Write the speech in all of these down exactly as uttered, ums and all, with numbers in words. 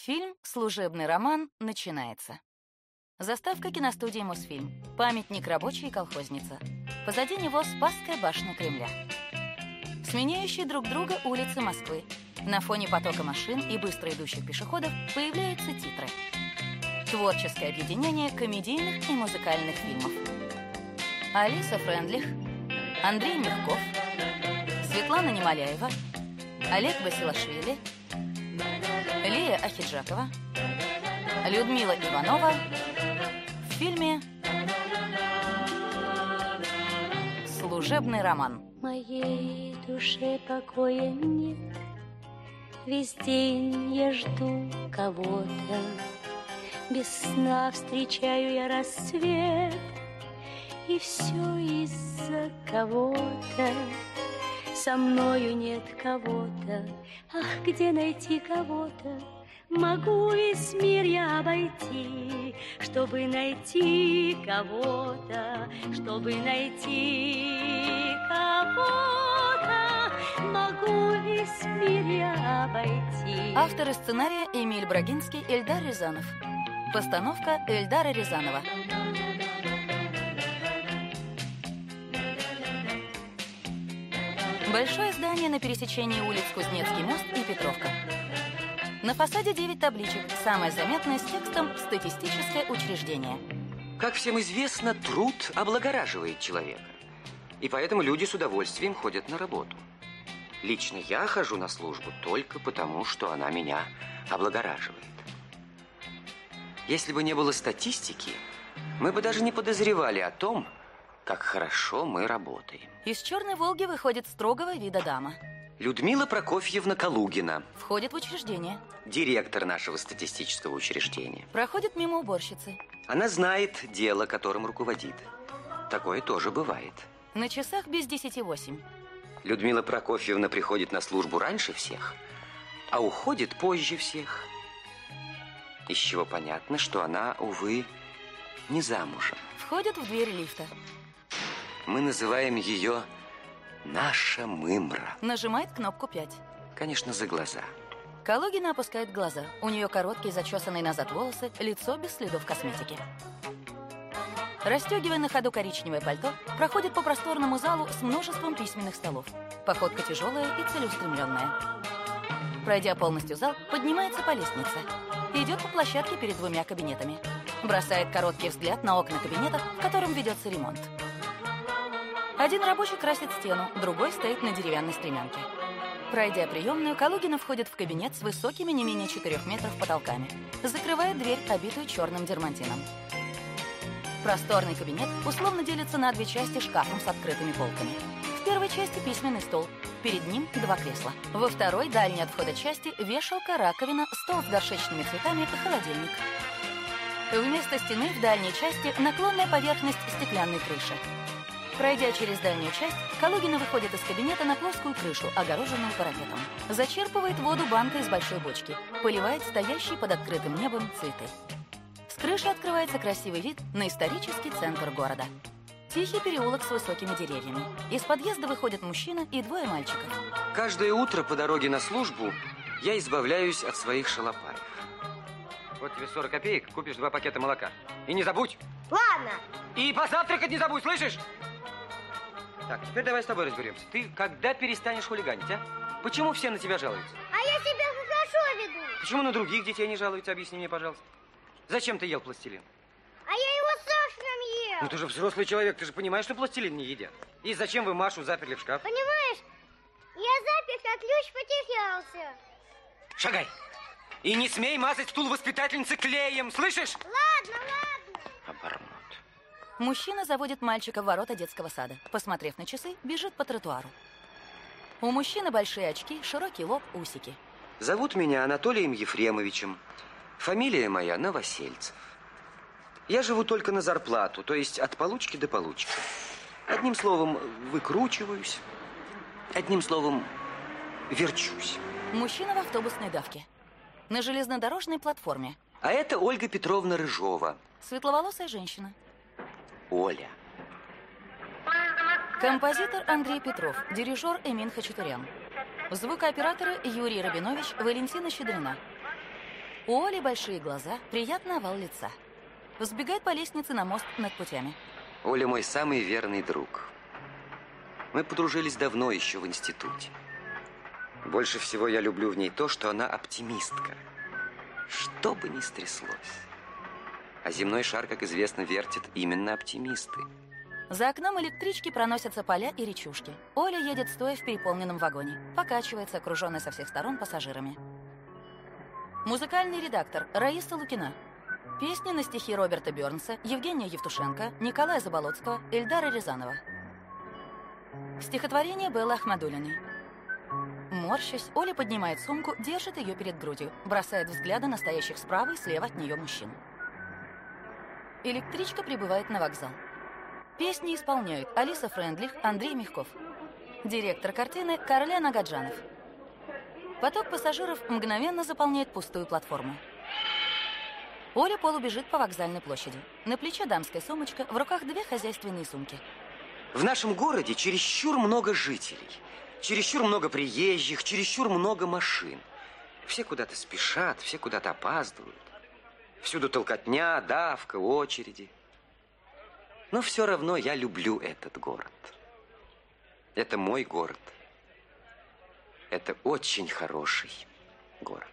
Фильм «Служебный роман» начинается. Заставка киностудии «Мосфильм». Памятник рабочей колхозница. Позади него Спасская башня Кремля. Сменяющие друг друга улицы Москвы. На фоне потока машин и быстро идущих пешеходов появляются титры. Творческое объединение комедийных и музыкальных фильмов. Алиса Френдлих, Андрей Мягков, Светлана Немоляева, Олег Басилашвили, Лия Ахиджакова, Людмила Иванова в фильме «Служебный роман». Моей душе покоя нет, весь день я жду кого-то, без сна встречаю я рассвет, и все из-за кого-то. Со мною нет кого-то, ах, где найти кого-то? Могу весь мир я обойти, чтобы найти кого-то, чтобы найти кого-то. Могу весь мир я обойти. Авторы сценария Эмиль Брагинский, Эльдар Рязанов. Постановка Эльдара Рязанова. Большое здание на пересечении улиц Кузнецкий мост и Петровка. На фасаде девять табличек. Самое заметное с текстом «Статистическое учреждение». Как всем известно, труд облагораживает человека. И поэтому люди с удовольствием ходят на работу. Лично я хожу на службу только потому, что она меня облагораживает. Если бы не было статистики, мы бы даже не подозревали о том, как хорошо мы работаем. Из «Черной Волги» выходит строгого вида дама. Людмила Прокофьевна Калугина. Входит в учреждение. Директор нашего статистического учреждения. Проходит мимо уборщицы. Она знает дело, которым руководит. Такое тоже бывает. На часах без десяти восемь. Людмила Прокофьевна приходит на службу раньше всех, а уходит позже всех. Из чего понятно, что она, увы, не замужем. Входит в дверь лифта. Мы называем ее «Наша мымра». Нажимает кнопку пять. Конечно, за глаза. Калугина опускает глаза. У нее короткие, зачесанные назад волосы, лицо без следов косметики. Расстегивая на ходу коричневое пальто, проходит по просторному залу с множеством письменных столов. Походка тяжелая и целеустремленная. Пройдя полностью зал, поднимается по лестнице. Идет по площадке перед двумя кабинетами. Бросает короткий взгляд на окна кабинета, в котором ведется ремонт. Один рабочий красит стену, другой стоит на деревянной стремянке. Пройдя приемную, Калугина входит в кабинет с высокими не менее четырёх метров потолками. Закрывает дверь, обитую черным дермантином. Просторный кабинет условно делится на две части шкафом с открытыми полками. В первой части письменный стол. Перед ним два кресла. Во второй, дальней от входа части, вешалка, раковина, стол с горшечными цветами и холодильник. Вместо стены в дальней части наклонная поверхность стеклянной крыши. Пройдя через дальнюю часть, Калугина выходит из кабинета на плоскую крышу, огороженную парапетом. Зачерпывает воду банкой из большой бочки. Поливает стоящие под открытым небом цветы. С крыши открывается красивый вид на исторический центр города. Тихий переулок с высокими деревьями. Из подъезда выходят мужчина и двое мальчиков. Каждое утро по дороге на службу я избавляюсь от своих шалопаев. Вот тебе сорок копеек, купишь два пакета молока. И не забудь! Ладно! И позавтракать не забудь, слышишь? Так, теперь давай с тобой разберемся. Ты когда перестанешь хулиганить, а? Почему все на тебя жалуются? А я себя хорошо веду. Почему на других детей не жалуются? Объясни мне, пожалуйста. Зачем ты ел пластилин? А я его Сашиным ел. Ну ты же взрослый человек, ты же понимаешь, что пластилин не едят. И зачем вы Машу заперли в шкаф? Понимаешь, я запер, а ключ потерялся. Шагай! И не смей мазать стул воспитательницы клеем, слышишь? Ладно, ладно. Обормот. Мужчина заводит мальчика в ворота детского сада. Посмотрев на часы, бежит по тротуару. У мужчины большие очки, широкий лоб, усики. Зовут меня Анатолием Ефремовичем. Фамилия моя Новосельцев. Я живу только на зарплату, то есть от получки до получки. Одним словом, выкручиваюсь. Одним словом, верчусь. Мужчина в автобусной давке. На железнодорожной платформе. А это Ольга Петровна Рыжова. Светловолосая женщина. Оля. Композитор Андрей Петров, дирижер Эмин Хачатурян. Звукооператоры Юрий Рабинович, Валентина Щедрина. У Оли большие глаза, приятный овал лица. Взбегает по лестнице на мост над путями. Оля мой самый верный друг. Мы подружились давно, еще в институте. Больше всего я люблю в ней то, что она оптимистка. Что бы ни стряслось. А земной шар, как известно, вертит именно оптимисты. За окном электрички проносятся поля и речушки. Оля едет стоя в переполненном вагоне. Покачивается, окруженная со всех сторон пассажирами. Музыкальный редактор Раиса Лукина. Песни на стихи Роберта Бёрнса, Евгения Евтушенко, Николая Заболоцкого, Эльдара Рязанова. Стихотворение Беллы Ахмадуллиной. Морщась, Оля поднимает сумку, держит ее перед грудью, бросает взгляды на стоящих справа и слева от нее мужчин. Электричка прибывает на вокзал. Песни исполняют Алиса Френдлих, Андрей Мягков. Директор картины Карлен Агаджанов. Поток пассажиров мгновенно заполняет пустую платформу. Оля полубежит по вокзальной площади. На плече дамская сумочка, в руках две хозяйственные сумки. В нашем городе чересчур много жителей. Чересчур много приезжих, чересчур много машин. Все куда-то спешат, все куда-то опаздывают. Всюду толкотня, давка, очереди. Но все равно я люблю этот город. Это мой город. Это очень хороший город.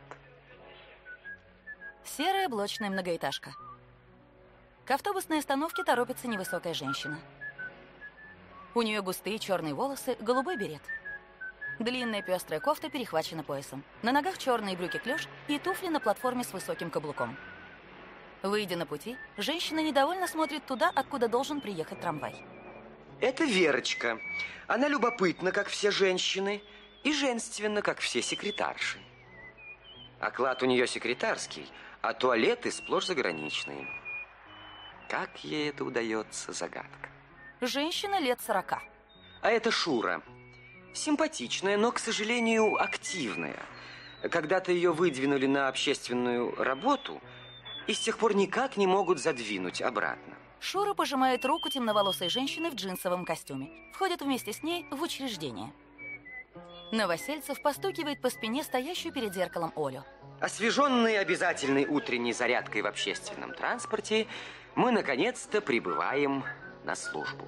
Серая блочная многоэтажка. К автобусной остановке торопится невысокая женщина. У нее густые черные волосы, голубой берет. Длинная пестрая кофта перехвачена поясом. На ногах черные брюки-клеш и туфли на платформе с высоким каблуком. Выйдя на пути, женщина недовольно смотрит туда, откуда должен приехать трамвай. Это Верочка. Она любопытна, как все женщины, и женственна, как все секретарши. Оклад у нее секретарский, а туалеты сплошь заграничные. Как ей это удается, загадка. Женщина лет сорока. А это Шура. Симпатичная, но, к сожалению, активная. Когда-то ее выдвинули на общественную работу и с тех пор никак не могут задвинуть обратно. Шура пожимает руку темноволосой женщины в джинсовом костюме. Входит вместе с ней в учреждение. Новосельцев постукивает по спине стоящую перед зеркалом Олю. Освеженные обязательной утренней зарядкой в общественном транспорте, мы наконец-то прибываем на службу.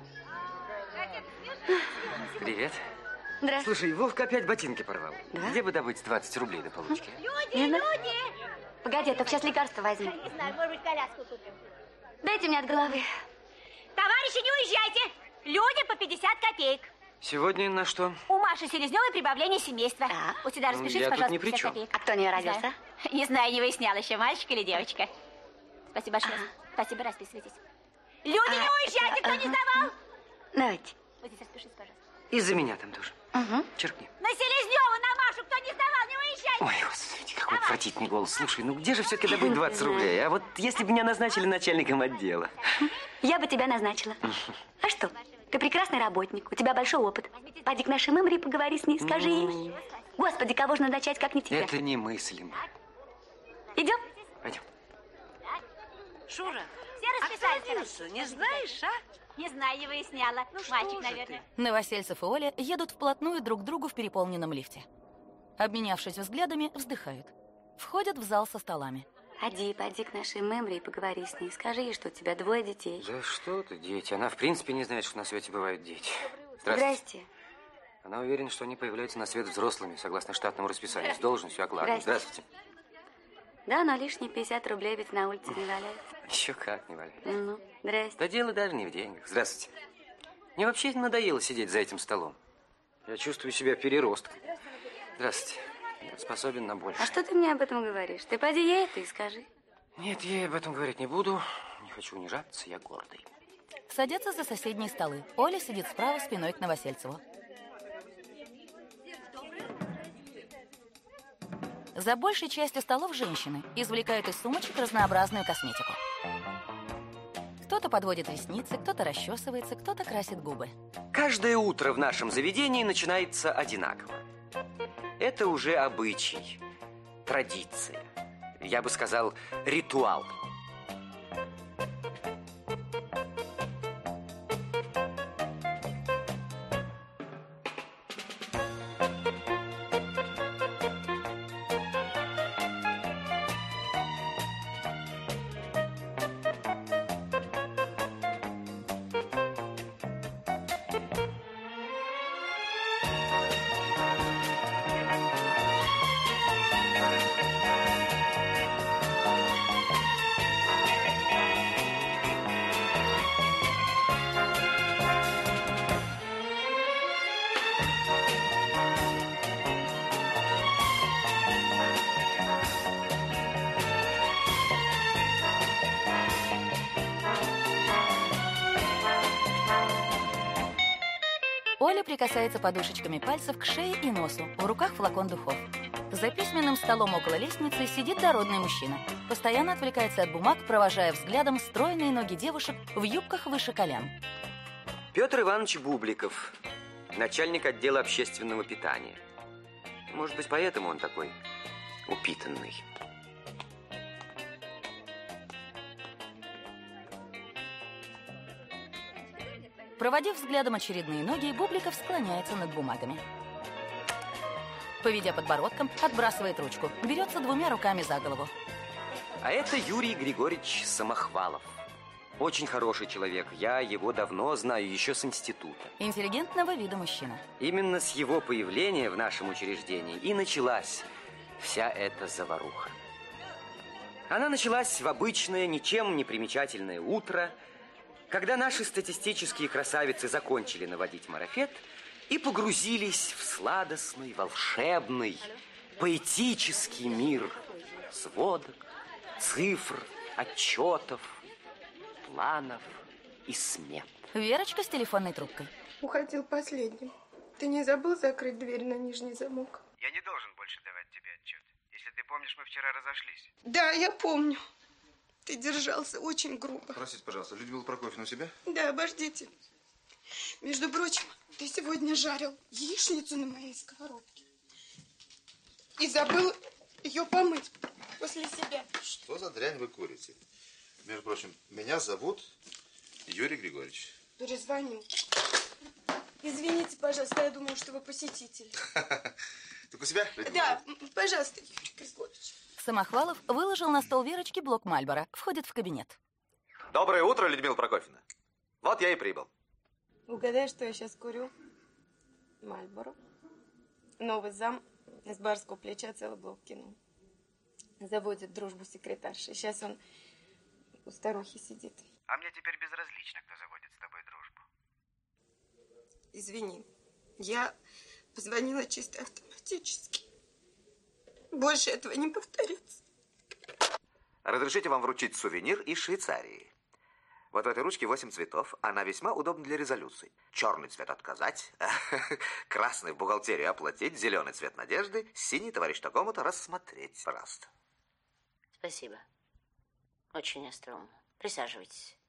Привет. Здравствуй. Слушай, Вовка опять ботинки порвал. Да? Где бы добыть двадцать рублей до получки? Люди, Не знаю. люди! Погоди, я только сейчас лекарство возьму. Не знаю, может быть, коляску купим. Дайте мне от головы. Товарищи, не уезжайте! Люди по пятьдесят копеек. Сегодня на что? У Маши Селезневой прибавление семейства. Да. У тебя Ну, распишись, я тут пожалуйста, ни при пятьдесят чем. копеек. А кто не Не родился? знаю. Не знаю, не выясняла еще, мальчик или девочка. Спасибо большое. Спасибо, расписывайтесь. Люди, А, не уезжайте, кто не ага. сдавал! Давайте. Вот здесь распишись, пожалуйста. Из-за меня там тоже. Угу. Черкни. На Селезневу, на Машу, кто не сдавал, не уезжайте! Ой, господи, какой отвратительный голос. Слушай, ну где же все-таки добыть двадцать рублей? А вот если бы меня назначили начальником отдела? Я бы тебя назначила. А что? Ты прекрасный работник, у тебя большой опыт. Пойди к нашей мымре и поговори с ней, скажи ей. Господи, кого же назначать, как не тебя? Это немыслимо. Идем? Пойдем. Шура, Все а кто расписались. родился, не знаешь, а? Не знаю, не выясняла. Ну что Мальчик, же наверное. Новосельцев и Оля едут вплотную друг к другу в переполненном лифте. Обменявшись взглядами, вздыхают. Входят в зал со столами. Пойди, пойди к нашей мымре и поговори с ней. Скажи ей, что у тебя двое детей. Да что ты, дети. Она в принципе не знает, что на свете бывают дети. Здрасте. Она уверена, что они появляются на свет взрослыми, согласно штатному расписанию, с должностью окладом. Здрасте. Здравствуйте. Да, но лишние пятьдесят рублей ведь на улице не валяется. Еще как не валяет. Ну, здрасте. Да дело даже не в деньгах. Здравствуйте. Мне вообще надоело сидеть за этим столом. Я чувствую себя переростком. Здравствуйте. Я способен на больше. А что ты мне об этом говоришь? Ты поди ей это и скажи. Нет, я об этом говорить не буду. Не хочу унижаться, я гордый. Садятся за соседние столы. Оля сидит справа спиной к Новосельцеву. За большей частью столов женщины извлекают из сумочек разнообразную косметику. Кто-то подводит ресницы, кто-то расчесывается, кто-то красит губы. Каждое утро в нашем заведении начинается одинаково. Это уже обычай, традиция. Я бы сказал, ритуал. Толя прикасается подушечками пальцев к шее и носу, в руках флакон духов. За письменным столом около лестницы сидит дородный мужчина. Постоянно отвлекается от бумаг, провожая взглядом стройные ноги девушек в юбках выше колен. Петр Иванович Бубликов, начальник отдела общественного питания. Может быть, поэтому он такой упитанный. Проводив взглядом очередные ноги, Бубликов склоняется над бумагами. Поведя подбородком, отбрасывает ручку, берется двумя руками за голову. А это Юрий Григорьевич Самохвалов. Очень хороший человек. Я его давно знаю, еще с института. Интеллигентного вида мужчина. Именно с его появления в нашем учреждении и началась вся эта заваруха. Она началась в обычное, ничем не примечательное утро, когда наши статистические красавицы закончили наводить марафет и погрузились в сладостный, волшебный, поэтический мир сводок, цифр, отчетов, планов и смет. Верочка с телефонной трубкой. Уходил последним. Ты не забыл закрыть дверь на нижний замок? Я не должен больше давать тебе отчет. Если ты помнишь, мы вчера разошлись. Да, я помню. Ты держался очень грубо. Простите, пожалуйста, Людмила Прокофьевна у себя? Да, обождите. Между прочим, ты сегодня жарил яичницу на моей сковородке. И забыл ее помыть после себя. Что за дрянь вы курите? Между прочим, меня зовут Юрий Григорьевич. Перезвонил. Извините, пожалуйста, я думала, что вы посетитель. Так у себя? Да, пожалуйста, Юрий Григорьевич. Самохвалов выложил на стол Верочки блок Мальборо. Входит в кабинет. Доброе утро, Людмила Прокофьевна. Вот я и прибыл. Угадай, что я сейчас курю? Мальборо. Новый зам с барского плеча целый блок кинул. Заводит дружбу секретарши. Сейчас он у старухи сидит. А мне теперь безразлично, кто заводит с тобой дружбу. Извини, я позвонила чисто автоматически. Больше этого не повторится. Разрешите вам вручить сувенир из Швейцарии. Вот в этой ручке восемь цветов. Она весьма удобна для резолюций. Черный цвет отказать, красный в бухгалтерию оплатить, зеленый цвет надежды, синий товарищ такому-то рассмотреть. Пожалуйста. Спасибо. Очень остроумно. Присаживайтесь.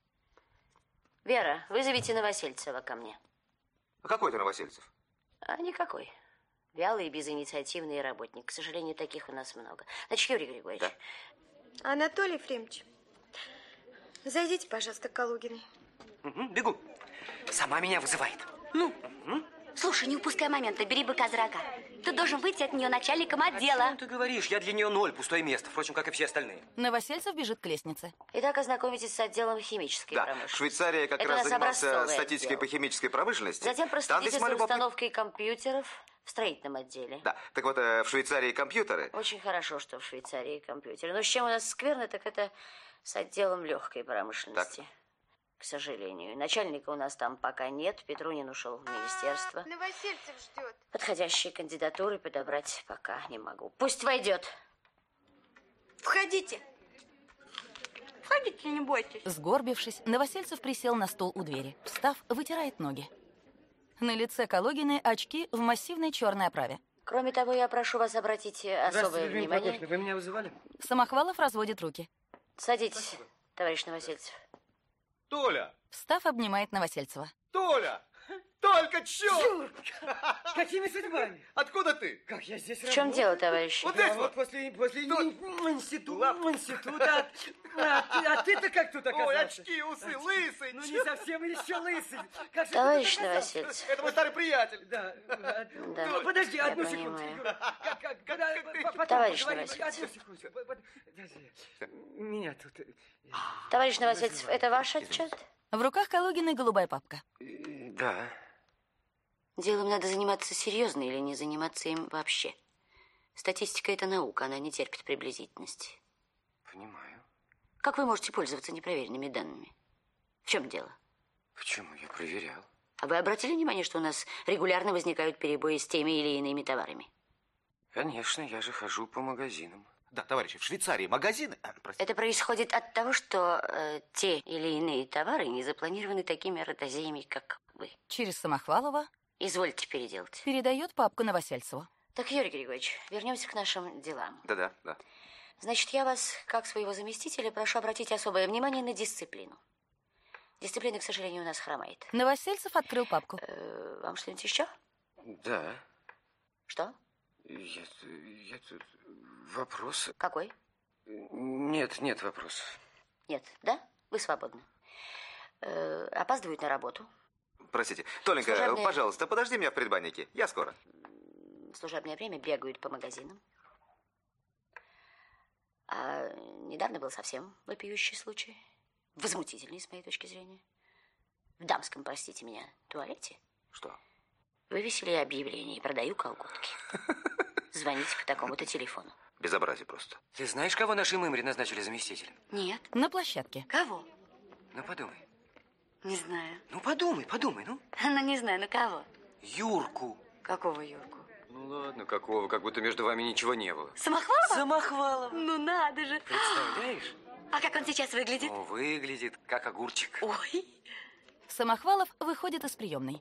Вера, вызовите Новосельцева ко мне. А какой ты Новосельцев? А никакой. Вялый, безинициативный работник. К сожалению, таких у нас много. Значит, Юрий Григорьевич. Да. Анатолий Ефремович, зайдите, пожалуйста, к Калугиной. Угу, бегу. Сама меня вызывает. Ну, угу. Слушай, не упускай момента, бери быка за рога. Ты должен выйти от нее начальником отдела. О чем ты говоришь? Я для нее ноль, пустое место. Впрочем, как и все остальные. Новосельцев бежит к лестнице. Итак, ознакомитесь с отделом химической да, промышленности. Швейцария как Это раз занимался статистикой отдел. по химической промышленности. Затем проследите за любопыт... установкой компьютеров в строительном отделе. Да, так вот, в Швейцарии компьютеры. Очень хорошо, что в Швейцарии компьютеры. Но с чем у нас скверно, так это с отделом легкой промышленности. Так. К сожалению. Начальника у нас там пока нет. Петрунин ушел в министерство. Новосельцев ждет. Подходящие кандидатуры подобрать пока не могу. Пусть войдет. Входите. Входите, не бойтесь. Сгорбившись, Новосельцев присел на стул у двери. Встав, вытирает ноги. На лице Калугиной очки в массивной черной оправе. Кроме того, я прошу вас обратить особое внимание. Вы меня вызывали? Самохвалов разводит руки. Садитесь, Спасибо. товарищ Новосельцев. Толя! Встав, обнимает Новосельцева. Толя! Только черт! Юр! Какими судьбами? Откуда ты? Как я здесь В чем работаю? дело, товарищ? Вот Да, здесь вот вот. после, после Тут. института, института. А, а, ты, а ты-то как тут оказался? Ой, очки, усы, лысый. Ну, не совсем еще лысый. Как же Товарищ ты тут оказался? Новосельцев. Это мой старый приятель. Да. Да. Ну, подожди, Я одну понимаю. секунду. Юра. Как, как, когда, потом Товарищ поговорим. Новосельцев. Одну секунду. Подожди. Меня тут... э, Товарищ Новосельцев, это ваш отчет? В руках Калугиной голубая папка. Да. Делом надо заниматься серьезно или не заниматься им вообще. Статистика – это наука, она не терпит приблизительности. Понимаю. Как вы можете пользоваться непроверенными данными? В чем дело? Почему? Я проверял. А вы обратили внимание, что у нас регулярно возникают перебои с теми или иными товарами? Конечно, я же хожу по магазинам. Да, товарищи, в Швейцарии магазины... Простите. Это происходит от того, что э, те или иные товары не запланированы такими ротозеями, как вы. Через Самохвалова Извольте переделать. Передает папку Новосельцеву. Так, Юрий Григорьевич, вернемся к нашим делам. Да-да, да. Значит, я вас, как своего заместителя, прошу обратить особое внимание на дисциплину. Дисциплина, к сожалению, у нас хромает. Новосельцев открыл папку. Э, вам что-нибудь еще? Да. Что? Я, я тут... Вопрос. Какой? Нет, нет вопросов. Нет, да? Вы свободны. Э, опаздывают на работу. Простите. Толенька, Служебное... пожалуйста, подожди меня в предбаннике. Я скоро. В служебное время бегают по магазинам. А недавно был совсем вопиющий случай. Возмутительный, с моей точки зрения. В дамском, простите меня, туалете. Что? Вывесили объявление: продаю колготки. Звоните по такому-то телефону. Безобразие просто. Ты знаешь, кого наши мымри назначили заместителем? Нет. На площадке. Кого? Ну, подумай. Не знаю. Ну, подумай, подумай, ну. Ну, не знаю, ну кого? Юрку. Какого Юрку? Ну, ладно, какого, как будто между вами ничего не было. Самохвалова? Самохвалова. Ну, надо же. Представляешь? А как он сейчас выглядит? Ну, выглядит как огурчик. Ой. Самохвалов выходит из приемной.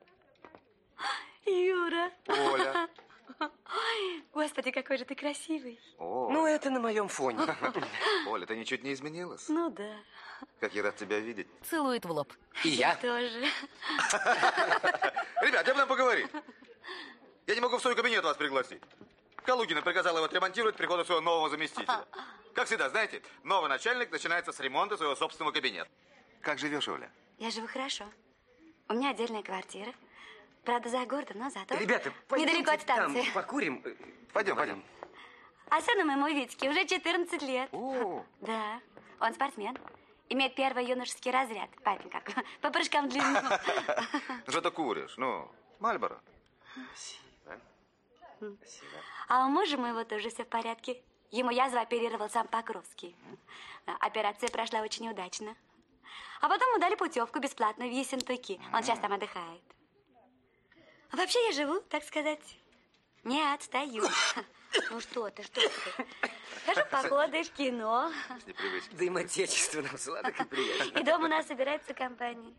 Юра. Оля. Ой, господи, какой же ты красивый. О. Ну, это на моем фоне. Оля, ты ничуть не изменилась. Ну да. Как я рад тебя видеть. Целует в лоб. И я. Тоже. Ребят, я бы нам поговорить. Я не могу в свой кабинет вас пригласить. Калугина приказала его отремонтировать к приходу своего нового заместителя. Как всегда, знаете, новый начальник начинается с ремонта своего собственного кабинета. Как живешь, Оля? Я живу хорошо. У меня отдельная квартира. Правда, за городом, но зато Ребята, недалеко от там станции. покурим. Пойдем, пойдем. А сыну моему Витьке уже четырнадцать лет. О. Да, он спортсмен. Имеет первый юношеский разряд. Папин как, по прыжкам в длину. Ну что ты куришь? Ну, Мальборо. Спасибо. Спасибо. А у мужа моего тоже все в порядке. Ему язву оперировал сам Покровский. Операция прошла очень удачно. А потом ему дали путевку бесплатную в Ессентуки. Он сейчас там отдыхает. А вообще я живу, так сказать, не отстаю. Ну что ты, что ты? Хожу в походы, в кино. Дым отечественным, сладок и приятно. И дома у нас собирается компания.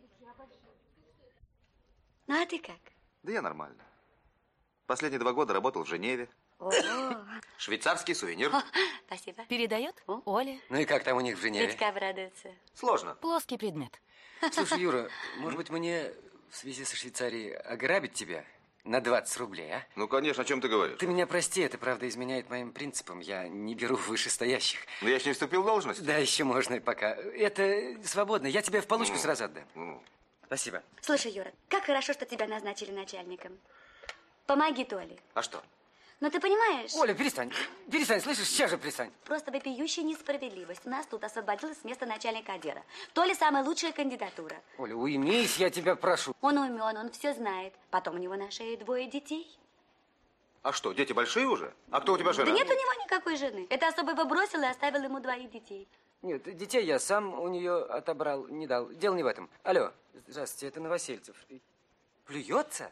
Ну а ты как? Да я нормально. Последние два года работал в Женеве. О, Швейцарский сувенир. спасибо. Передает Оле. Ну и как там у них в Женеве? Витька обрадуется. Сложно. Плоский предмет. Слушай, Юра, может быть, мне в связи со Швейцарией ограбить тебя на двадцать рублей, а? Ну, конечно, о чем ты говоришь? Ты меня прости, это правда изменяет моим принципам. Я не беру вышестоящих. Но я еще не вступил в должность. Да, еще можно и пока. Это свободно. Я тебе в получку Ну, сразу отдам. ну. Спасибо. Слушай, Юра, как хорошо, что тебя назначили начальником. Помоги Толе. А что? Ну ты понимаешь? Оля, перестань. Перестань, слышишь? Сейчас же перестань. Просто вопиющая несправедливость. У нас тут освободилась с места начальника отдела. Толя самая лучшая кандидатура. Оля, уймись, я тебя прошу. Он умен, он все знает. Потом у него на шее двое детей. А что, дети большие уже? А кто у тебя жена? Да нет у него никакой жены. Это особо его бросил и оставил ему двоих детей. Нет, детей я сам у нее отобрал, не дал. Дело не в этом. Алло, здравствуйте, это Новосельцев. Плюется?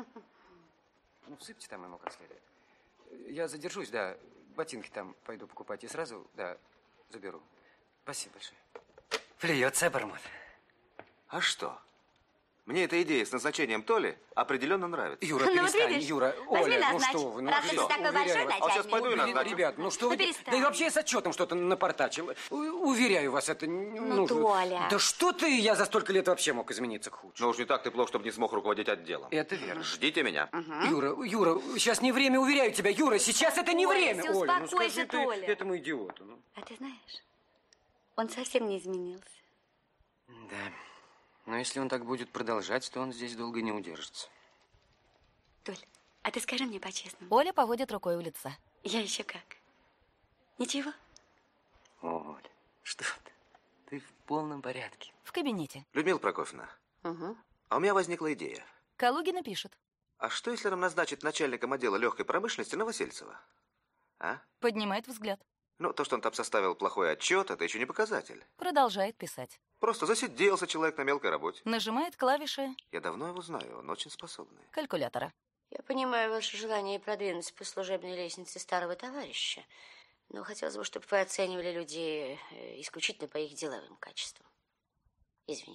Ну, всыпьте там ему как следует. Я задержусь, да. Ботинки там пойду покупать и сразу, да, заберу. Спасибо большое. Плюется обормот. А что? Мне эта идея с назначением Толи определенно нравится. Юра, Ну, вот перестань, видишь, Юра. возьми Оля, ну назначь. что вы, ну Раз что? ты такой большой Уверяю вас. А вот сейчас пойду и начальник. назначу. Ребят, ну что Ну, вы... перестань. Да и вообще я с отчетом что-то напортачил. У- Уверяю вас, это... Ну, Толя. Да что ты, я за столько лет вообще мог измениться к худшему. Но уж не так ты плохо, чтобы не смог руководить отделом. Это верно. Ждите меня. Юра, Юра, сейчас не время, уверяю тебя. Юра, сейчас это не время. Успокойся, Оля, ну успокойся, скажи ты Толя. этому идиоту. Ну. А ты знаешь, он совсем не изменился. Да. Но если он так будет продолжать, то он здесь долго не удержится. Толь, а ты скажи мне по-честному. Оля поводит рукой у лица. Я еще как? Ничего? Оля, что ты? Ты в полном порядке. В кабинете. Людмила Прокофьевна, Угу. а у меня возникла идея. Калугина пишет. А что, если нам назначить начальником отдела легкой промышленности Новосельцева? А? Поднимает взгляд. Ну, то, что он там составил плохой отчет, это еще не показатель. Продолжает писать. Просто засиделся человек на мелкой работе. Нажимает клавиши Я давно его знаю, он очень способный. калькулятора. Я понимаю ваше желание продвинуться по служебной лестнице старого товарища, но хотелось бы, чтобы вы оценивали людей э, исключительно по их деловым качествам. Извините.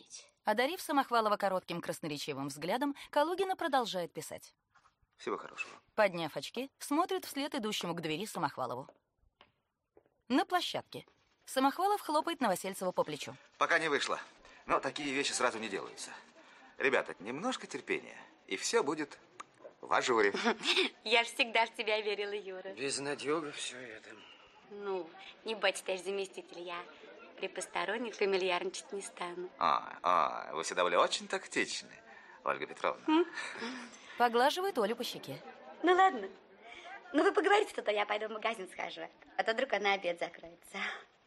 Одарив Самохвалова коротким красноречивым взглядом, Калугина продолжает писать. Всего хорошего. Подняв очки, смотрит вслед идущему к двери Самохвалову. На площадке. Самохвалов хлопает Новосельцеву по плечу. Пока не вышло. Но такие вещи сразу не делаются. Ребята, немножко терпения, и все будет в ажуре. Я ж всегда в тебя верила, Юра. Безнадега все это. Ну, не бойтесь, товарищ заместитель, я при посторонних фамильярничать не стану. А, а, вы всегда были очень тактичны, Ольга Петровна. М? Поглаживает Олю по щеке. Ну ладно. Ну вы поговорите тут, а я пойду в магазин схожу. А то вдруг она обед закроется.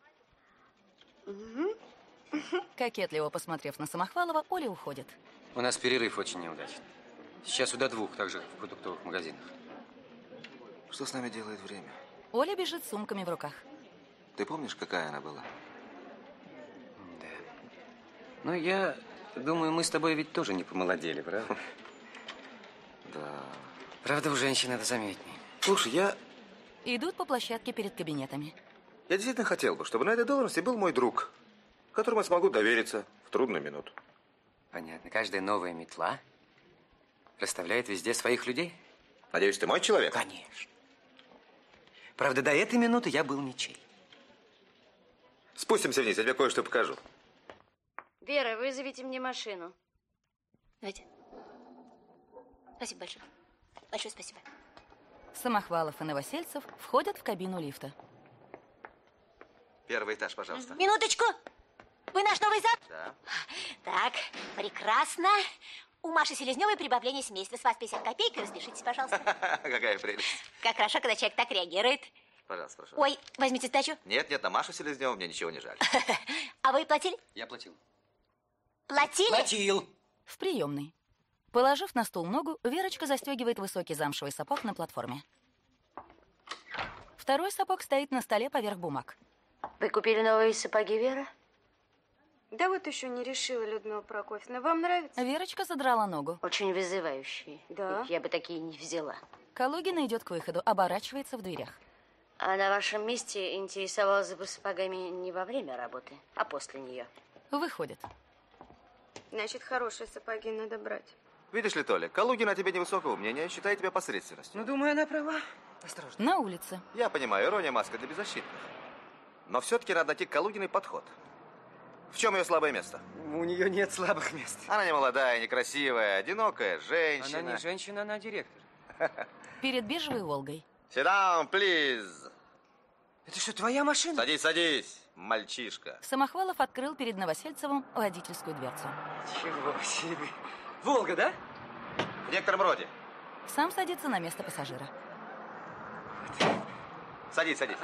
Угу. Кокетливо посмотрев на Самохвалова, Оля уходит. У нас перерыв очень неудачный. Сейчас до двух, также в продуктовых магазинах. Что с нами делает время? Оля бежит с сумками в руках. Ты помнишь, какая она была? Да. Ну, я думаю, мы с тобой ведь тоже не помолодели, правда? Да. Правда, у женщин это заметнее. Слушай, я... Идут по площадке перед кабинетами. Я действительно хотел бы, чтобы на этой должности был мой друг, которому я смогу довериться в трудную минуту. Понятно. Каждая новая метла расставляет везде своих людей? Надеюсь, ты мой человек? Конечно. Правда, до этой минуты я был ничей. Спустимся вниз, я тебе кое-что покажу. Вера, вызовите мне машину. Давайте. Спасибо большое. Большое спасибо. Самохвалов и Новосельцев входят в кабину лифта. Первый этаж, пожалуйста. Минуточку. Вы наш новый зам? Да. Так, прекрасно. У Маши Селезневой прибавление семейства. С вас пятьдесят копеек. Распишитесь, пожалуйста. Какая прелесть. Как хорошо, когда человек так реагирует. Пожалуйста, прошу. Ой, возьмите сдачу. Нет, нет, на Машу Селезневу мне ничего не жаль. А вы платили? Я платил. Платили? Платил. В приемной. Положив на стул ногу, Верочка застегивает высокий замшевый сапог на платформе. Второй сапог стоит на столе поверх бумаг. Вы купили новые сапоги, Вера? Да вот еще не решила, Людмила Прокофьевна. Вам нравится? Верочка задрала ногу. Очень вызывающие. Да. Я бы такие не взяла. Калугина идет к выходу, оборачивается в дверях. А на вашем месте интересовалась бы сапогами не во время работы, а после нее. Выходит. Значит, хорошие сапоги надо брать. Видишь ли, Толя, Калугина о тебе невысокого мнения, считает тебя посредственностью. Ну, думаю, она права. Осторожно. На улице. Я понимаю, ирония маска для беззащитных. Но все-таки надо найти к Калугиной подход. В чем ее слабое место? У нее нет слабых мест. Она не молодая, некрасивая, одинокая, женщина. Она не женщина, она директор. Перед бежевой Волгой. Sit down, please. Это что, твоя машина? Садись, садись, мальчишка. Самохвалов открыл перед Новосельцевым водительскую дверцу. Чего себе. Волга, да? В некотором роде. Сам садится на место пассажира. Садись, садись.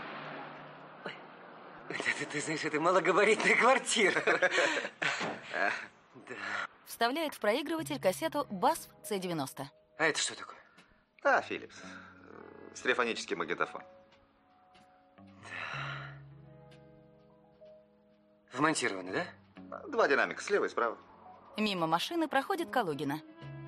Ты, ты знаешь, это малогабаритная квартира. Вставляет в проигрыватель кассету «Бас С девяносто». А это что такое? А, Филлипс. Стереофонический магнитофон. Вмонтировано, да? Два динамика, слева и справа. Мимо машины проходит Калугина.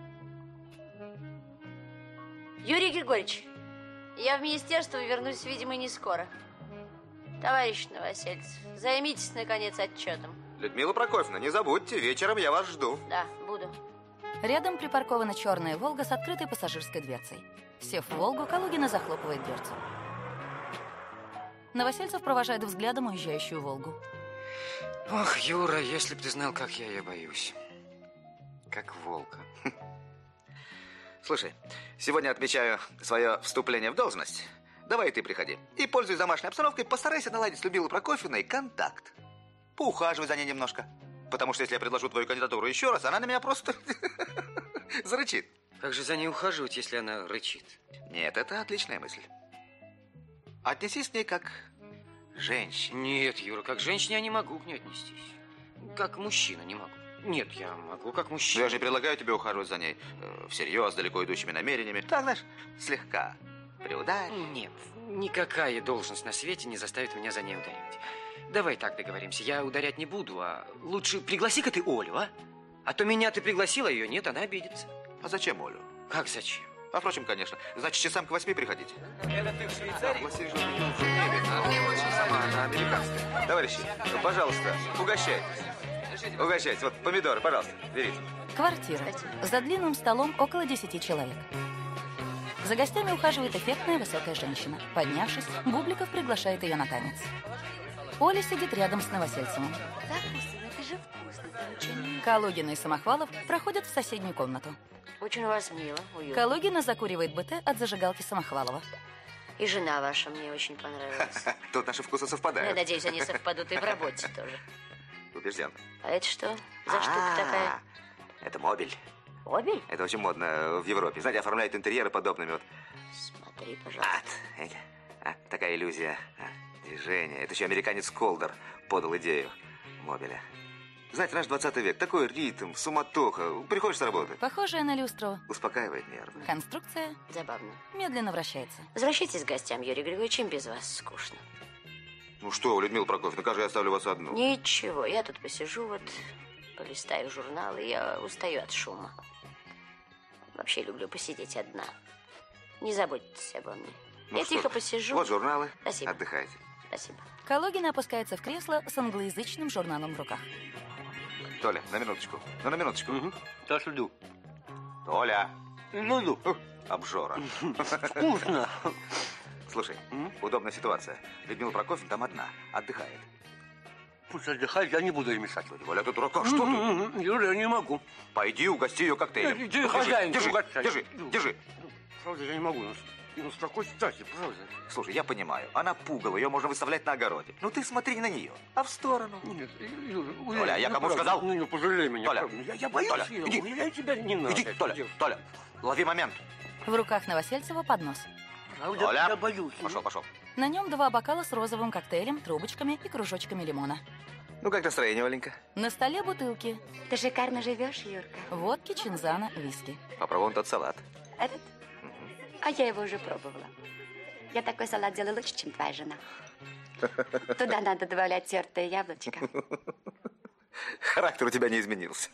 Юрий Григорьевич, я в министерство вернусь, видимо, не скоро. Товарищ Новосельцев, займитесь, наконец, отчетом. Людмила Прокофьевна, не забудьте, вечером я вас жду. Да, буду. Рядом припаркована черная «Волга» с открытой пассажирской дверцей. Сев в «Волгу», Калугина захлопывает дверцу. Новосельцев провожает взглядом уезжающую «Волгу». Ох, Юра, если б ты знал, как я ее боюсь. Как волка. Слушай, сегодня отмечаю свое вступление в должность. Давай ты приходи. И, пользуясь домашней обстановкой, постарайся наладить с Людмилой Прокофьевной контакт. Поухаживай за ней немножко. Потому что если я предложу твою кандидатуру еще раз, она на меня просто зарычит. Как же за ней ухаживать, если она рычит? Нет, это отличная мысль. Отнесись к ней как женщина. Нет, Юра, как женщине я не могу к ней отнестись. Как мужчина не могу. Нет, я могу как мужчина. Я же не предлагаю тебе ухаживать за ней э, всерьез, далеко идущими намерениями. Так, знаешь, слегка приударь. Нет, никакая должность на свете не заставит меня за ней ударять. Давай так договоримся, я ударять не буду, а лучше пригласи-ка ты Олю, а? А то меня ты пригласила, ее нет, она обидится. А зачем Олю? Как зачем? А впрочем, конечно. Значит, часам к восьми приходите. Это ты в Швейцарии? Пригласи же Людмилу. Она американская. Товарищи, пожалуйста, угощайтесь. Угощайтесь. Вот помидоры, пожалуйста, берите. Квартира. За длинным столом около десяти человек. За гостями ухаживает эффектная высокая женщина. Поднявшись, Бубликов приглашает ее на танец. Оля сидит рядом с Новосельцевым. Закусывай, это же вкусно. Ты очень... Калугина и Самохвалов проходят в соседнюю комнату. Очень у вас мило, уютно. Калугина закуривает БТ от зажигалки Самохвалова. И жена ваша мне очень понравилась. Тут наши вкусы совпадают. Я надеюсь, они совпадут и в работе тоже. Убежден. А это что за штука такая? Это мобиль. Мобиль? Это очень модно в Европе. Знаете, оформляют интерьеры подобными вот. Смотри, пожалуйста. А, а, такая иллюзия а, движения. Это еще американец Колдер подал идею мобиля. Знаете, наш двадцатый век. Такой ритм, суматоха. Приходишь с работы. Похожая на люстру. Успокаивает нервы. Конструкция забавно. Медленно вращается. Возвращайтесь к гостям, Юрий Григорьевич, им без вас скучно. Ну что, Людмила Прокофьевна, как же я оставлю вас одну? Ничего, я тут посижу, вот полистаю журналы, я устаю от шума. Вообще люблю посидеть одна. Не заботьтесь обо мне. Ну я что, тихо посижу. Вот журналы. Спасибо. Отдыхайте. Спасибо. Калугина опускается в кресло с англоязычным журналом в руках. Толя, на минуточку. Ну, на минуточку. Угу. Сейчас иду. Толя. Ну, иду. Обжора. Вкусно. Слушай, удобная ситуация. Людмила Прокофьевна там одна, отдыхает. Пусть отдыхает, я не буду ей мешать. Валя, ты дурака, что ты? Юрий, я не могу. Пойди, угости ее коктейлем. Ты хозяин, держи, угощай. держи, держи. Правда, я не могу. Ну, спокойствие, кстати, правда. Слушай, я понимаю, она пугала, ее можно выставлять на огороде. Ну ты смотри не на нее, а в сторону. Нет, Юра, Толя, я кому сказал? Ну, не пожалей меня. Толя, я, я боюсь Толя, ее. иди. Я тебя не надо. Иди, Толя, Толя, лови момент. В руках Новосельцева поднос. Правда, Толя, я боюсь. пошел, пошел. На нем два бокала с розовым коктейлем, трубочками и кружочками лимона. Ну как настроение, Валенька? На столе бутылки. Ты шикарно живешь, Юрка. Водки, чинзана, виски. Попробуем тот салат. Этот? А я его уже пробовала. Я такой салат делаю лучше, чем твоя жена. Туда надо добавлять тертое яблочко. Характер у тебя не изменился.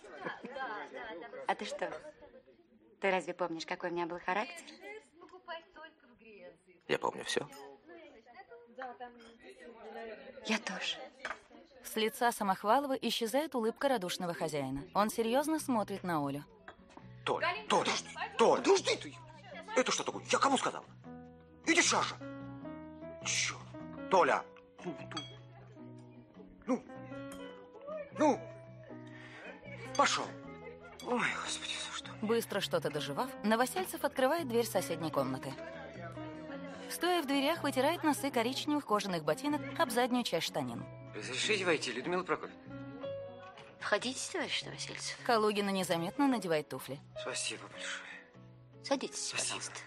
А ты что? Ты разве помнишь, какой у меня был характер? Я помню все. Я тоже. С лица Самохвалова исчезает улыбка радушного хозяина. Он серьезно смотрит на Олю. Толя, Толя, Толя, подожди ты. Это что такое? Я кому сказал? Иди, Шаша. Черт. Толя. Ну, ну, пошел. Ой, господи, за что? Быстро что-то доживав, Новосельцев открывает дверь соседней комнаты. Стоя в дверях, вытирает носы коричневых кожаных ботинок об заднюю часть штанин. Разрешите войти, Людмила Прокофьевна? Входите, товарищ Новосельцев. Калугина незаметно надевает туфли. Спасибо большое. Садитесь, Спасибо. пожалуйста.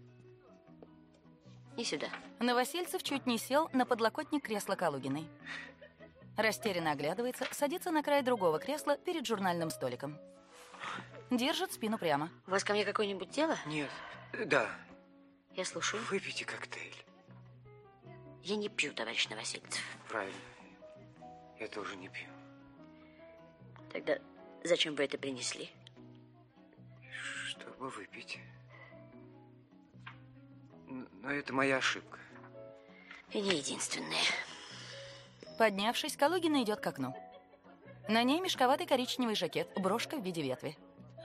И сюда. Новосельцев чуть не сел на подлокотник кресла Калугиной. Растерянно оглядывается, садится на край другого кресла перед журнальным столиком. Держит спину прямо. У вас ко мне какое-нибудь дело? Нет. Да. Я слушаю. Выпейте коктейль. Я не пью, товарищ Новосельцев. Правильно. Я тоже не пью. Тогда зачем вы это принесли? Чтобы выпить. Но это моя ошибка. И не единственная. Поднявшись, Калугина идет к окну. На ней мешковатый коричневый жакет, брошка в виде ветви.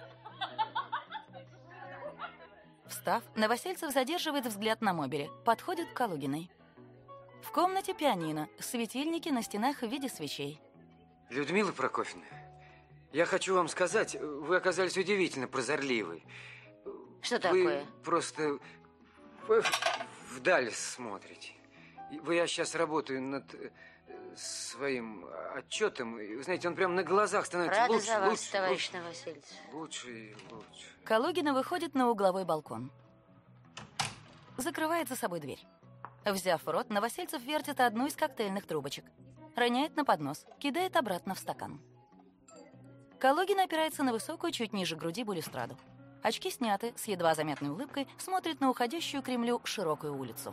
Встав, Новосельцев задерживает взгляд на мобиле, подходит к Калугиной. В комнате пианино, светильники на стенах в виде свечей. Людмила Прокофьевна, я хочу вам сказать, вы оказались удивительно прозорливы. Что вы такое? Просто вы вдаль смотрите. Вы, я сейчас работаю над своим отчетом. И, вы знаете, он прямо на глазах становится Рада лучше, за вас, лучше, товарищ лучше, Новосельцев. лучше и лучше. Калугина выходит на угловой балкон. Закрывает за собой дверь. Взяв в рот, Новосельцев вертит одну из коктейльных трубочек. Роняет на поднос, кидает обратно в стакан. Калугина опирается на высокую, чуть ниже груди балюстраду. Очки сняты, с едва заметной улыбкой смотрит на уходящую к Кремлю широкую улицу.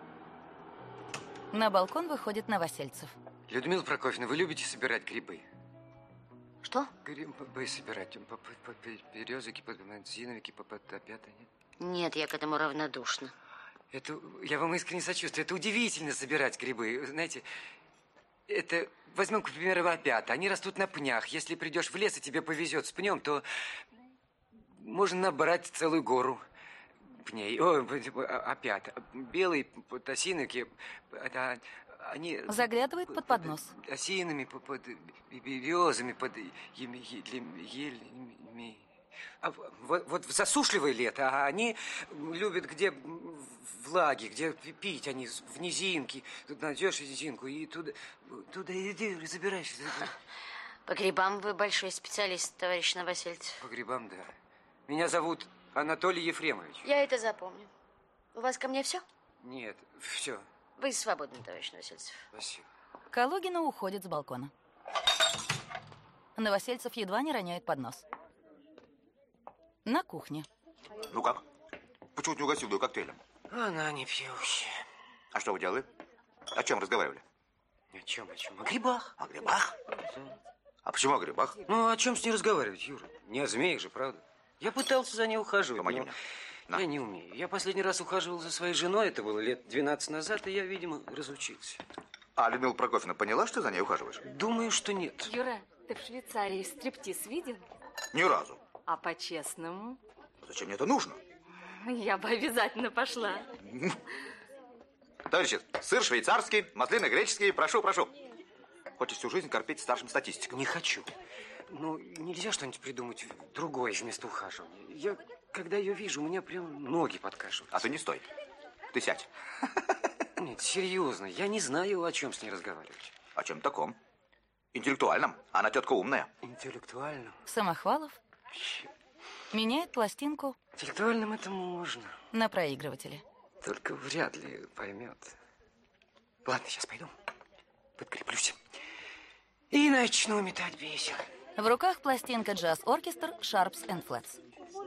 На балкон выходит Новосельцев. Людмила Прокофьевна, вы любите собирать грибы? Что? Грибы собирать. Березовики, подманзиновики, опята, нет? Нет, я к этому равнодушна. Это, я вам искренне сочувствую. Это удивительно собирать грибы. Знаете, Это, возьмем, к примеру, опята. Они растут на пнях. Если придешь в лес и тебе повезет с пнем, то можно набрать целую гору пней. О, опята. Белые осинки, это они... Заглядывает под поднос. Осинами, под березами, под елями. А вот, вот в засушливое лето, а они любят где влаги, где пить, они в низинки. Тут найдешь низинку и туда, туда иди, забирайся. По грибам вы большой специалист, товарищ Новосельцев. По грибам, да. Меня зовут Анатолий Ефремович. Я это запомню. У вас ко мне все? Нет, все. Вы свободны, товарищ Новосельцев. Спасибо. Калугина уходит с балкона. Новосельцев едва не роняет поднос. На кухне. Ну как? Почему ты не угостил ее коктейлем? Она не пьющая. А что вы делали? О чем разговаривали? О чем, о чем? О грибах. О грибах? А почему о грибах? Ну, о чем с ней разговаривать, Юра? Не о змеях же, правда? Я пытался за ней ухаживать. Помоги мне. На. Я не умею. Я последний раз ухаживал за своей женой, это было лет двенадцать назад, и я, видимо, разучился. А Людмила Прокофьевна поняла, что ты за ней ухаживаешь? Думаю, что нет. Юра, ты в Швейцарии стриптиз видел? Ни разу. А по-честному? Зачем мне это нужно? Я бы обязательно пошла. Товарищи, сыр швейцарский, маслины греческие, прошу, прошу. Хочешь всю жизнь корпеть старшим статистиком? Не хочу. Ну, нельзя что-нибудь придумать другое вместо ухаживания. Я, когда ее вижу, у меня прям ноги подкашиваются. А ты не стой. Ты сядь. Нет, серьезно, я не знаю, о чем с ней разговаривать. О чем таком? Интеллектуальном. Она тетка умная. Интеллектуальном? Самохвалов меняет пластинку. Интеллектуальным это можно. На проигрывателе. Только вряд ли поймет. Ладно, сейчас пойду. Подкреплюсь. И начну метать бисер. В руках пластинка джаз-оркестр Sharps and Flats.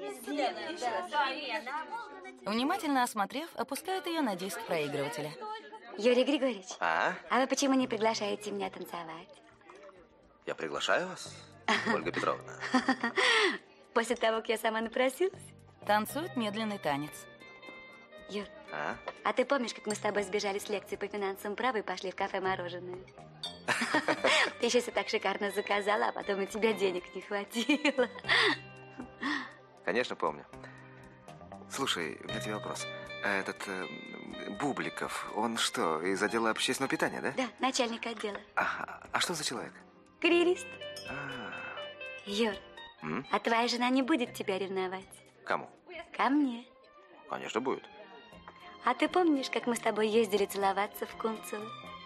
Внимательно осмотрев, опускает ее на диск проигрывателя. Юрий Григорьевич, А? а вы почему не приглашаете меня танцевать? Я приглашаю вас, Ольга Петровна. После того, как я сама напросилась? Танцует медленный танец. Юр, А? а ты помнишь, как мы с тобой сбежали с лекции по финансовому праву и пошли в кафе «Мороженое»? Ты еще все так шикарно заказала, а потом у тебя денег не хватило. Конечно, помню. Слушай, у меня тебе вопрос. А этот э, Бубликов, он что, из отдела общественного питания, да? Да, начальник отдела. А, а что за человек? Карьерист. А. Юр, М? а твоя жена не будет тебя ревновать? Кому? Ко мне. Конечно, будет. А ты помнишь, как мы с тобой ездили целоваться в Кунцево?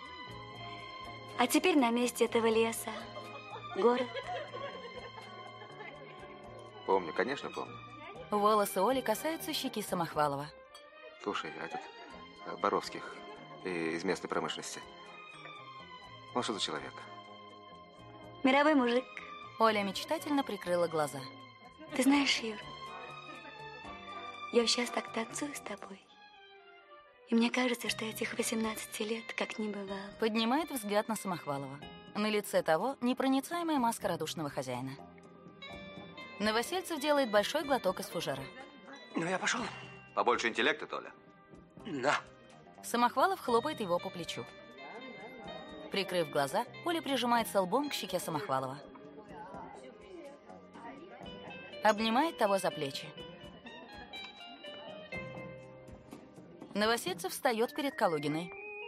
А теперь на месте этого леса город. Помню, конечно, помню. Волосы Оли касаются щеки Самохвалова. Слушай, а этот э, Боровских э, из местной промышленности. Он что за человек? Мировой мужик. Оля мечтательно прикрыла глаза. Ты знаешь, Юр, я сейчас так танцую с тобой. И мне кажется, что этих восемнадцати лет как не бывало. Поднимает взгляд на Самохвалова. На лице того непроницаемая маска радушного хозяина. Новосельцев делает большой глоток из фужера. Ну, я пошел. Побольше интеллекта, Толя. Да. Самохвалов хлопает его по плечу. Прикрыв глаза, Оля прижимается лбом к щеке Самохвалова. Обнимает того за плечи. Новосельцев встает перед Калугиной.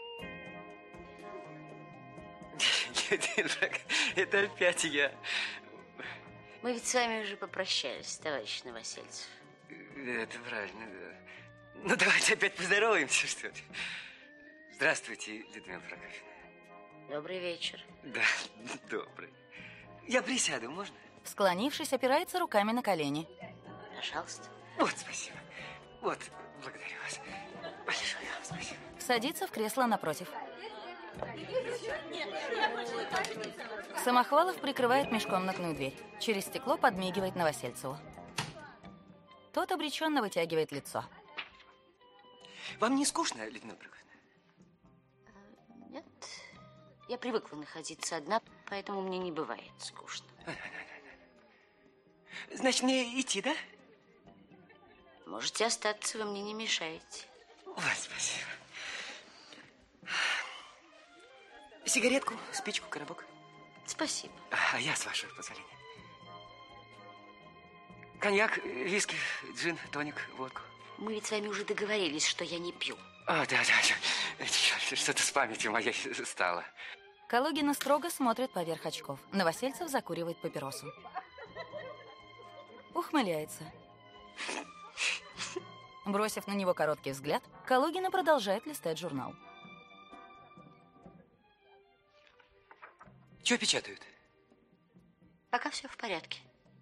Это опять я. Мы ведь с вами уже попрощались, товарищ Новосельцев. Это правильно, да. Ну, давайте опять поздороваемся, что ли. Здравствуйте, Людмила Прокофьевна. Добрый вечер. Да, добрый. Я присяду, можно? Склонившись, опирается руками на колени. Пожалуйста. Вот, спасибо. Вот, благодарю вас. Большое вам спасибо. Садится в кресло напротив. Самохвалов прикрывает межкомнатную дверь. Через стекло подмигивает Новосельцеву. Тот обреченно вытягивает лицо. Вам не скучно, Людмила Прокофьевна? Нет. Я привыкла находиться одна, поэтому мне не бывает скучно. Значит, мне идти, да? Можете остаться, вы мне не мешаете. Вот, спасибо. Сигаретку, спичку, коробок. Спасибо. А я, с вашего позволения. Коньяк, виски, джин, тоник, водку. Мы ведь с вами уже договорились, что я не пью. А, да, да, что-то с памятью моей стало. Калугина строго смотрит поверх очков. Новосельцев закуривает папиросу. Ухмыляется. Бросив на него короткий взгляд, Калугина продолжает листать журнал. Что печатают? Пока все в порядке.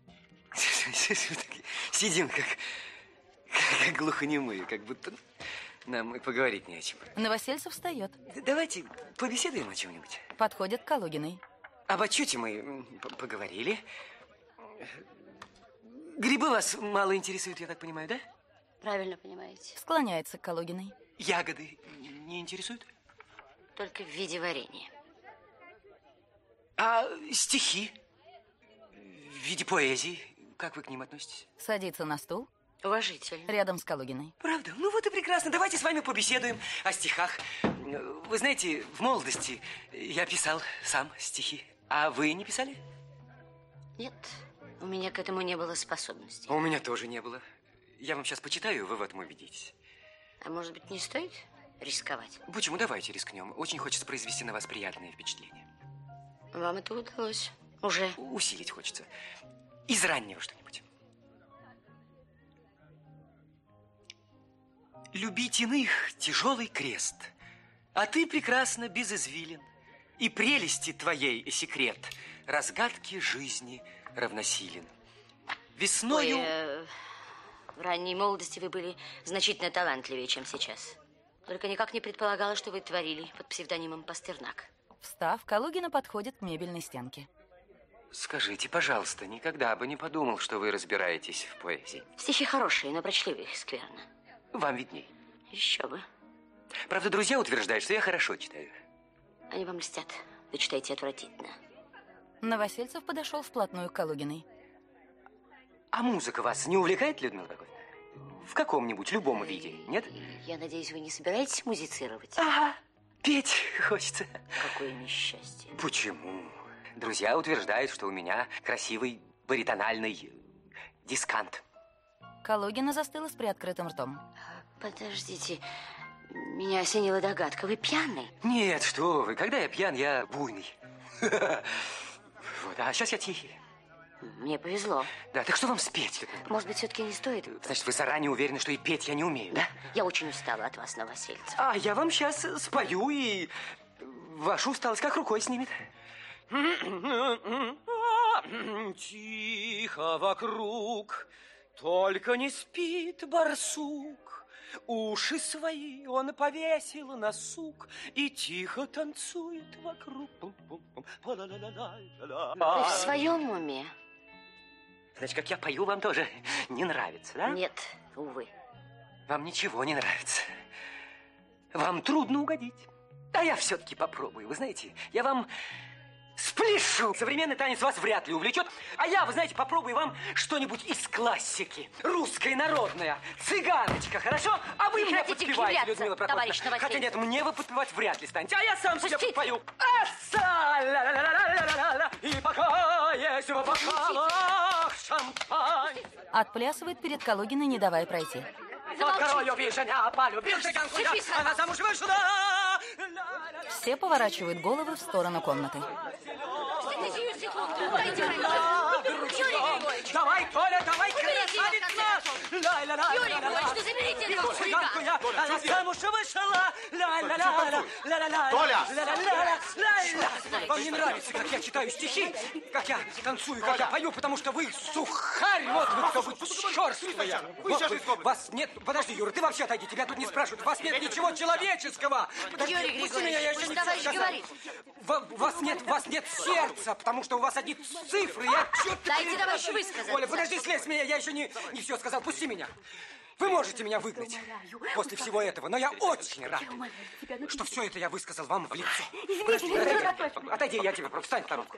Сидим как, как глухонемые, как будто нам и поговорить не о чем. Новосельцев встает. Давайте побеседуем о чем-нибудь. Подходит к Калугиной. Об отчете мы поговорили. Грибы вас мало интересуют, я так понимаю, да? Правильно понимаете. Склоняется к Калугиной. Ягоды не интересуют? Только в виде варенья. А стихи? В виде поэзии? Как вы к ним относитесь? Садится на стул. Уважительно. Рядом с Калугиной. Правда? Ну вот и прекрасно. Давайте с вами побеседуем о стихах. Вы знаете, в молодости я писал сам стихи. А вы не писали? Нет, у меня к этому не было способностей. У меня тоже не было. Я вам сейчас почитаю, вы в этом убедитесь. А может быть, не стоит рисковать? Почему? Давайте рискнем. Очень хочется произвести на вас приятное впечатление. Вам это удалось. Уже. Усилить хочется. Из раннего что-нибудь. Любить иных тяжелый крест, а ты прекрасно без извилин, и прелести твоей секрет разгадке жизни равносилен. Весною... Ой, э, в ранней молодости вы были значительно талантливее, чем сейчас. Только никак не предполагала, что вы творили под псевдонимом Пастернак. Встав, Калугина подходит к мебельной стенке. Скажите, пожалуйста, никогда бы не подумал, что вы разбираетесь в поэзии. Стихи хорошие, но прочли вы их скверно. Вам видней. Еще бы. Правда, друзья утверждают, что я хорошо читаю. Они вам льстят. Вы читаете отвратительно. Новосельцев подошел вплотную к Калугиной. А музыка вас не увлекает, Людмила Прокофьевна? В каком-нибудь любом виде, нет? Я надеюсь, вы не собираетесь музицировать? Ага, петь хочется. Какое несчастье. Почему? Друзья утверждают, что у меня красивый баритональный дискант. Калугина застыла с приоткрытым ртом. Подождите, меня осенила догадка. Вы пьяный? Нет, что вы. Когда я пьян, я буйный. Вот, а сейчас я тихий. Мне повезло. Да, так что вам спеть? Может быть, все-таки не стоит? Значит, вы заранее уверены, что и петь я не умею, да? Я очень устала от вас, Новосельцев. А я вам сейчас спою, и вашу усталость как рукой снимет. Тихо вокруг, только не спит барсук. Уши свои он повесил на сук и тихо танцует вокруг. Вы в своем уме? Значит, как я пою, вам тоже не нравится, да? Нет, увы. Вам ничего не нравится. Вам трудно угодить. А я все-таки попробую. Вы знаете, я вам спляшу. Современный танец вас вряд ли увлечет. А я, вы знаете, попробую вам что-нибудь из классики. Русское народное. Цыганочка, хорошо? А вы, вы мне подпеваете, Людмила Прокофьевна. Хотя нет, мне вы подпевать вряд ли станете. А я сам себе подпою. И пока есть в бокалах шампань. Отплясывает перед Калугиной, не давая пройти. Вот королю вишня полюбил цыганку я, она замуж вышла. Все поворачивают головы в сторону комнаты. Давай, Толя, давай, красавица! Юрий Егорович, ну заберите этого цыганку я, она замуж вышла! Толя! Вам не нравится, как я читаю стихи, как я танцую, как я пою, потому что вы сухарь, вот вы кто, вы черствая. Вас нет, подожди, Юра, ты вообще отойди, тебя тут не спрашивают, у вас нет ничего человеческого. Юрий Григорьевич, пусть товарищ говорит. У вас нет, у вас нет сердца, потому что у вас одни цифры, я отчет... Дайте товарищу высказаться. Оля, подожди, слезь с меня, я еще не, не все сказал, пусти меня. Вы можете меня выгнать после всего этого, но я очень рад, что все это я высказал вам в лицо. Подожди, отойди, отойди, я тебе просто встань в сторонку.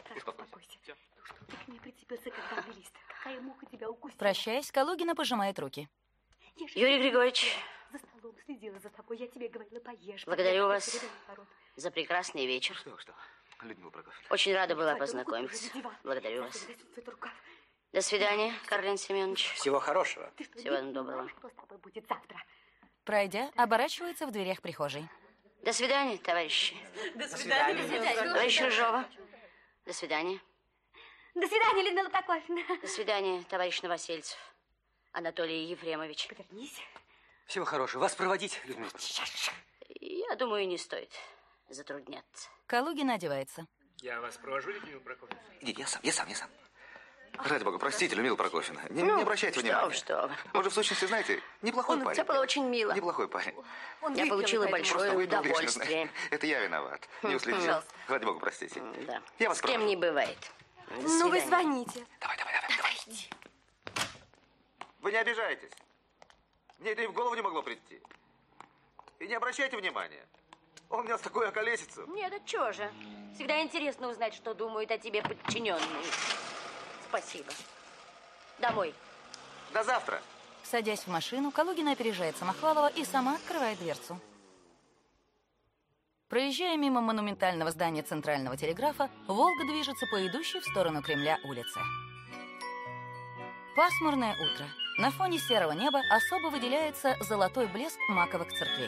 Прощаясь, Калугина пожимает руки. Юрий Григорьевич, За столом следила за тобой, я тебе говорила, поешь. Благодарю вас. за прекрасный вечер. Что, что? Людмила Прокофьевна. Очень рада была познакомиться. Благодарю вас. До свидания, Карлин Семенович. Всего хорошего. Всего доброго. Что с тобой будет завтра? Пройдя, оборачивается в дверях прихожей. До свидания, товарищи. До свидания. До свидания. Товарищ Рыжова. До свидания. До свидания, Людмила Прокофьевна. До свидания, товарищ Новосельцев. Анатолий Ефремович. Повернись. Всего хорошего. Вас проводить, Людмила? Я думаю, не стоит затрудняться. Калугин одевается. Я вас провожу, Людмила Прокофьевна? Нет, я сам, я сам, я сам. Ради бога, простите, Людмила Прокофьевна. Не, Ну, не обращайте что внимания. вы, что вы. Он же, в сущности, знаете, неплохой Он, парень. это было очень мило. Неплохой парень. Он Я получила большое Просто вы публично удовольствие. знаете. Это я виноват. Не уследил. Пожалуйста. Ради бога, простите. Да. Я вас С кем провожу. не бывает. До Ну, вы свидания. звоните. Давай, давай, давай. Давайте. Вы не обижайтесь. Мне это и в голову не могло прийти. И не обращайте внимания. Он нес такую околесицу. Нет, да чего же. Всегда интересно узнать, что думают о тебе подчиненные. Спасибо. Домой. До завтра. Садясь в машину, Калугина опережает Самохвалова и сама открывает дверцу. Проезжая мимо монументального здания Центрального телеграфа, «Волга» движется по идущей в сторону Кремля улице. Пасмурное утро. На фоне серого неба особо выделяется золотой блеск маковых церквей.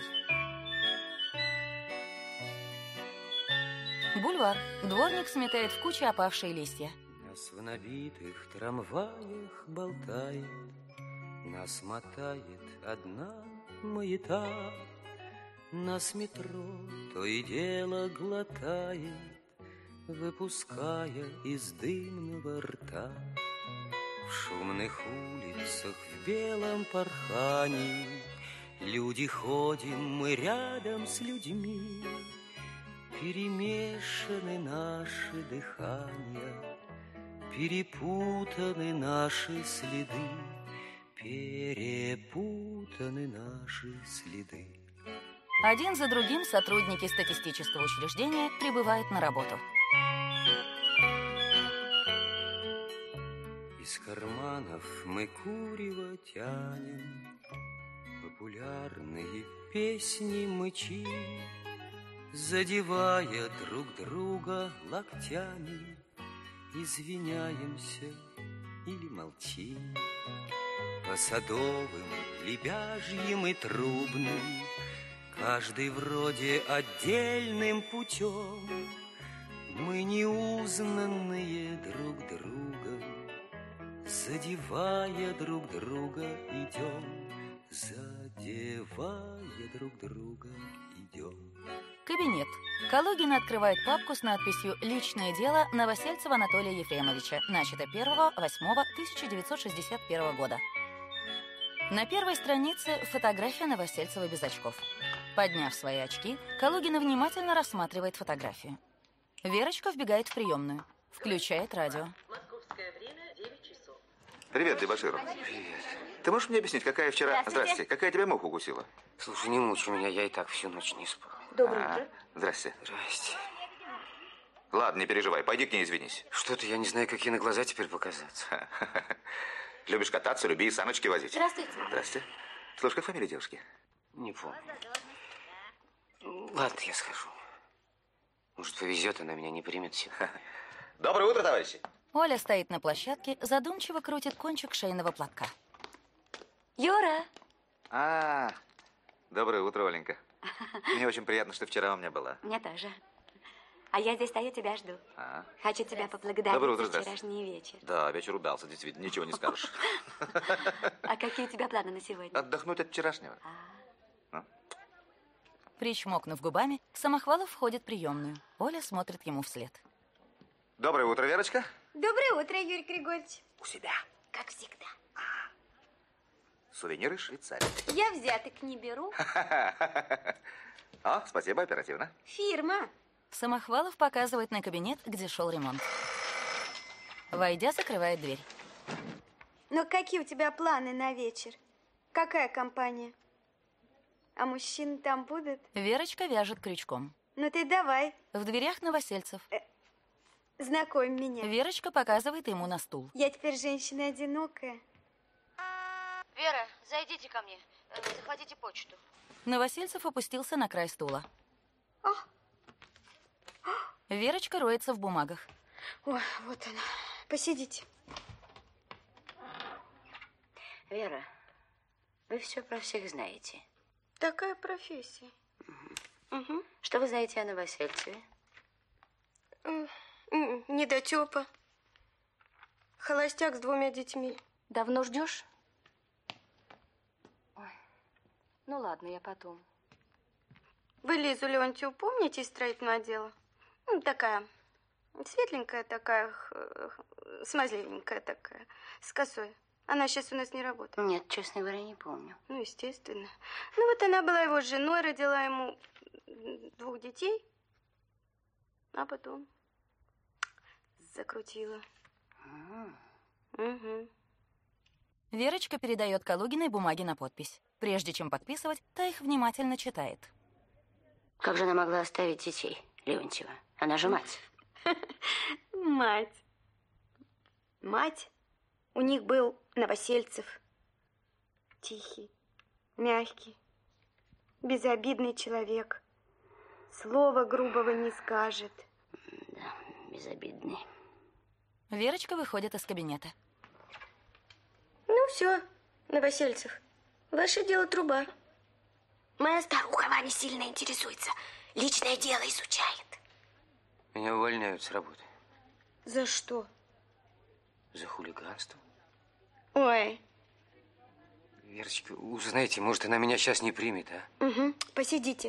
Бульвар. Дворник сметает в кучу опавшие листья. Нас в набитых трамваях болтает, нас мотает одна маята, нас метро то и дело глотает, выпуская из дымного рта. В шумных улицах в белом порхании люди ходим, мы рядом с людьми. Перемешаны наши дыхания, перепутаны наши следы, перепутаны наши следы. Один за другим сотрудники статистического учреждения прибывают на работу. Из карманов мы курево тянем, популярные песни мычим, задевая друг друга локтями, извиняемся или молчим. По садовым, лебяжьим и трубным, каждый вроде отдельным путем, мы неузнанные друг другом, задевая друг друга идем, задевая друг друга идем. Кабинет. Калугин открывает папку с надписью «Личное дело Новосельцева Анатолия Ефремовича», начато первого восьмого тысяча девятьсот шестьдесят первого года. На первой странице фотография Новосельцева без очков. Подняв свои очки, Калугина внимательно рассматривает фотографию. Верочка вбегает в приемную. Включает радио. Московское время девять часов. Привет, Дебаширов. Привет. Ты можешь мне объяснить, какая вчера... Здравствуйте. Здрасте. Какая тебя муха укусила? Слушай, не мучай меня, я и так всю ночь не спал. Доброе утро. Здрасте. Здрасте. Ладно, не переживай, пойди к ней извинись. Что-то я не знаю, какие на глаза теперь показаться. Любишь кататься, люби и саночки возить. Здравствуйте. Здрасте. Слушай, как фамилия девушки? Не помню. Ладно, я схожу. Может, повезет, она меня не примет сегодня. Доброе утро, товарищи. Оля стоит на площадке, задумчиво крутит кончик шейного платка. Юра! А, доброе утро, Оленька. Мне очень приятно, что вчера у меня была. Мне тоже. А я здесь стою, тебя жду. А. Хочу тебя поблагодарить Доброе утро, за здравствуйте. вчерашний вечер. Да, вечер удался, действительно, ничего не скажешь. А какие у тебя планы на сегодня? Отдохнуть от вчерашнего. Причмокнув губами, Самохвалов входит в приемную. Оля смотрит ему вслед. Доброе утро, Верочка. Доброе утро, Юрий Григорьевич. У себя. Как всегда. Сувениры Швейцарии. Я взяток не беру. О, спасибо, оперативно. Фирма. Самохвалов показывает на кабинет, где шел ремонт. Войдя, закрывает дверь. Ну, какие у тебя планы на вечер? Какая компания? А мужчины там будут? Верочка вяжет крючком. Ну, ты давай. В дверях Новосельцев. Э, знакомь меня. Верочка показывает ему на стул. Я теперь женщина одинокая. Вера, зайдите ко мне. Захватите почту. Новосельцев опустился на край стула. О, Верочка роется в бумагах. Ой, вот она. Посидите. Вера, вы все про всех знаете. Такая профессия. Угу. Что вы знаете о Новосельцеве? Недотепа. Холостяк с двумя детьми. Давно ждешь? Ой. Ну ладно, я потом. Вы Лизу Леонтьеву помните из строительного отдела? Ну, такая светленькая такая, смазливенькая такая, с косой. Она сейчас у нас не работает. Нет, честно говоря, не помню. Ну, естественно. Ну, вот она была его женой, родила ему двух детей, а потом закрутила. Угу. Верочка передает Калугиной бумаги на подпись. Прежде чем подписывать, та их внимательно читает. Как же она могла оставить детей, Леонтьева? Она же мать. Мать. Мать? У них был Новосельцев. Тихий, мягкий, безобидный человек. Слова грубого не скажет. Да, безобидный. Верочка выходит из кабинета. Ну все, Новосельцев, ваше дело труба. Моя старуха вами сильно интересуется. Личное дело изучает. Меня увольняют с работы. За что? За хулиганство. Ой. Верочка, узнайте, может, она меня сейчас не примет, а? Угу, посидите.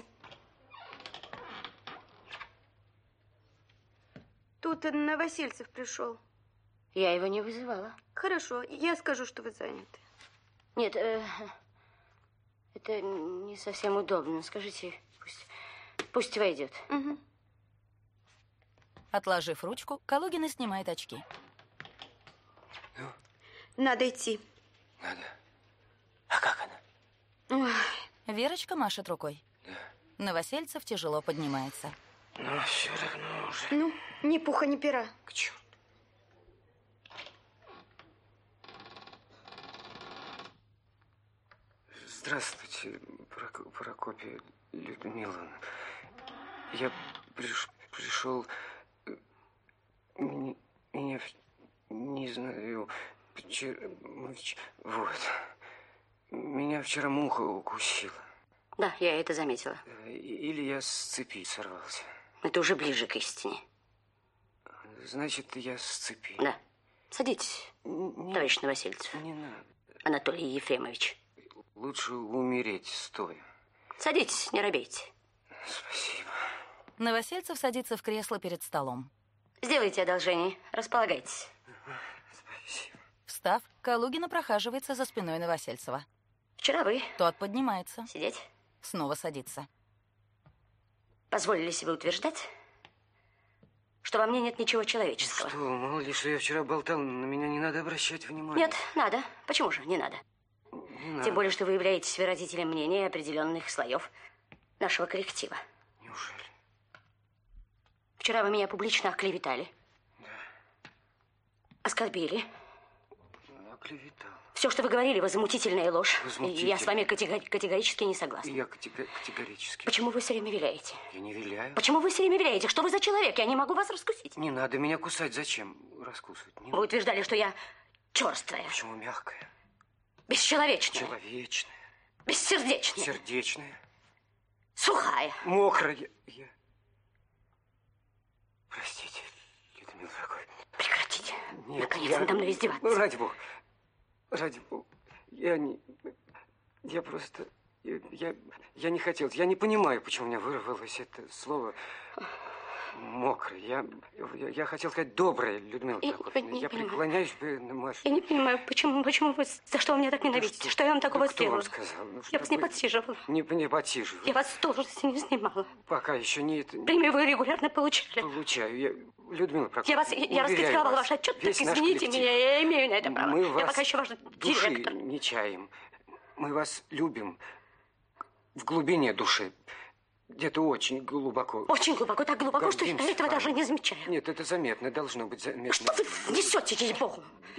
Тут Новосельцев пришел. Я его не вызывала. Хорошо, я скажу, что вы заняты. Нет, э, это не совсем удобно. Скажите, пусть, пусть войдет. Угу. Отложив ручку, Калугина снимает очки. Ну? Надо идти. Надо. А как она? Ой. Верочка машет рукой. Да. Новосельцев тяжело поднимается. Ну, все равно уже. Ну, ни пуха, ни пера. К черту. Здравствуйте, Прок- Прокопья Людмила. Я приш, пришел... Меня, меня не знаю... Вчера, вот. Меня вчера муха укусила. Да, я это заметила. Или я с цепи сорвался. Это уже ближе к истине. Значит, я с цепи. Да. Садитесь, не, товарищ Новосельцев. Не надо. Анатолий Ефремович. Лучше умереть стоя. Садитесь, не робейте. Спасибо. Новосельцев садится в кресло перед столом. Сделайте одолжение, располагайтесь. Спасибо. Встав, Калугина прохаживается за спиной Новосельцева. Вчера вы... Тот поднимается. Сидеть. Снова садится. Позволили себе утверждать, что во мне нет ничего человеческого. Что, мало ли, что я вчера болтал, на меня не надо обращать внимания. Нет, надо. Почему же не надо? Не надо. Тем более, что вы являетесь выразителем мнения определенных слоев нашего коллектива. Неужели? Вчера вы меня публично оклеветали. Да. Оскорбили. Оклеветал. Все, что вы говорили, возмутительная ложь. Возмутительно. Я с вами категори- категорически не согласна. Я катего- категорически. Почему вы все время виляете? Я не виляю. Почему вы все время виляете? Что вы за человек? Я не могу вас раскусить. Не надо меня кусать. Зачем раскусывать? Не Вы утверждали, что я черствая. Почему мягкая? Бесчеловечная. Человечная. Бессердечная. Сердечная. Сухая. Мокрая. Я... Простите, Людмила Прокопьевна. Прекратите. Нет, Наконец, я... надо мной издеваться. Ну, ради бога. Ради бога. Я не... Я просто... Я, я, я не хотел. Я не понимаю, почему у меня вырвалось это слово мокрый. Я, я, я хотел сказать доброе, Людмила Я Прокопьевна. не Я понимаю. преклоняюсь бы на вашу... Я не понимаю, почему, почему вы... За что вы меня так ненавидите? что? Что я вам такого Ну, кто сделала? вам сказал? Ну, Я вас не вы- подсиживала. Не, не подсиживаю. Я вас тоже не снимала. Пока еще не... это- Премию вы регулярно получали. Получаю. Я... Людмила Прокопьевна, Я вас, я, я уверяю раскритиковала вас, ваш отчет, так весь наш извините коллектив, меня, я имею на это право. Мы я вас пока еще ваш души директор. не чаем. Мы вас любим в глубине души. Где-то очень глубоко. Очень глубоко, так глубоко, что я Гордимся этого вами. даже не замечаю. Нет, это заметно, должно быть заметно. Что вы несете, ей-богу? Я,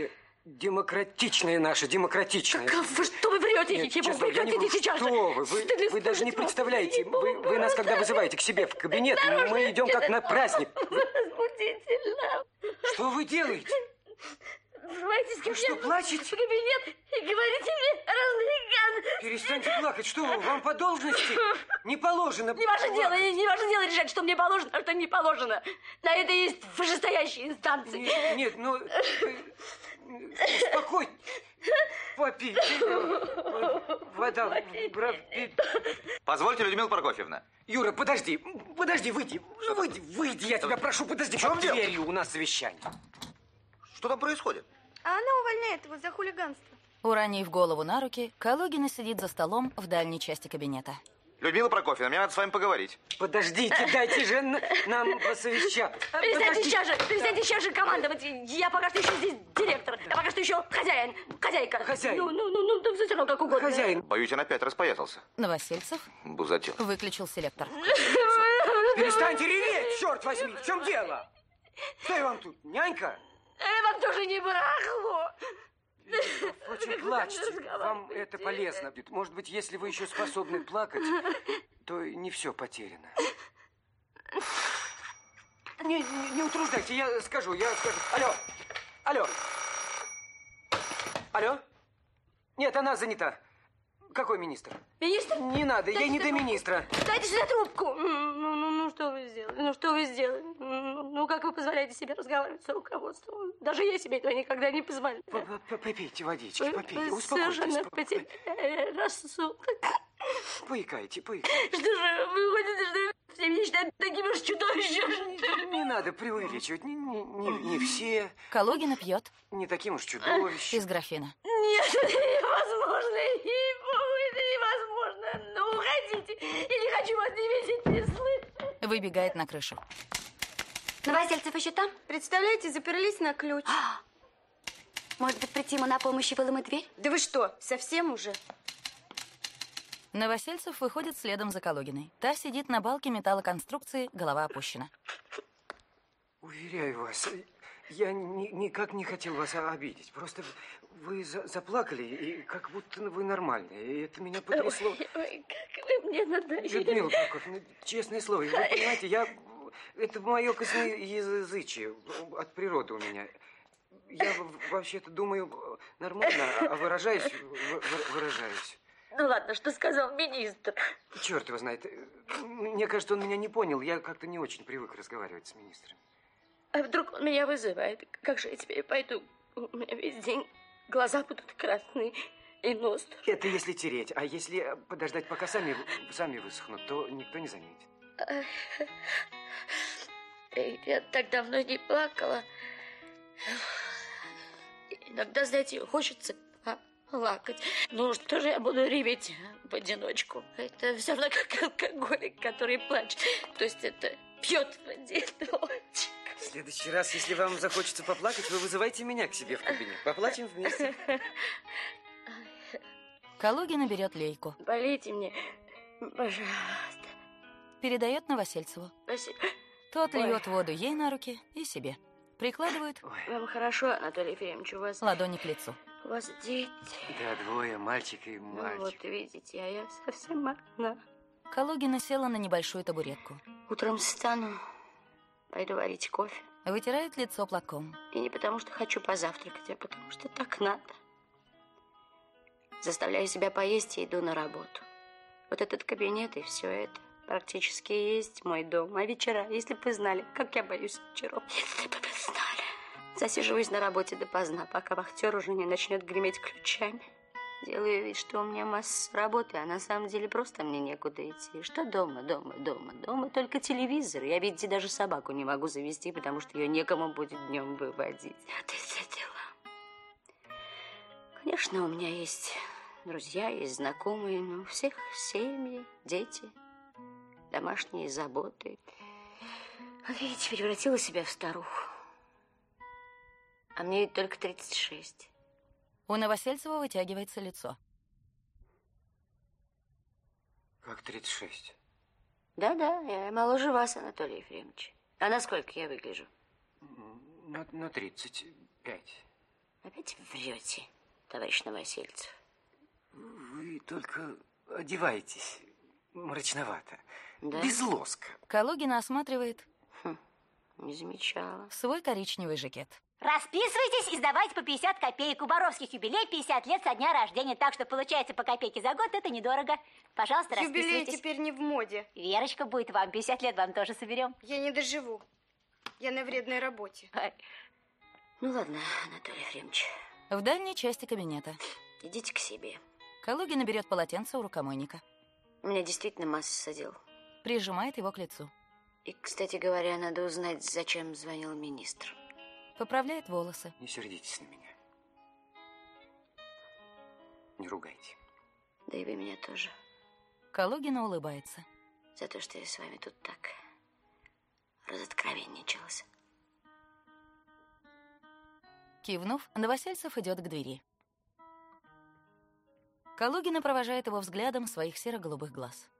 Демократичная наша, демократичная. Как вы, что вы врете? Нет, Его честно, я не прекратите вру. сейчас же. Что вы? Вы, вы даже не представляете. Вы, вы нас когда вызываете к себе в кабинет, мы идем как на праздник. Возбудительно. Что вы делаете? Врывайтесь ко Вы что, мне плачете? в кабинет и говорите мне разные гадости. Перестаньте плакать. Что вы, вам по должности не положено Не ваше плакать. дело, не ваше дело решать, что мне положено, а что не положено. На это есть вышестоящие инстанции. Нет, нет, ну... Успокойтесь. Попей. Вода. Позвольте, Людмила Прокофьевна. Юра, подожди. Подожди, выйди. Выйди, выйди, я тебя прошу, подожди. В чем под дело? дверью у нас совещание. Что там происходит? А она увольняет его за хулиганство. Уронив голову на руки, Калугина сидит за столом в дальней части кабинета. Людмила Прокофьевна, мне надо с вами поговорить. Подождите, дайте же нам посовещаться. Перестаньте сейчас же, перестаньте сейчас же командовать. Я пока что еще здесь директор. Я пока что еще хозяин, хозяйка. Хозяин. Ну, ну, ну, ну, все равно как угодно. Хозяин. Боюсь, он опять распоясался. Новосельцев Бузатер. выключил селектор. Перестаньте реветь, черт возьми. В чем дело? Что я вам тут, нянька? Я вам тоже не барахло. Очень плачьте, вам это полезно. Может быть, если вы еще способны плакать, то не все потеряно. Не, не, не утруждайте, я скажу, я скажу. Алло, алло. Алло? Нет, она занята. Какой министр? Министр? Не надо, я не до министра. Дайте сюда трубку. Ну, ну, ну, что вы сделали? Ну, что вы сделали? Ну, ну, как вы позволяете себе разговаривать с руководством? Даже я себе этого никогда не позволяю. Попейте водички, попейте, Вы успокойтесь. совершенно потеряли рассудок. Поикайте, поикайте. Что же, выходит, что все меня считают таким уж чудовищем? Не надо преувеличивать, не, не, не, не все. Калугина пьет. Не таким уж чудовищем. Из графина. Нет, это невозможно, ей-богу, это невозможно. Ну, уходите, я не хочу вас не видеть, не слышать. Выбегает на крышу. Новосельцев еще там? Представляете, заперлись на ключ. Может быть, прийти ему на помощь и выломать дверь? Да вы что, совсем уже? Новосельцев выходит следом за Калугиной. Та сидит на балке металлоконструкции, голова опущена. Уверяю вас, я ни, никак не хотел вас обидеть. Просто вы за, заплакали, и как будто вы нормальные. И это меня потрясло. Ой, ой, как вы мне надоели. Людмила Прокофьевна, честное слово, вы понимаете, я... Это мое косноязычие от природы у меня. Я вообще-то думаю нормально, а выражаюсь, выражаюсь. Ну ладно, что сказал министр? Черт его знает. Мне кажется, он меня не понял. Я как-то не очень привык разговаривать с министрами. А вдруг он меня вызывает? Как же я теперь пойду? У меня весь день глаза будут красные и нос. Это если тереть. А если подождать, пока сами, сами высохнут, то никто не заметит. Я так давно не плакала. Иногда, знаете, хочется плакать. Ну, что же я буду реветь в одиночку? Это все равно как алкоголик, который плачет. То есть это пьет в одиночку. В следующий раз, если вам захочется поплакать, вы вызывайте меня к себе в кабинет. Поплачем вместе. Калугина берет лейку. Болейте мне, пожалуйста. Передает Новосельцеву. Спасибо. Тот Ой. льет воду ей на руки и себе. Прикладывает Вам хорошо, Анатолий Ефремович, у вас... ладони к лицу. У вас дети. Да, двое, мальчик и мальчик. Ну вот, видите, а я совсем одна. Калугина села на небольшую табуретку. Утром встану, пойду варить кофе. Вытирает лицо платком. И не потому, что хочу позавтракать, а потому, что так надо. Заставляю себя поесть и иду на работу. Вот этот кабинет и все это практически и есть мой дом. А вечера, если бы вы знали, как я боюсь вечеров. Если бы вы знали. Засиживаюсь на работе допоздна, пока вахтер уже не начнет греметь ключами. Делаю вид, что у меня масса работы, а на самом деле просто мне некуда идти. Что дома, дома, дома, дома только телевизор. Я, видите, даже собаку не могу завести, потому что ее некому будет днем выводить. Вот это дела. Конечно, у меня есть друзья, есть знакомые, но у всех семьи, дети, домашние заботы. Вот видите, превратила себя в старуху. А мне ведь только тридцать шесть. У Новосельцева вытягивается лицо. Как тридцать шесть? Да-да, я моложе вас, Анатолий Ефремович. А насколько я выгляжу? На, на тридцать пять. Опять врете, товарищ Новосельцев. Вы только одеваетесь мрачновато. Да? Без лоска. Калугина осматривает хм, не замечала. свой коричневый жакет. Расписывайтесь и сдавайте по пятьдесят копеек. У Боровских юбилей пятьдесят лет со дня рождения, так что получается по копейке за год, это недорого. Пожалуйста, Юбилей расписывайтесь. теперь не в моде. Верочка, будет вам пятьдесят лет, вам тоже соберем. Я не доживу. Я на вредной работе. Ай. Ну ладно, Анатолий Ефремович. В дальней части кабинета. Идите к себе. Калугина берет полотенце у рукомойника. У меня действительно масса дел. Прижимает его к лицу. И, кстати говоря, надо узнать, зачем звонил министр. Поправляет волосы. Не сердитесь на меня. Не ругайте. Да и вы меня тоже. Калугина улыбается. За то, что я с вами тут так разоткровенничалась. Кивнув, Новосельцев идет к двери. Калугина провожает его взглядом своих серо-голубых глаз.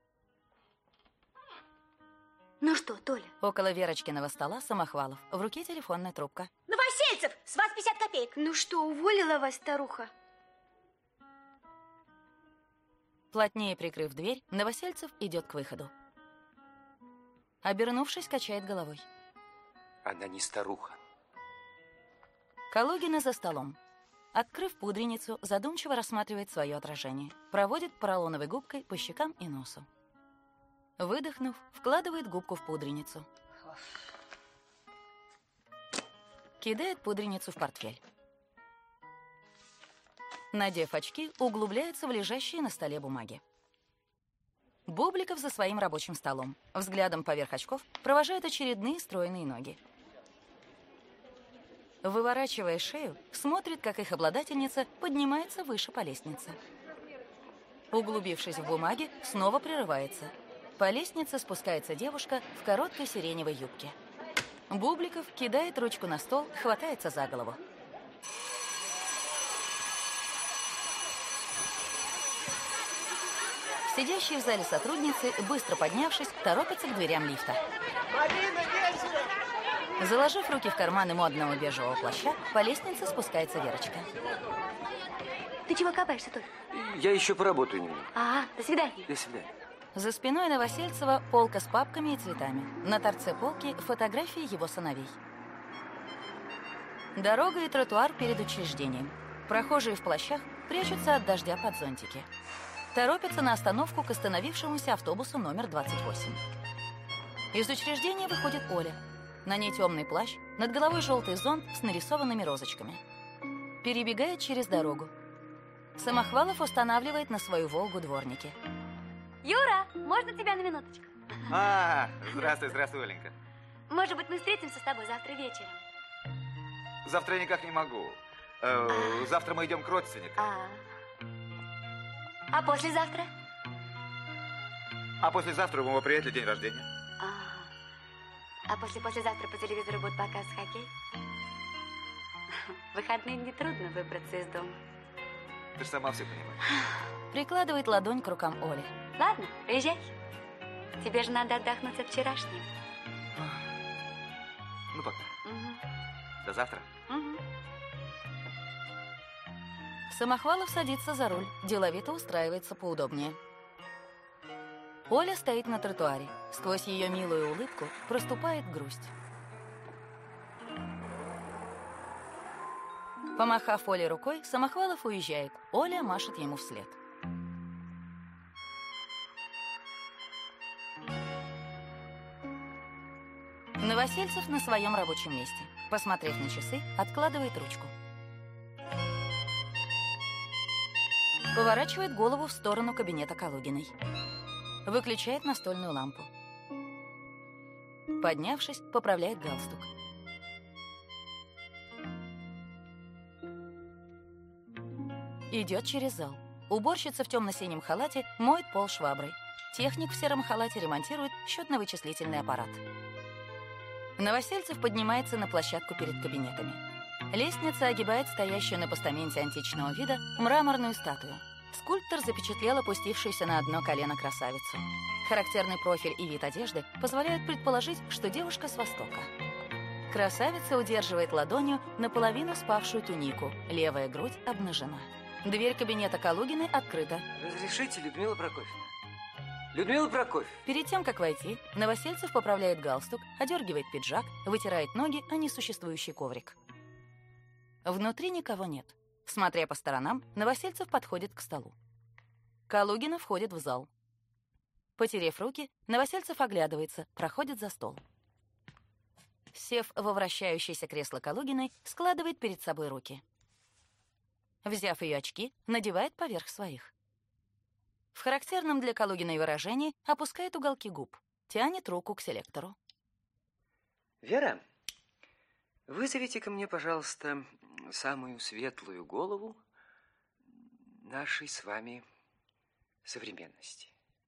Ну что, Толя? Около Верочкиного стола Самохвалов. В руке телефонная трубка. Новосельцев, с вас пятьдесят копеек. Ну что, уволила вас старуха? Плотнее прикрыв дверь, Новосельцев идет к выходу. Обернувшись, качает головой. Она не старуха. Калугина за столом. Открыв пудреницу, задумчиво рассматривает свое отражение. Проводит поролоновой губкой по щекам и носу. Выдохнув, вкладывает губку в пудреницу. Кидает пудреницу в портфель. Надев очки, углубляется в лежащие на столе бумаги. Бубликов за своим рабочим столом. Взглядом поверх очков провожает очередные стройные ноги. Выворачивая шею, смотрит, как их обладательница поднимается выше по лестнице. Углубившись в бумаги, снова прерывается. По лестнице спускается девушка в короткой сиреневой юбке. Бубликов кидает ручку на стол, хватается за голову. Сидящие в зале сотрудницы, быстро поднявшись, торопятся к дверям лифта. Марина, вечером! Заложив руки в карманы модного бежевого плаща, по лестнице спускается Верочка. Ты чего копаешься тут? Я еще поработаю немного. А, до свидания. До свидания. За спиной Новосельцева полка с папками и цветами. На торце полки фотографии его сыновей. Дорога и тротуар перед учреждением. Прохожие в плащах прячутся от дождя под зонтики. Торопятся на остановку к остановившемуся автобусу номер двадцать восемь. Из учреждения выходит Оля. На ней темный плащ, над головой желтый зонт с нарисованными розочками. Перебегает через дорогу. Самохвалов устанавливает на свою «Волгу» дворники. Юра, можно тебя на минуточку? А, здравствуй, здравствуй, Оленька. Может быть, мы встретимся с тобой завтра вечером? Завтра я никак не могу. Э, завтра мы идем к родственникам. А, а послезавтра? А послезавтра у моего приятеля день рождения. А, а после-послезавтра по телевизору будет показ хоккей? В выходные не трудно выбраться из дома. Ты же сама все понимаешь. Прикладывает ладонь к рукам Оли. Ладно, приезжай. Тебе же надо отдохнуть от вчерашнего. Ну, пока. Угу. До завтра. Угу. Самохвалов садится за руль, деловито устраивается поудобнее. Оля стоит на тротуаре. Сквозь ее милую улыбку проступает грусть. Помахав Оле рукой, Самохвалов уезжает. Оля машет ему вслед. Новосельцев на своем рабочем месте. Посмотрев на часы, откладывает ручку. Поворачивает голову в сторону кабинета Калугиной. Выключает настольную лампу. Поднявшись, поправляет галстук. Идет через зал. Уборщица в темно-синем халате моет пол шваброй. Техник в сером халате ремонтирует счетно-вычислительный аппарат. Новосельцев поднимается на площадку перед кабинетами. Лестница огибает стоящую на постаменте античного вида мраморную статую. Скульптор запечатлел опустившуюся на одно колено красавицу. Характерный профиль и вид одежды позволяют предположить, что девушка с Востока. Красавица удерживает ладонью наполовину спавшую тунику. Левая грудь обнажена. Дверь кабинета Калугиной открыта. Разрешите, Людмила Прокофьевна? Людмила Прокофьевна! Перед тем, как войти, Новосельцев поправляет галстук, одергивает пиджак, вытирает ноги о несуществующий коврик. Внутри никого нет. Смотря по сторонам, Новосельцев подходит к столу. Калугина входит в зал. Потерев руки, Новосельцев оглядывается, проходит за стол. Сев во вращающееся кресло Калугиной, складывает перед собой руки. Взяв ее очки, надевает поверх своих. В характерном для Калугиной выражении опускает уголки губ, тянет руку к селектору. Вера, вызовите ко мне, пожалуйста, самую светлую голову нашей с вами современности.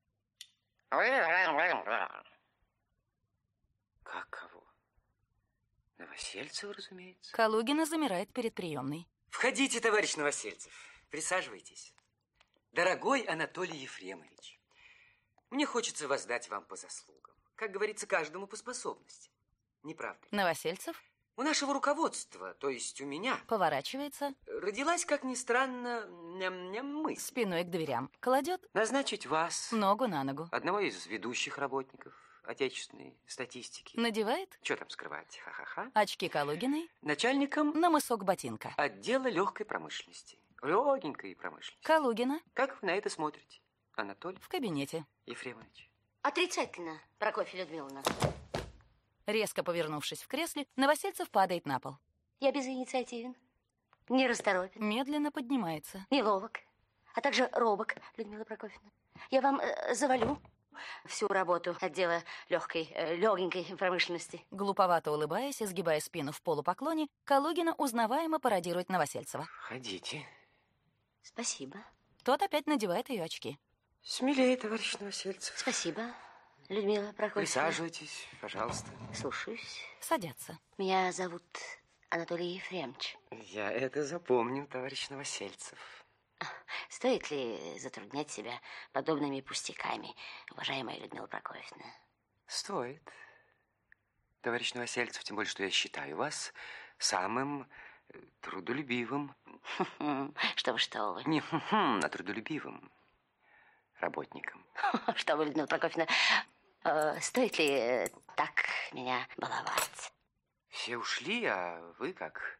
Как кого? Новосельцева, разумеется. Калугина замирает перед приемной. Входите, товарищ Новосельцев. Присаживайтесь. Дорогой Анатолий Ефремович, мне хочется воздать вам по заслугам. Как говорится, каждому по способности. Не правда ли? Новосельцев у нашего руководства, то есть у меня, поворачивается, родилась, как ни странно, мысль. Спиной к дверям. Кладет назначить вас, ногу на ногу, одного из ведущих работников отечественной статистики. Надевает, что там скрывать, ха-ха-ха, очки Калугиной, начальником на мысок ботинка отдела легкой промышленности. Легенькой промышленности. Калугина. Как вы на это смотрите, Анатолий? В кабинете. Ефремович. Отрицательно, Прокофья Людмиловна. Резко повернувшись в кресле, Новосельцев падает на пол. Я безинициативен, нерасторопен. Медленно поднимается. Неловок, а также робок, Людмила Прокофьевна. Я вам э, завалю всю работу отдела легкой, э, легенькой промышленности. Глуповато улыбаясь и сгибая спину в полупоклоне, Калугина узнаваемо пародирует Новосельцева. Ходите. Спасибо. Тот опять надевает ее очки. Смелее, товарищ Новосельцев. Спасибо, Людмила Прокофьевна. Присаживайтесь, пожалуйста. Слушаюсь. Садятся. Меня зовут Анатолий Ефремович. Я это запомню, товарищ Новосельцев. Стоит ли затруднять себя подобными пустяками, уважаемая Людмила Прокофьевна? Стоит. Товарищ Новосельцев, тем более, что я считаю вас самым трудолюбивым. Что вы, что вы. Не а трудолюбивым работником. Что вы, Людмила Прокофьевна, э, стоит ли так меня баловать? Все ушли, а вы, как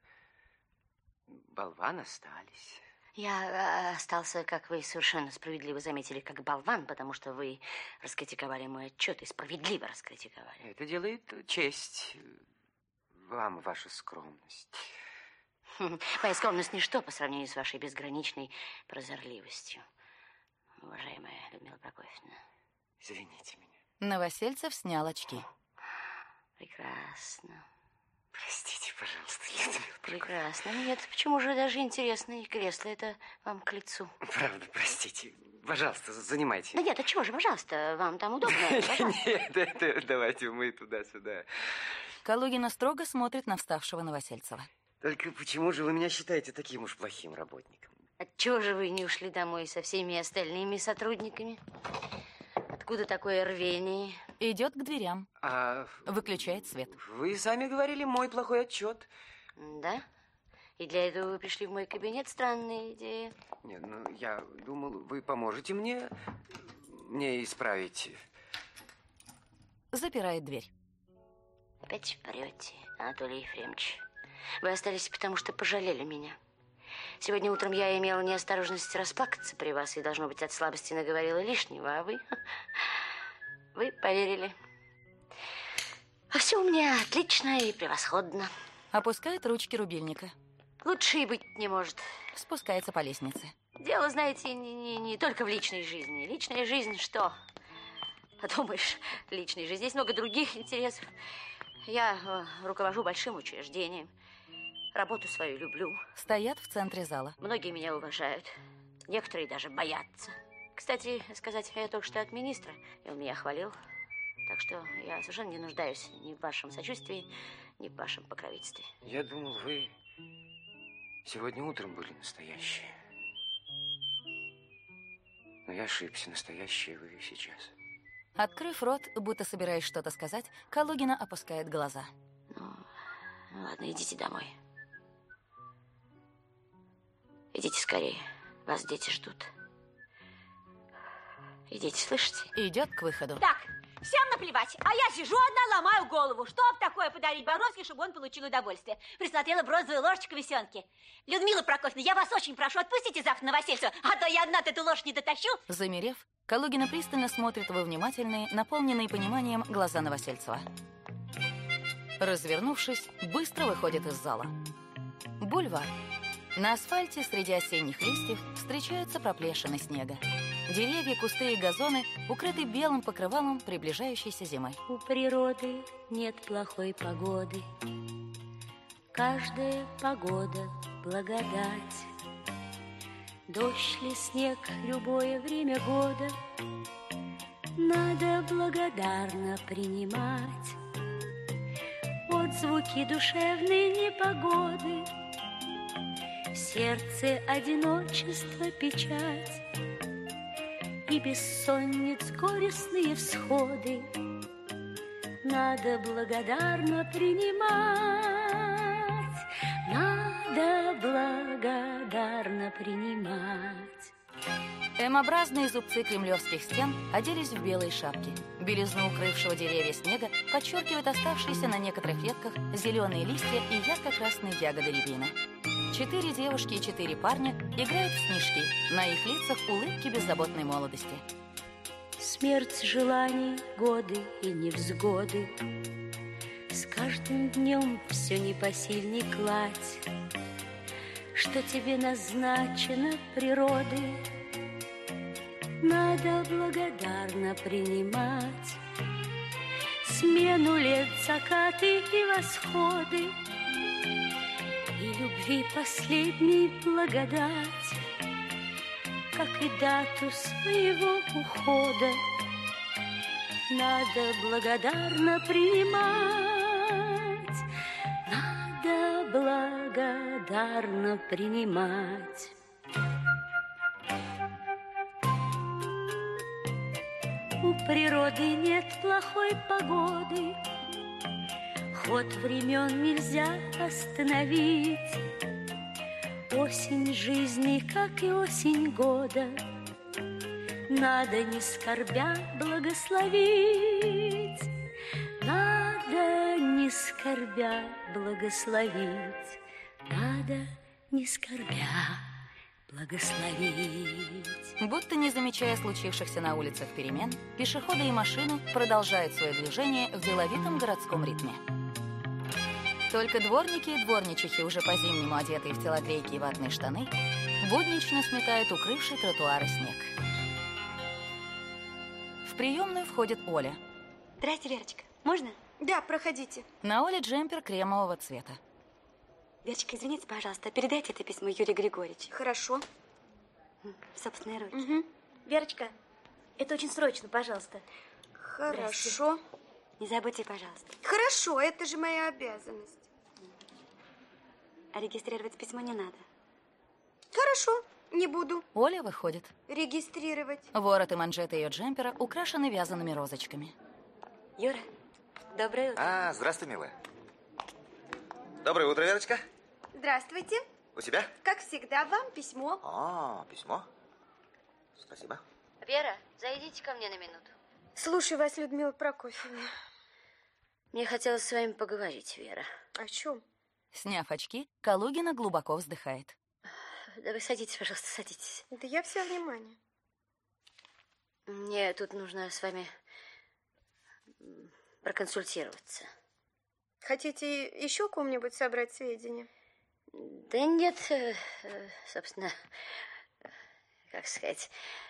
болван, остались. Я остался, как вы совершенно справедливо заметили, как болван, потому что вы раскритиковали мой отчет и справедливо раскритиковали. Это делает честь вам, ваша скромность. Моя скромность ничто по сравнению с вашей безграничной прозорливостью, уважаемая Людмила Прокофьевна. Извините меня. Новосельцев снял очки. Прекрасно. Простите, пожалуйста, Людмила Прокофьевна. Прекрасно. Нет, почему же даже интересно, и кресло это вам к лицу. Правда, простите. Пожалуйста, занимайте. Да нет, а чего же, пожалуйста, вам там удобно? Нет, это давайте мы туда-сюда. Калугина строго смотрит на вставшего Новосельцева. Только почему же вы меня считаете таким уж плохим работником? Отчего же вы не ушли домой со всеми остальными сотрудниками? Откуда такое рвение? Идет к дверям. А... Выключает свет. Вы сами говорили, мой плохой отчет. Да? И для этого вы пришли в мой кабинет? Странная идея. Нет, ну, я думал, вы поможете мне, мне исправить. Запирает дверь. Опять врете, Анатолий Ефремович. Вы остались, потому что пожалели меня. Сегодня утром я имела неосторожность расплакаться при вас и, должно быть, от слабости наговорила лишнего, а вы... Вы поверили. А все у меня отлично и превосходно. Опускает ручки рубильника. Лучше и быть не может. Спускается по лестнице. Дело, знаете, не, не, не только в личной жизни. Личная жизнь что? Подумаешь, личной жизни. Есть много других интересов. Я э, руковожу большим учреждением. Работу свою люблю. Стоят в центре зала. Многие меня уважают. Некоторые даже боятся. Кстати, сказать, я только что от министра, и он меня хвалил. Так что я совершенно не нуждаюсь ни в вашем сочувствии, ни в вашем покровительстве. Я думал, вы сегодня утром были настоящие. Но я ошибся. Настоящие вы сейчас. Открыв рот, будто собираясь что-то сказать, Калугина опускает глаза. Ну, Ладно, идите домой. Идите скорее. Вас дети ждут. Идите, слышите? Идет к выходу. Так, всем наплевать. А я сижу одна, ломаю голову. Что б такое подарить Боровски, чтобы он получил удовольствие? Присмотрела бронзовую ложечку весенки. Людмила Прокофьевна, я вас очень прошу, отпустите завтра Новосельцева, а то я одна-то эту ложь не дотащу. Замерев, Калугина пристально смотрит во внимательные, наполненные пониманием глаза Новосельцева. Развернувшись, быстро выходит из зала. Бульвар. На асфальте среди осенних листьев встречаются проплешины снега. Деревья, кусты и газоны укрыты белым покрывалом приближающейся зимы. У природы нет плохой погоды. Каждая погода – благодать. Дождь ли снег, любое время года надо благодарно принимать. Отзвуки душевной непогоды, в сердце одиночество, печать и бессонниц горестные всходы надо благодарно принимать. Надо благодарно принимать. М-образные зубцы кремлевских стен оделись в белые шапки. Белизну укрывшего деревья снега подчеркивают оставшиеся на некоторых ветках зеленые листья и ярко-красные ягоды рябины. Четыре девушки и четыре парня играют в снежки. На их лицах улыбки беззаботной молодости. Смерть желаний, годы и невзгоды, с каждым днем все непосильней кладь, что тебе назначено природой, надо благодарно принимать. Смену лет, закаты и восходы, и любви последней благодать, как и дату своего ухода, надо благодарно принимать. Надо благодарно принимать. У природы нет плохой погоды, ход времен нельзя остановить. Осень жизни, как и осень года, надо не скорбя благословить. Надо не скорбя благословить. Надо не скорбя благословить. Будто не замечая случившихся на улицах перемен, пешеходы и машины продолжают свое движение в деловитом городском ритме. Только дворники и дворничихи, уже по-зимнему одетые в телогрейки и ватные штаны, буднично сметают укрывший тротуары снег. В приемную входит Оля. Здрасте, Верочка. Можно? Да, проходите. На Оле джемпер кремового цвета. Верочка, извините, пожалуйста, передайте это письмо Юрию Григорьевичу. Хорошо. Собственной руки. Угу. Верочка, это очень срочно, пожалуйста. Хорошо. Не забудьте, пожалуйста. Хорошо, это же моя обязанность. А регистрировать письмо не надо. Хорошо, не буду. Оля выходит. Регистрировать. Ворот и манжеты ее джемпера украшены вязаными розочками. Юра, доброе утро. А, здравствуй, милая. Доброе утро, Верочка. Здравствуйте. У тебя? Как всегда, вам письмо. А, письмо. Спасибо. Вера, зайдите ко мне на минуту. Слушаю вас, Людмила Прокофьевна. Мне хотелось с вами поговорить, Вера. О чем? Сняв очки, Калугина глубоко вздыхает. Да вы садитесь, пожалуйста, садитесь. Да я вся внимание. Мне тут нужно с вами проконсультироваться. Хотите еще кому-нибудь собрать сведения? Да нет, собственно, как сказать,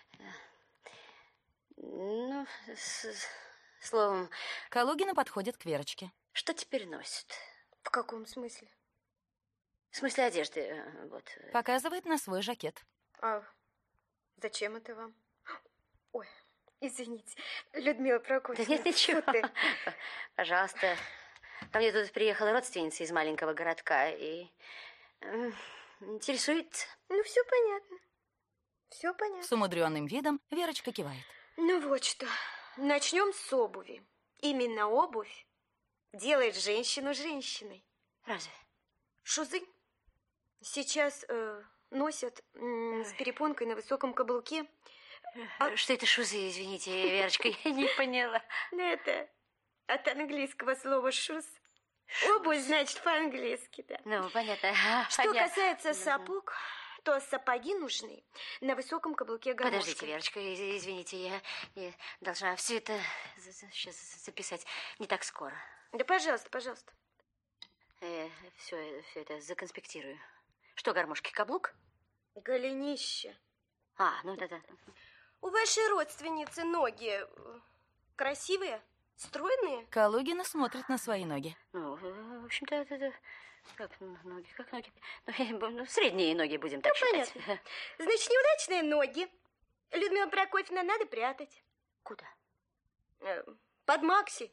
ну, с, словом... Калугина подходит к Верочке. Что теперь носят? В каком смысле? В смысле одежды, вот. Показывает на свой жакет. А зачем это вам? Ой, извините, Людмила Прокофьевна. Да нет, ничего. Пожалуйста. Ко мне тут приехала родственница из маленького городка и э, интересуется. Ну, все понятно. Все понятно. С умудренным видом Верочка кивает. Ну вот что. Начнем с обуви. Именно обувь делает женщину женщиной. Разве? Шузы сейчас э, носят м, с перепонкой на высоком каблуке. А... Что это шузы, извините, Верочка, я не поняла. Это от английского слова шуз. Обувь, значит, по-английски, да. Ну, понятно. А, Что понятно. касается сапог, то сапоги нужны на высоком каблуке гармошкой. Подождите, Верочка, извините, я, я должна все это сейчас записать не так скоро. Да, пожалуйста, пожалуйста. Э, все, все это законспектирую. Что, гармошки, каблук? Голенище. А, ну да-да. У вашей родственницы ноги красивые, стройные? Калугина смотрит на свои ноги. Ну, в общем-то, это, это, как ноги, как ноги? Ну, средние ноги будем так ну, считать. Понятно. Значит, неудачные ноги. Людмила Прокофьевна, надо прятать. Куда? Под Макси.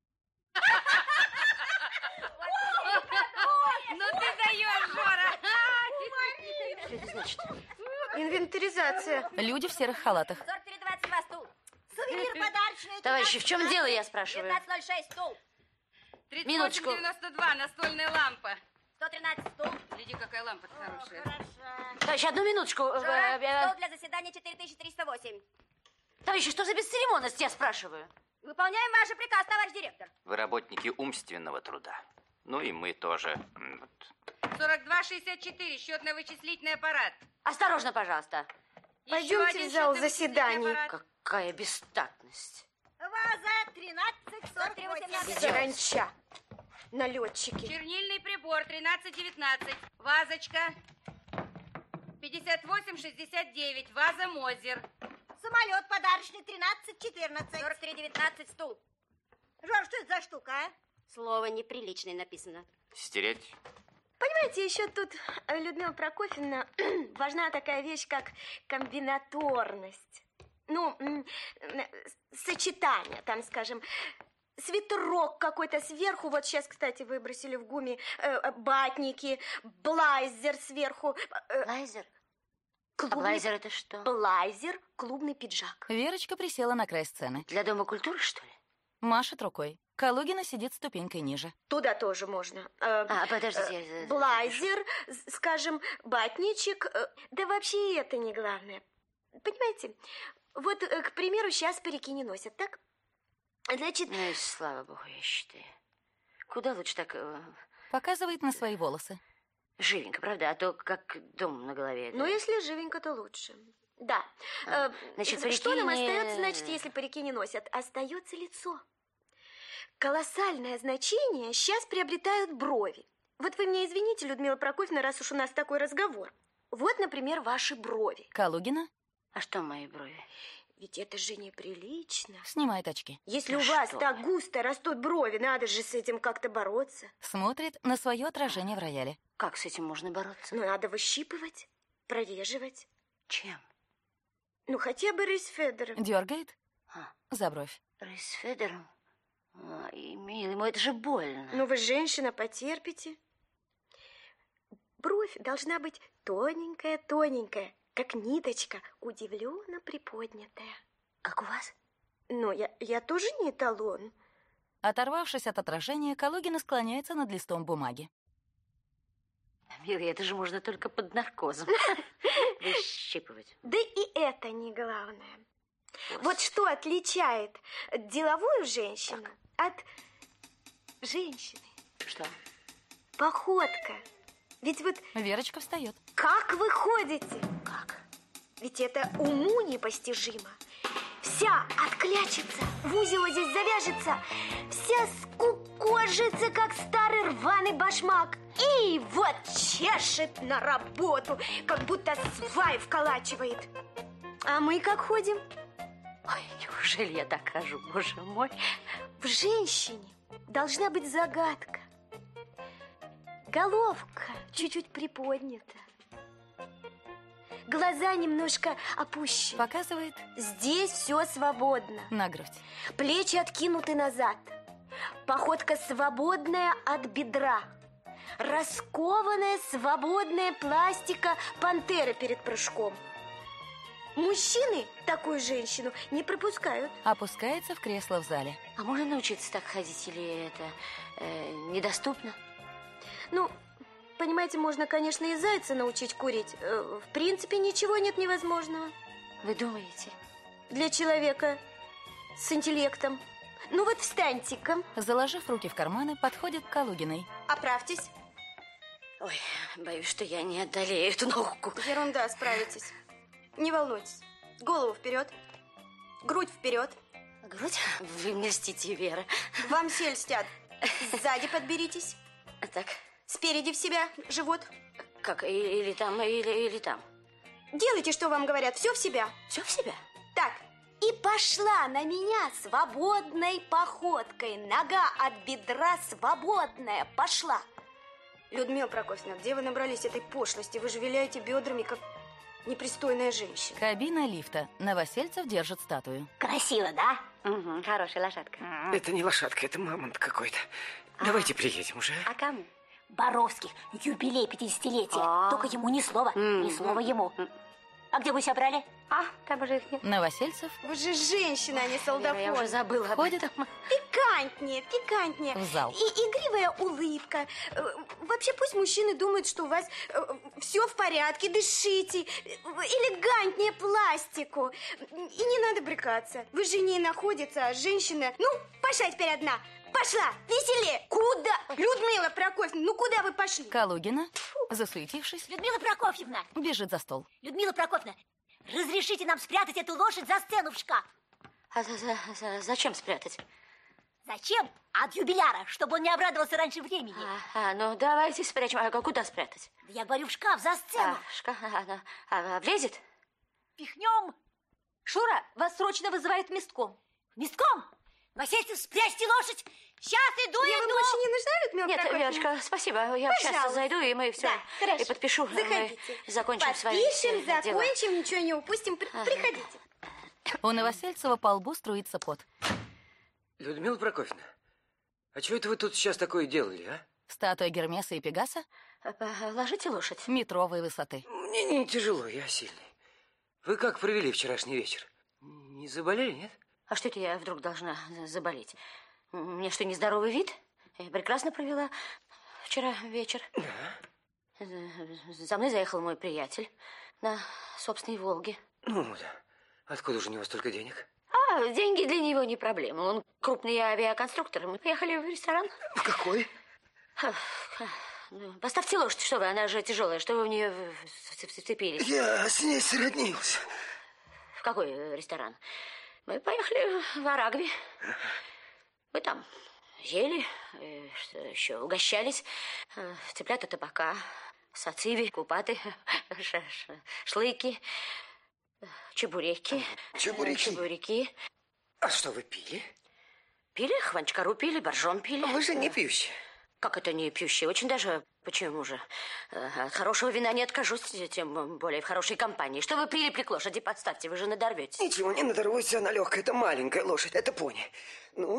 Ну ты даешь, Жора! Что это значит? Инвентаризация. Люди в серых халатах. сорок три двадцать два стул. Сувенир подарочный. Товарищи, в чем дело, я спрашиваю? девятнадцать ноль шесть стул. Минуточку. девяносто два, настольная лампа. сто тринадцать стул. Гляди, какая лампа-то хорошая. Хорошо. Товарищи, одну минуточку. Жора, стол для заседания четыре тысячи триста восемь. Товарищи, что за бесцеремонность, я спрашиваю? Выполняем ваш приказ, товарищ директор. Вы работники умственного труда. Ну и мы тоже. сорок два шестьдесят четыре, счетно-вычислительный аппарат. Осторожно, пожалуйста. Пойдемте в зал заседаний. Какая бестактность. Ваза тринадцать сорок три восемнадцать. Саранча. Налетчики. Чернильный прибор тринадцать девятнадцать. Вазочка. пятьдесят восемь шестьдесят девять. Ваза Мозер. Самолет подарочный тринадцать четырнадцать. сорок три девятнадцать стул. Жор, что это за штука, а? Слово неприличное написано. Стереть. Понимаете, еще тут, Людмила Прокофьевна, важна такая вещь, как комбинаторность. Ну, сочетание, там, скажем, свитерок какой-то сверху. Вот сейчас, кстати, выбросили в ГУМе э, батники, блайзер сверху. Э, блайзер? Клубный... А блайзер это что? Блайзер, клубный пиджак. Верочка присела на край сцены. Для Дома культуры, что ли? Машет рукой. Калугина сидит ступенькой ниже. Туда тоже можно. Э, а, подождите. Э, блайзер, скажем, батничек. Э, да вообще и это не главное. Понимаете, вот, э, к примеру, сейчас парики не носят, так? Значит... Ну и слава богу, я считаю. Куда лучше так... Э... Показывает на свои волосы. Живенько, правда? А то как дом на голове. Ну, да? Если живенько, то лучше. Да. А, значит, парики что нам не... остается, значит, если парики не носят? Остается лицо. Колоссальное значение сейчас приобретают брови. Вот вы мне извините, Людмила Прокофьевна, раз уж у нас такой разговор. Вот, например, ваши брови. Калугина? А что мои брови? Ведь это же неприлично. Снимает очки. Если да у вас что? так густо растут брови, надо же с этим как-то бороться. Смотрит на свое отражение в рояле. Как с этим можно бороться? Ну, надо выщипывать, прореживать. Чем? Ну, хотя бы рейсфедером. Дергает а. за бровь. Рейсфедером? Ой, милый мой, это же больно. Ну, вы женщина, потерпите. Бровь должна быть тоненькая-тоненькая, как ниточка, удивленно приподнятая. Как у вас? Ну, я, я тоже не эталон. Оторвавшись от отражения, Калугина склоняется над листом бумаги. Милый, это же можно только под наркозом. Выщипывать. Да и это не главное. Вот что отличает деловую женщину так. от женщины? Что? Походка. Ведь вот... Верочка встает. Как вы ходите? Как? Ведь это уму непостижимо. Вся отклячется, в узел здесь завяжется, вся скукожится, как старый рваный башмак. И вот чешет на работу, как будто свай вколачивает. А мы как ходим? Ой, неужели я так хожу, боже мой? В женщине должна быть загадка. Головка чуть-чуть приподнята. Глаза немножко опущены. Показывает. Здесь все свободно. На грудь. Плечи откинуты назад. Походка свободная от бедра. Раскованная, свободная пластика пантеры перед прыжком. Мужчины такую женщину не пропускают. Опускается в кресло в зале. А можно научиться так ходить или это э, недоступно? Ну, понимаете, можно, конечно, и зайца научить курить. Э, В принципе, ничего нет невозможного. Вы думаете? Для человека с интеллектом. Ну вот встаньте-ка. Заложив руки в карманы, подходит к Калугиной. Оправьтесь. Ой, боюсь, что я не одолею эту науку. Ерунда, справитесь. Не волнуйтесь. Голову вперед. Грудь вперед. Грудь? Вы мне льстите, Вера. Вам все льстят. Сзади подберитесь. Так. Спереди в себя, живот. Как? Или, или там, или, или там. Делайте, что вам говорят. Все в себя. Все в себя? Так. И пошла на меня свободной походкой. Нога от бедра свободная. Пошла. Людмила Прокофьевна, где вы набрались этой пошлости? Вы же виляете бедрами, как непристойная женщина. Кабина лифта. Новосельцев держит статую. Красиво, да? Угу, хорошая лошадка. Это не лошадка, это мамонт какой-то. Давайте приедем уже. А кому? Боровский, юбилей пятидесятилетия. А. Только ему ни слова, ни слова ему. А где вы себя брали? А, там уже их нет. Новосельцев Вы же женщина, а не солдафон. Я уже забыла об входит этом. Пикантнее, пикантнее. в зал. И игривая улыбка. Э, Вообще пусть мужчины думают, что у вас все в порядке, дышите. Элегантнее пластику. И не надо брыкаться. Вы же не находится, а женщина... Ну, пошла теперь одна. Пошла, веселее. Куда? Людмила Прокофьевна, ну куда вы пошли? Калугина, засуетившись, Людмила Прокофьевна! бежит за стол. Людмила Прокофьевна, разрешите нам спрятать эту лошадь за сцену в шкаф. А за, за, за- зачем спрятать? Зачем? От юбиляра, чтобы он не обрадовался раньше времени. А, а, ну давайте спрячем. А куда спрятать? Да я говорю, в шкаф, за сцену. А, шкаф, а, а, а, а, влезет? Пихнем. Шура, вас срочно вызывает местком. Местком? Васильцев, спрячьте лошадь. Сейчас иду, Я вам иду. больше не нужна, Людмила Нет, Прокофьевна? Верочка, спасибо. Я сейчас Пожалуйста. зайду, и мы все Да, хорошо. и подпишу. Заходите. Мы закончим свои Подпишем, все дела. закончим, ничего не упустим. При- Приходите. У Новосельцева по лбу струится пот. Людмила Прокофьевна, а чего это вы тут сейчас такое делали, а? Статуя Гермеса и Пегаса А, а, Ложите лошадь. метровой высоты. Мне не тяжело, я сильный. Вы как провели вчерашний вечер? Не заболели, нет? А что это я вдруг должна заболеть? Мне что, нездоровый вид? Я прекрасно провела вчера вечер. Да. За мной заехал мой приятель на собственной «Волге». Ну да. Откуда же у него столько денег? А, деньги для него не проблема. Он крупный авиаконструктор. Мы поехали в ресторан. В какой? Ну, поставьте лошадь, что вы, она же тяжелая. Что вы в нее в- в- вцепились? Я с ней сроднился. В какой э, ресторан? Мы поехали в Арагви. Мы там ели, э, что еще, угощались. Э, Цыплята табака, сациви, купаты, ш- ш- шлыки, э, чебуреки. Чебуреки? э, Чебуреки. А что вы пили? Пили, хванчкару пили, боржом пили. Вы же не пьющие. Как это не пьющие? Очень даже. Почему же? Э, От хорошего вина не откажусь, тем более в хорошей компании. Что вы прилипли к лошади? Подставьте, вы же надорветесь. Ничего, не надорвусь, она легкая. Это маленькая лошадь, это пони. Ну?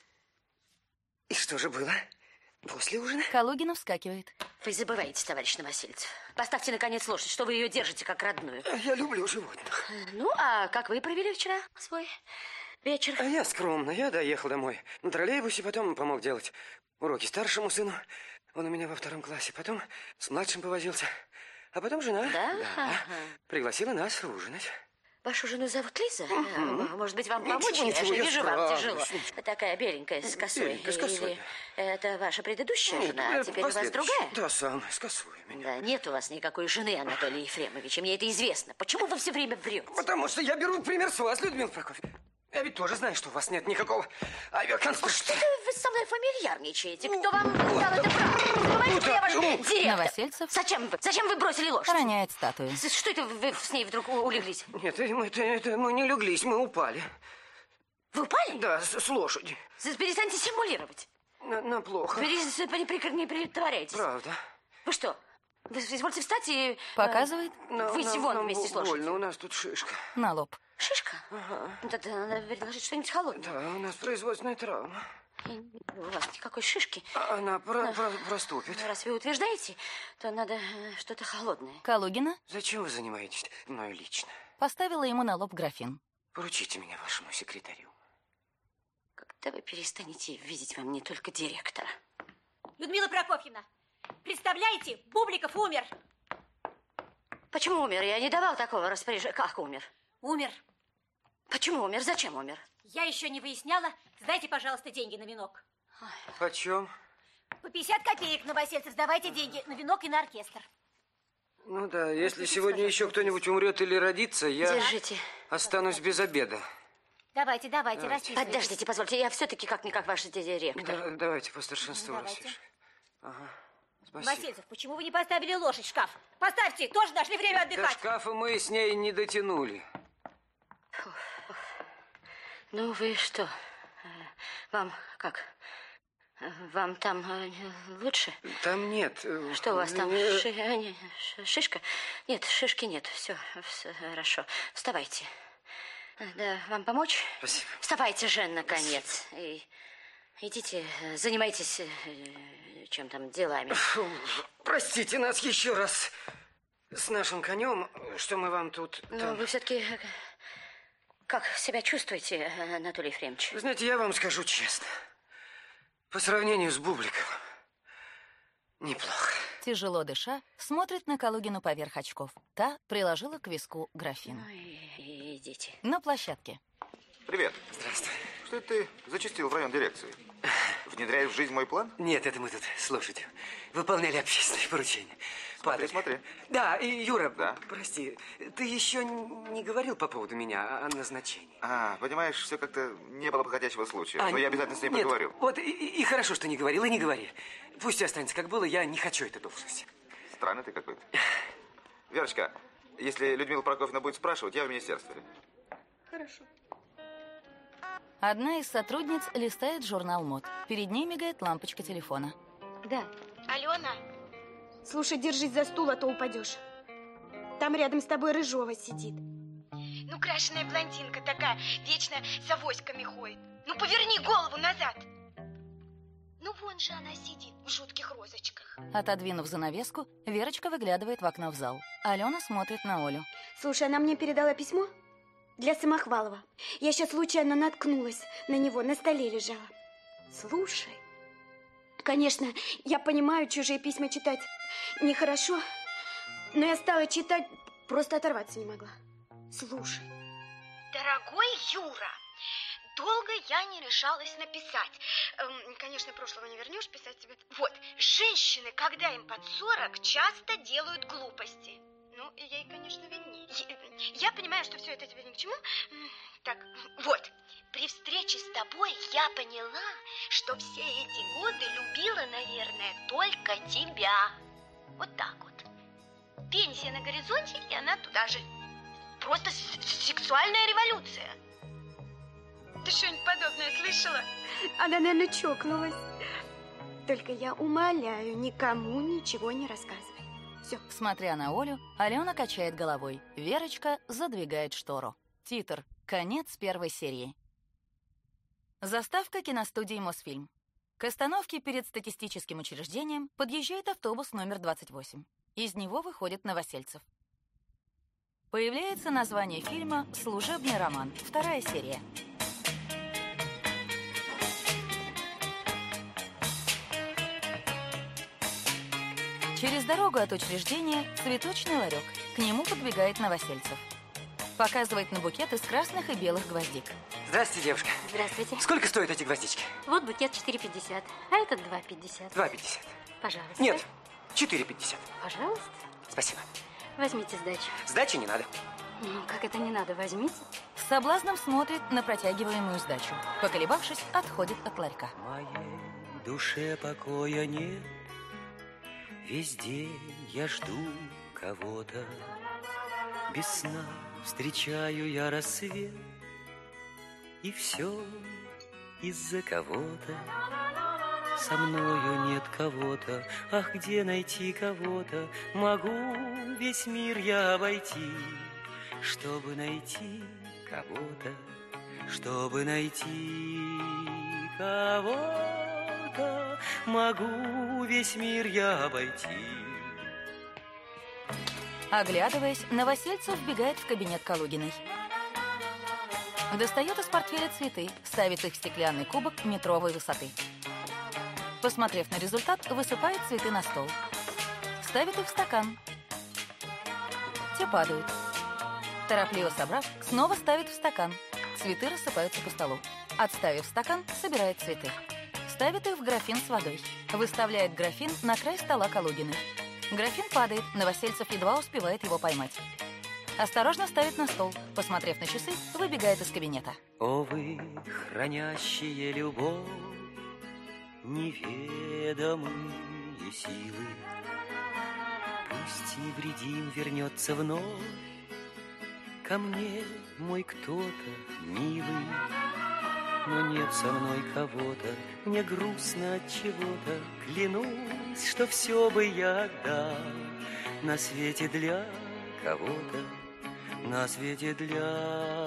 И что же было после ужина? Калугина вскакивает. Вы забываете, товарищ Новосельцев. Поставьте, наконец, лошадь, что вы ее держите как родную. Я люблю животных. Ну, а как вы провели вчера свой вечер? А я скромно. Я доехал домой на троллейбусе, потом помог делать уроки старшему сыну. Он у меня во втором классе. Потом с младшим повозился. А потом жена Да? Ага. пригласила нас ужинать. Вашу жену зовут Лиза? А, Может быть, вам Ничего, помочь? Я ничего, же я вижу, вам справлюсь. тяжело. Такая беленькая, с косой. Беленькая, с косой, Или это ваша предыдущая Нет, жена, а это теперь у вас последующая. другая? Да, самая, с косой. Да, нет у вас никакой жены, Анатолий Ефремович, и мне это известно. Почему вы все время врете? Потому что я беру пример с вас, Людмила Прокофьевна. Я ведь тоже знаю, что у вас нет никакого авиаконструктора. Что это вы со мной фамильярничаете? Кто вам дал это право? Забывайте, что я ваш директор. Новосельцев Зачем вы? Зачем вы бросили лошадь? роняет статую. Что это вы с ней вдруг у- улеглись? Нет, мы, это, это, мы не леглись, мы упали. Вы упали? Да, с, с лошади. С- Перестаньте симулировать. На, на плохо. Перес- Не, при- не притворяйтесь. Правда. Вы что? Вы извольте встать и... Показывает На- Выйти нам- вон нам вместе с больно, лошадью. у нас тут шишка. на лоб. Шишка? Ага. Ну, тогда надо предложить что-нибудь холодное. Да, у нас производственная травма. У вас никакой шишки. А Она про, про, проступит. Ну, раз вы утверждаете, то надо э, что-то холодное. Калугина Зачем вы занимаетесь мною лично? поставила ему на лоб графин. Поручите меня вашему секретарю. Когда вы перестанете видеть во мне только директора? Людмила Прокофьевна, Представляете, Бубликов умер. Почему умер? Я не давал такого распоряжения. Как умер? Умер. Почему умер? Зачем умер? Я еще не выясняла. Сдайте, пожалуйста, деньги на венок. Почем? По пятьдесят копеек, новосельцев. Сдавайте деньги на венок и на оркестр. Ну да, если сегодня еще кто-нибудь умрет или родится, я Держите. останусь без обеда. Давайте, давайте, Давайте. расписывайтесь. Подождите, позвольте, я все-таки как-никак ваш директор. Да, давайте по старшинству. Давайте. Распишем. Ага, спасибо. Новосельцев, почему вы не поставили лошадь в шкаф? Поставьте, тоже нашли время До отдыхать. шкафа мы с ней не дотянули. Ну, вы что? Вам как? Вам там э, лучше? Там нет. Что у вас там? Э, Ши- а, не, ш- шишка? Нет, шишки нет. Все, хорошо. Вставайте. Да, вам помочь? Спасибо. Вставайте же, наконец. И идите, занимайтесь э, чем там делами. Фу, простите нас еще раз с нашим конем, что мы вам тут... Ну, там- вы все-таки как себя чувствуете, Анатолий Ефремович? Знаете, я вам скажу честно. По сравнению с Бубликовым, неплохо. Тяжело дыша, смотрит на Калугину поверх очков. Та приложила к виску графин. Ну, и, идите. На площадке. Привет. Здравствуй. Что это ты зачастил в район дирекции? Внедряешь в жизнь мой план? Нет, это мы тут с лошадью выполняли общественные поручения. Смотри, смотри. Да, и Юра, Да. прости, ты еще не говорил по поводу меня о назначении. А, понимаешь, все как-то не было подходящего случая. А, Но я обязательно с ней нет, поговорю. Вот и, и- и хорошо, что не говорил, и не говори. Пусть все останется как было, я не хочу этой должности. Странный ты какой-то. Верочка, если Людмила Прокофьевна будет спрашивать, я в министерстве. Хорошо. Одна из сотрудниц листает журнал мод. Перед ней мигает лампочка телефона. Да. Алена, слушай, держись за стул, а то упадешь. Там рядом с тобой Рыжова сидит. Ну, крашеная блондинка такая, вечно с авоськами ходит. Ну, поверни голову назад. Ну, вон же она сидит в жутких розочках. Отодвинув занавеску, Верочка выглядывает в окно в зал. Алена смотрит на Олю. Слушай, она мне передала письмо для Самохвалова. Я сейчас случайно наткнулась на него, на столе лежала. Слушай, конечно, я понимаю, чужие письма читать нехорошо, но я стала читать, просто оторваться не могла. Слушай. Дорогой Юра, долго я не решалась написать. Эм, конечно, прошлого не вернешь, писать тебе. Вот, женщины, когда им под сорок, часто делают глупости. Ну, и ей, конечно, виннее. Я понимаю, что все это тебе ни к чему. Так, вот. При встрече с тобой я поняла, что все эти годы любила, наверное, только тебя. Вот так вот. Пенсия на горизонте, и она туда же. Просто сексуальная революция. Ты что-нибудь подобное слышала? Она, наверное, чокнулась. Только я умоляю, никому ничего не рассказывай. Все. Смотря на Олю, Алена качает головой. Верочка задвигает штору. Титр. Конец первой серии. Заставка киностудии «Мосфильм». К остановке перед статистическим учреждением подъезжает автобус номер двадцать восемь. Из него выходит Новосельцев. Появляется название фильма «Служебный роман», вторая серия. Через дорогу от учреждения цветочный ларек. К нему подбегает Новосельцев. Показывает на букет из красных и белых гвоздик. Здравствуйте, девушка. Здравствуйте. Сколько стоят эти гвоздички? Вот букет четыре пятьдесят, а этот два пятьдесят. два пятьдесят. Пожалуйста. Нет, четыре пятьдесят. Пожалуйста. Спасибо. Возьмите сдачу. Сдачи не надо. Ну, как это не надо, возьмите. С соблазном смотрит на протягиваемую сдачу. Поколебавшись, отходит от ларька. В моей душе покоя нет. Весь день я жду кого-то. Без сна встречаю я рассвет. И все из-за кого-то. Со мною нет кого-то. Ах, где найти кого-то? Могу весь мир я обойти, чтобы найти кого-то, чтобы найти кого-то. Могу весь мир я обойти. Оглядываясь, Новосельцев вбегает в кабинет Калугиной. Достает из портфеля цветы, ставит их в стеклянный кубок метровой высоты. Посмотрев на результат, высыпает цветы на стол. Ставит их в стакан. Те падают. Торопливо собрав, снова ставит в стакан. Цветы рассыпаются по столу. Отставив стакан, собирает цветы. Ставит их в графин с водой. Выставляет графин на край стола Калугиной. Графин падает, Новосельцев едва успевает его поймать. Осторожно ставит на стол. Посмотрев на часы, выбегает из кабинета. О, вы, хранящие любовь, неведомые силы, пусть невредим вернется вновь ко мне мой кто-то милый. Но нет со мной кого-то, мне грустно от чего-то. Клянусь, что все бы я отдал на свете для кого-то, на свете для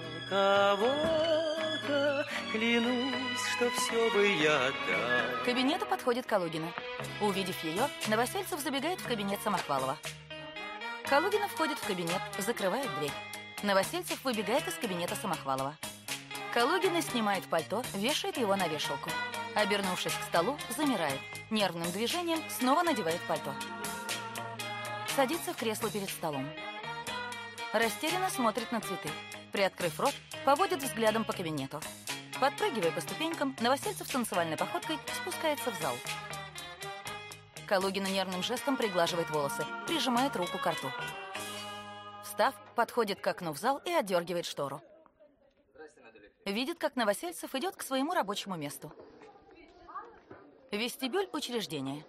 кого-то. Клянусь, что все бы я отдал. К кабинету подходит Калугина. Увидев ее, Новосельцев забегает в кабинет Самохвалова. Калугина входит в кабинет, закрывает дверь. Новосельцев выбегает из кабинета Самохвалова. Калугина снимает пальто, вешает его на вешалку. Обернувшись к столу, замирает. Нервным движением снова надевает пальто. Садится в кресло перед столом. Растерянно смотрит на цветы. Приоткрыв рот, поводит взглядом по кабинету. Подпрыгивая по ступенькам, Новосельцев танцевальной походкой спускается в зал. Калугина нервным жестом приглаживает волосы, прижимает руку к рту. Встав, подходит к окну в зал и отдергивает штору. Видит, как Новосельцев идет к своему рабочему месту. Вестибюль учреждения.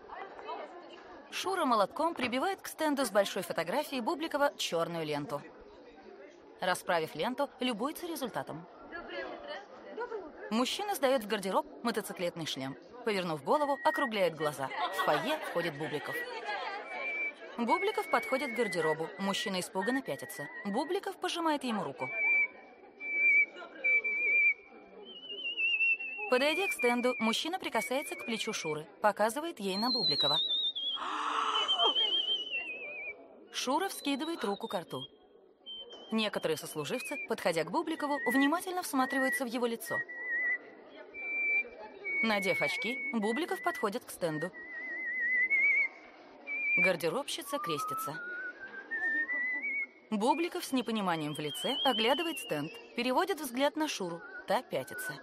Шура молотком прибивает к стенду с большой фотографией Бубликова черную ленту. Расправив ленту, любуется результатом. Мужчина сдает в гардероб мотоциклетный шлем. Повернув голову, округляет глаза. В фойе входит Бубликов. Бубликов подходит к гардеробу. Мужчина испуганно пятится. Бубликов пожимает ему руку. Подойдя к стенду, мужчина прикасается к плечу Шуры, показывает ей на Бубликова. Шура вскидывает руку к рту. Некоторые сослуживцы, подходя к Бубликову, внимательно всматриваются в его лицо. Надев очки, Бубликов подходит к стенду. Гардеробщица крестится. Бубликов с непониманием в лице оглядывает стенд, переводит взгляд на Шуру, та пятится.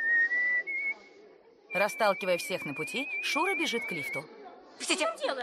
Расталкивая всех на пути, Шура бежит к лифту. Пустите. Дело.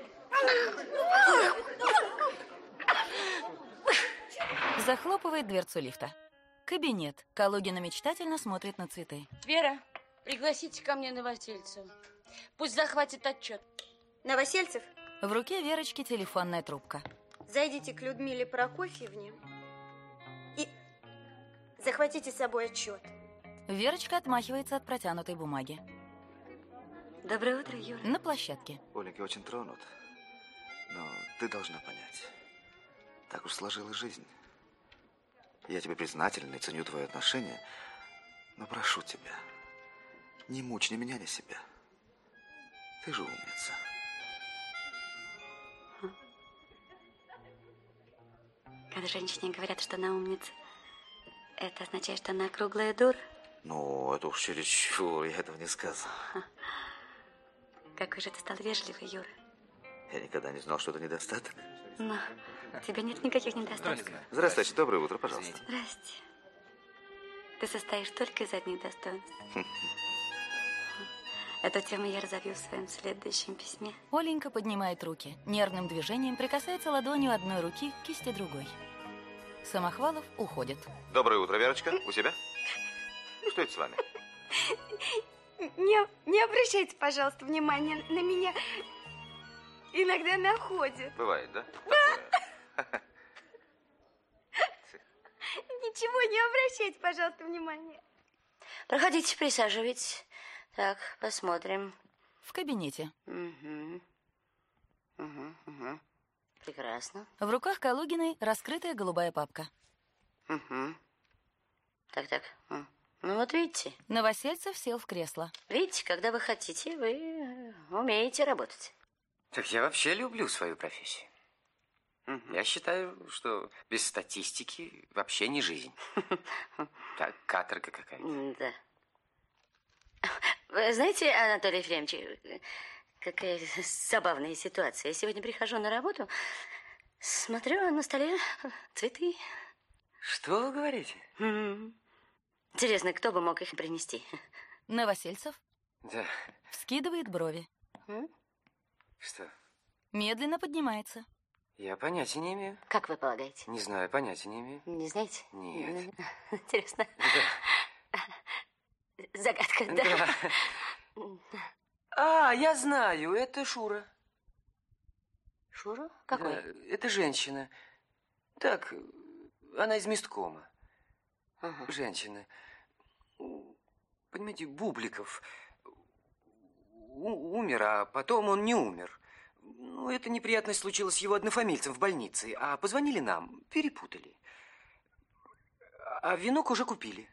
Захлопывает дверцу лифта. Кабинет. Калугина мечтательно смотрит на цветы. Вера, пригласите ко мне Новосельцева. Пусть захватит отчет. Новосельцев? В руке Верочки телефонная трубка. Зайдите к Людмиле Прокофьевне и захватите с собой отчет. Верочка отмахивается от протянутой бумаги. Доброе утро, Юра. На площадке. Оленька очень тронут. Но ты должна понять. Так уж сложилась жизнь. Я тебе признателен и ценю твое отношение. Но прошу тебя, не мучь ни меня, ни себя. Ты же умница. Когда женщине говорят, что она умница, это означает, что она круглая дура? Ну, это уж чересчур, я этого не сказал. Какой же ты стал вежливый, Юра. Я никогда не знал, что это недостаток. Но у тебя нет никаких недостатков. Здравствуйте, доброе утро, пожалуйста. Здрасте. Ты состоишь только из одних достоинств. Эту тему я разовью в своем следующем письме. Оленька поднимает руки. Нервным движением прикасается ладонью одной руки к кисти другой. Самохвалов уходит. Доброе утро, Верочка. У себя? Что это с вами? Не, не обращайте, пожалуйста, внимания на меня. Иногда находит. Бывает, да? Ничего, не обращайте, пожалуйста, внимания. Проходите, присаживайтесь. Так, посмотрим. В кабинете. Угу. Угу, угу. Прекрасно. В руках Калугиной раскрытая голубая папка. Угу. Так, так. Ну вот видите. Новосельцев сел в кресло. Видите, когда вы хотите, вы умеете работать. Так я вообще люблю свою профессию. Я считаю, что без статистики вообще не жизнь. Так, каторга какая-то. Да. Вы знаете, Анатолий Ефремович, какая забавная ситуация. Я сегодня прихожу на работу, смотрю, а на столе цветы. Что вы говорите? М-м. Интересно, кто бы мог их принести? Новосельцев Да. вскидывает брови. М? Что? Медленно поднимается. Я понятия не имею. Как вы полагаете? Не знаю, понятия не имею. Не знаете? Нет. Интересно. Да. Загадка, да? Да. А, я знаю, это Шура. Шура? Какой? Да, это женщина. Так, она из месткома. Ага. Женщина. Понимаете, Бубликов у- умер, а потом он не умер. Ну, эта неприятность случилась с его однофамильцем в больнице, а позвонили нам, перепутали. А венок уже купили.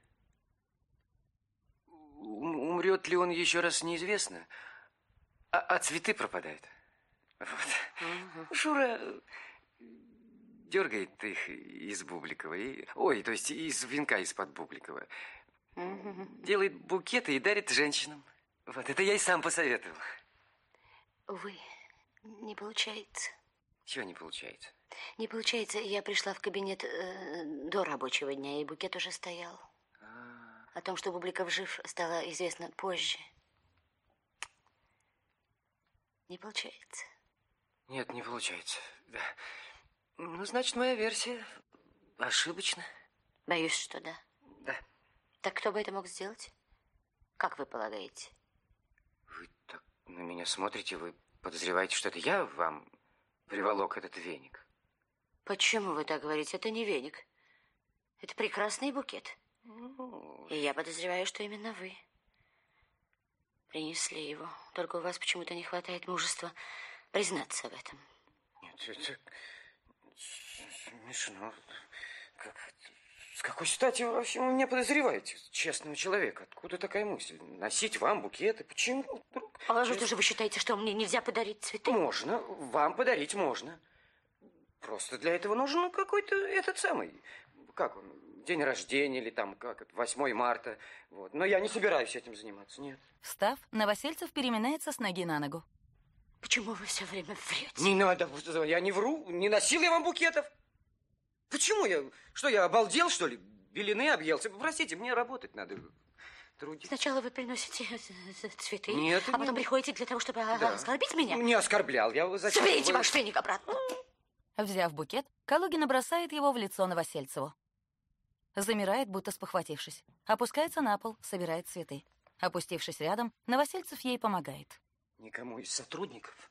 Ум- Умрет ли он еще раз, неизвестно. А, а цветы пропадают. Вот. Шура дергает их из Бубликова. И, ой, то есть из венка из-под Бубликова. Делает букеты и дарит женщинам. Вот это я и сам посоветовал. Увы, не получается. Чего не получается? Не получается. Я пришла в кабинет э, до рабочего дня, и букет уже стоял. О том, что Бубликов жив, стало известно позже. Не получается. Нет, не получается. Да. Ну, значит, моя версия ошибочна. Боюсь, что да. Да. Так кто бы это мог сделать? Как вы полагаете? Вы так на меня смотрите, вы подозреваете, что это я вам приволок этот веник? Почему вы так говорите? Это не веник. Это прекрасный букет. Ну, И я подозреваю, что именно вы принесли его. Только у вас почему-то не хватает мужества признаться в этом. Нет, это смешно. Как, с какой стати вы вообще вы меня подозреваете? Честного человека. Откуда такая мысль? Носить вам букеты? Почему вдруг? А что же вы считаете, что мне нельзя подарить цветы? Можно. Вам подарить можно. Просто для этого нужен какой-то этот самый... Как он? День рождения или там как восьмое марта. Вот. Но я не собираюсь этим заниматься, нет. Встав, Новосельцев переминается с ноги на ногу. Почему вы все время врете? Не надо, я не вру, не носил я вам букетов. Почему я? Что, я обалдел, что ли? Белины объелся. Простите, мне работать надо. Трудиться. Сначала вы приносите цветы, Нет, а потом нет. приходите для того, чтобы Да. оскорбить меня? Не оскорблял. Я зачем? Соберите Вы- ваш веник обратно. Взяв букет, Калугина бросает его в лицо Новосельцеву. Замирает, будто спохватившись. Опускается на пол, собирает цветы. Опустившись рядом, Новосельцев ей помогает. Никому из сотрудников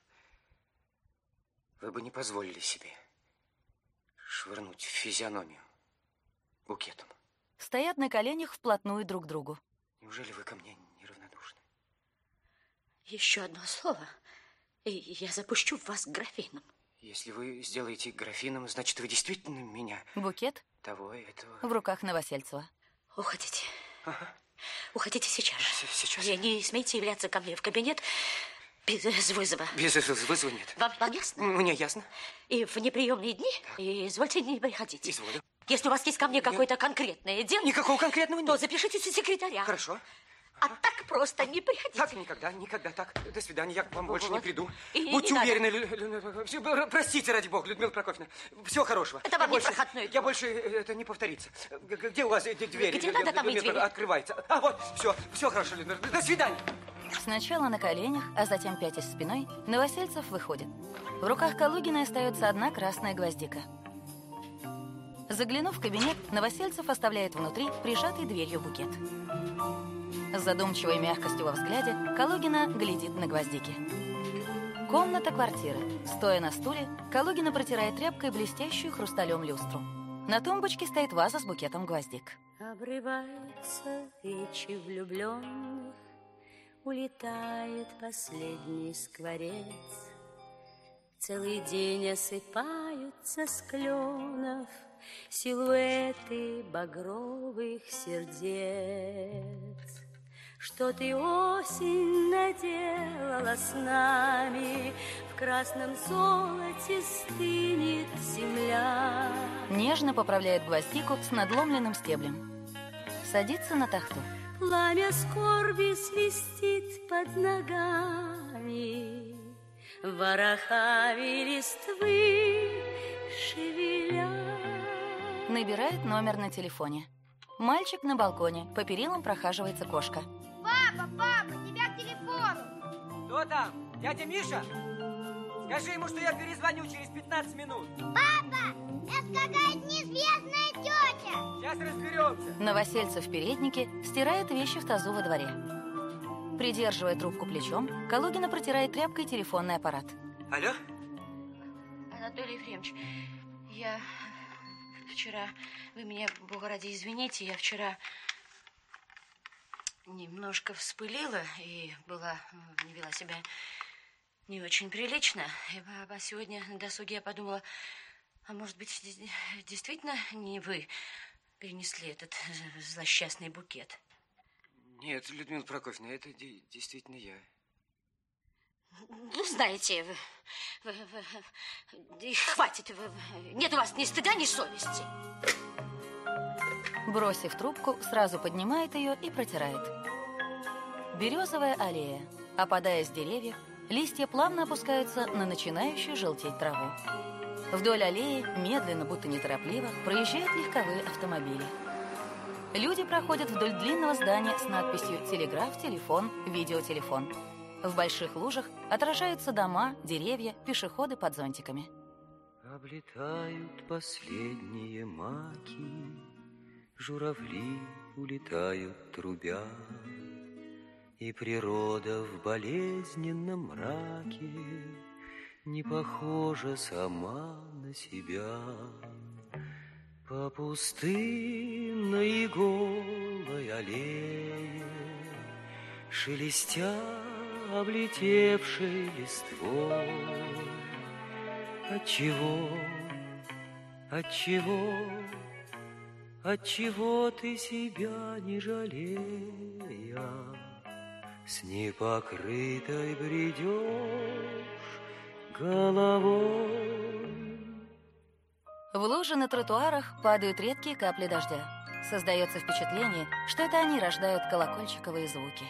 вы бы не позволили себе швырнуть в физиономию букетом. Стоят на коленях вплотную друг к другу. Неужели вы ко мне неравнодушны? Еще одно слово, и я запущу вас графином. Если вы сделаете графином, значит, вы действительно меня... Букет Того и этого... в руках Новосельцева. Уходите. Ага. Уходите сейчас. Сейчас? И не смейте являться ко мне в кабинет без вызова. Без вызова нет. Вам, вам ясно? Мне ясно. И в неприемные дни извольте не приходить. Изволю. Если у вас есть ко мне какое-то конкретное дело... Никакого конкретного нет. То запишитесь у секретаря. Хорошо. А так просто не приходите. Так никогда, никогда так. До свидания, я к вам больше Вот. не приду. И Будьте не уверены, Лю- Лю- Лю- Лю- простите, ради бога, Людмила Прокофьевна. Всего хорошего. Это вам Я не больше, проходной Я больше, э, это не повторится. Г- г- Где у вас эти двери? Где надо, там и Людмила, двери. Открывается. А, вот, все, все хорошо, Людмила. До свидания. Сначала на коленях, а затем пятясь спиной, Новосельцев выходит. В руках Калугиной остается одна красная гвоздика. Заглянув в кабинет, Новосельцев оставляет внутри прижатый дверью букет. С задумчивой мягкостью во взгляде Калугина глядит на гвоздики. Комната квартиры. Стоя на стуле, Калугина протирает тряпкой блестящую хрусталем люстру. На тумбочке стоит ваза с букетом гвоздик. Обрываются речи влюбленных, улетает последний скворец. Целый день осыпаются с кленов силуэты багровых сердец. Что ты, осень, наделала с нами? В красном золоте стынет земля. Нежно поправляет гвоздику с надломленным стеблем. Садится на тахту. пламя скорби свистит под ногами, ворохами листвы шевеля. Набирает номер на телефоне. Мальчик на балконе, по перилам прохаживается кошка. Папа, папа, тебя к телефону. Кто там? Дядя Миша? Скажи ему, что я перезвоню через пятнадцать минут. Папа, это какая-то неизвестная тетя. Сейчас разберемся. Новосельцев в переднике стирает вещи в тазу во дворе. Придерживая трубку плечом, Калугина протирает тряпкой телефонный аппарат. Алло? Анатолий Ефремович, я вчера... Вы меня, Бога ради, извините, я вчера немножко вспылила и была, не вела себя не очень прилично. А сегодня на досуге я подумала, а может быть, действительно не вы перенесли этот злосчастный букет? Нет, Людмила Прокофьевна, это действительно я. Ну, знаете, вы, вы, вы, вы, хватит, вы, нет у вас ни стыда, ни совести. Бросив трубку, сразу поднимает ее и протирает. Березовая аллея. Опадая с деревьев, листья плавно опускаются на начинающую желтеть траву. Вдоль аллеи, медленно, будто неторопливо, проезжают легковые автомобили. Люди проходят вдоль длинного здания с надписью «Телеграф», «Телефон», «Видеотелефон». В больших лужах отражаются дома, деревья, пешеходы под зонтиками. Облетают последние маки, журавли улетают трубя, и природа в болезненном мраке не похожа сама на себя. По пустынной и голой аллее, шелестя облетевшей листвой, отчего, отчего, отчего ты себя не жалея, с непокрытой бредешь головой? В лужи на тротуарах падают редкие капли дождя. Создается впечатление, что это они рождают колокольчиковые звуки.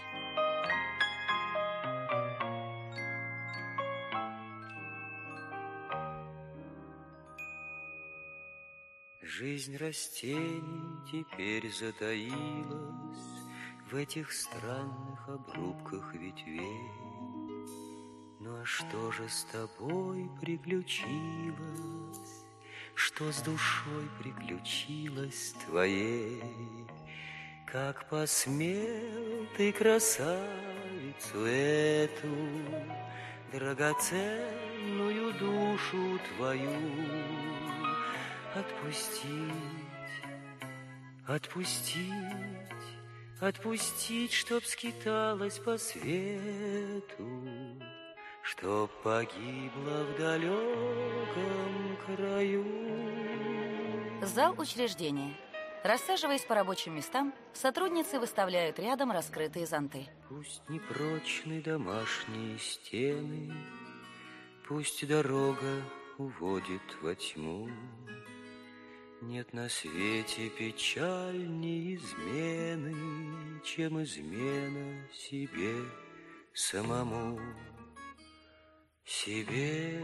Жизнь растений теперь затаилась в этих странных обрубках ветвей. Ну а что же с тобой приключилось? Что с душой приключилось твоей? Как посмел ты красавицу эту, драгоценную душу твою, отпустить, отпустить, отпустить, чтоб скиталась по свету, чтоб погибла в далеком краю. Зал учреждения. Рассаживаясь по рабочим местам, сотрудницы выставляют рядом раскрытые зонты. Пусть непрочны домашние стены, пусть дорога уводит во тьму. Нет на свете печальней измены, чем измена себе самому. Себе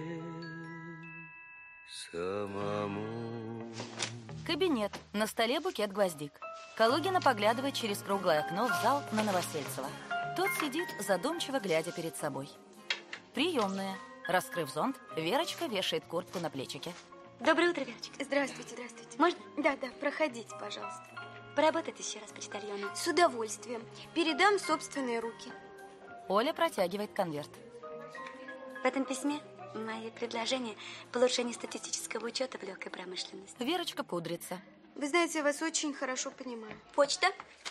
самому. Кабинет. На столе букет гвоздик. Калугина поглядывает через круглое окно в зал на Новосельцева. Тот сидит, задумчиво глядя перед собой. Приемная. Раскрыв зонт, Верочка вешает куртку на плечики. Доброе утро, Верочка. Здравствуйте, здравствуйте. Можно? Да, да, проходите, пожалуйста. Поработать еще раз почтальоном. С удовольствием. Передам в собственные руки. Оля протягивает конверт. В этом письме мои предложения по улучшению статистического учета в легкой промышленности. Верочка пудрится. Вы знаете, я вас очень хорошо понимаю. Почта?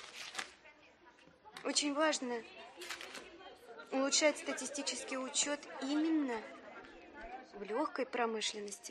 Очень важно улучшать статистический учет именно в легкой промышленности.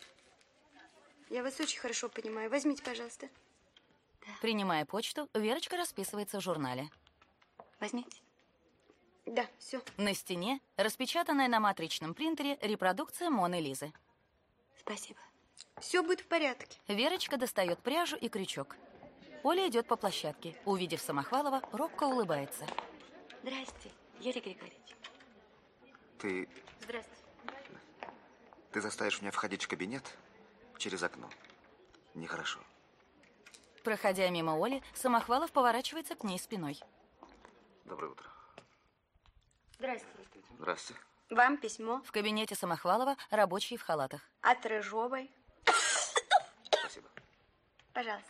Я вас очень хорошо понимаю. Возьмите, пожалуйста. Да. Принимая почту, Верочка расписывается в журнале. Возьмите. Да, все. На стене распечатанная на матричном принтере репродукция Моны Лизы. Спасибо. Все будет в порядке. Верочка достает пряжу и крючок. Оля идет по площадке. Увидев Самохвалова, робко улыбается. Здрасте, Юрий Григорьевич. Ты... Здравствуйте. Ты заставишь меня входить в кабинет через окно. Нехорошо. Проходя мимо Оли, Самохвалов поворачивается к ней спиной. Доброе утро. Здравствуйте. Здравствуйте. Вам письмо. В кабинете Самохвалова рабочие в халатах. От Рыжовой. Спасибо. Пожалуйста.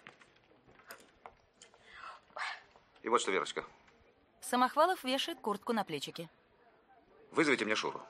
И вот что, Верочка. Самохвалов вешает куртку на плечики. Вызовите мне Шуру.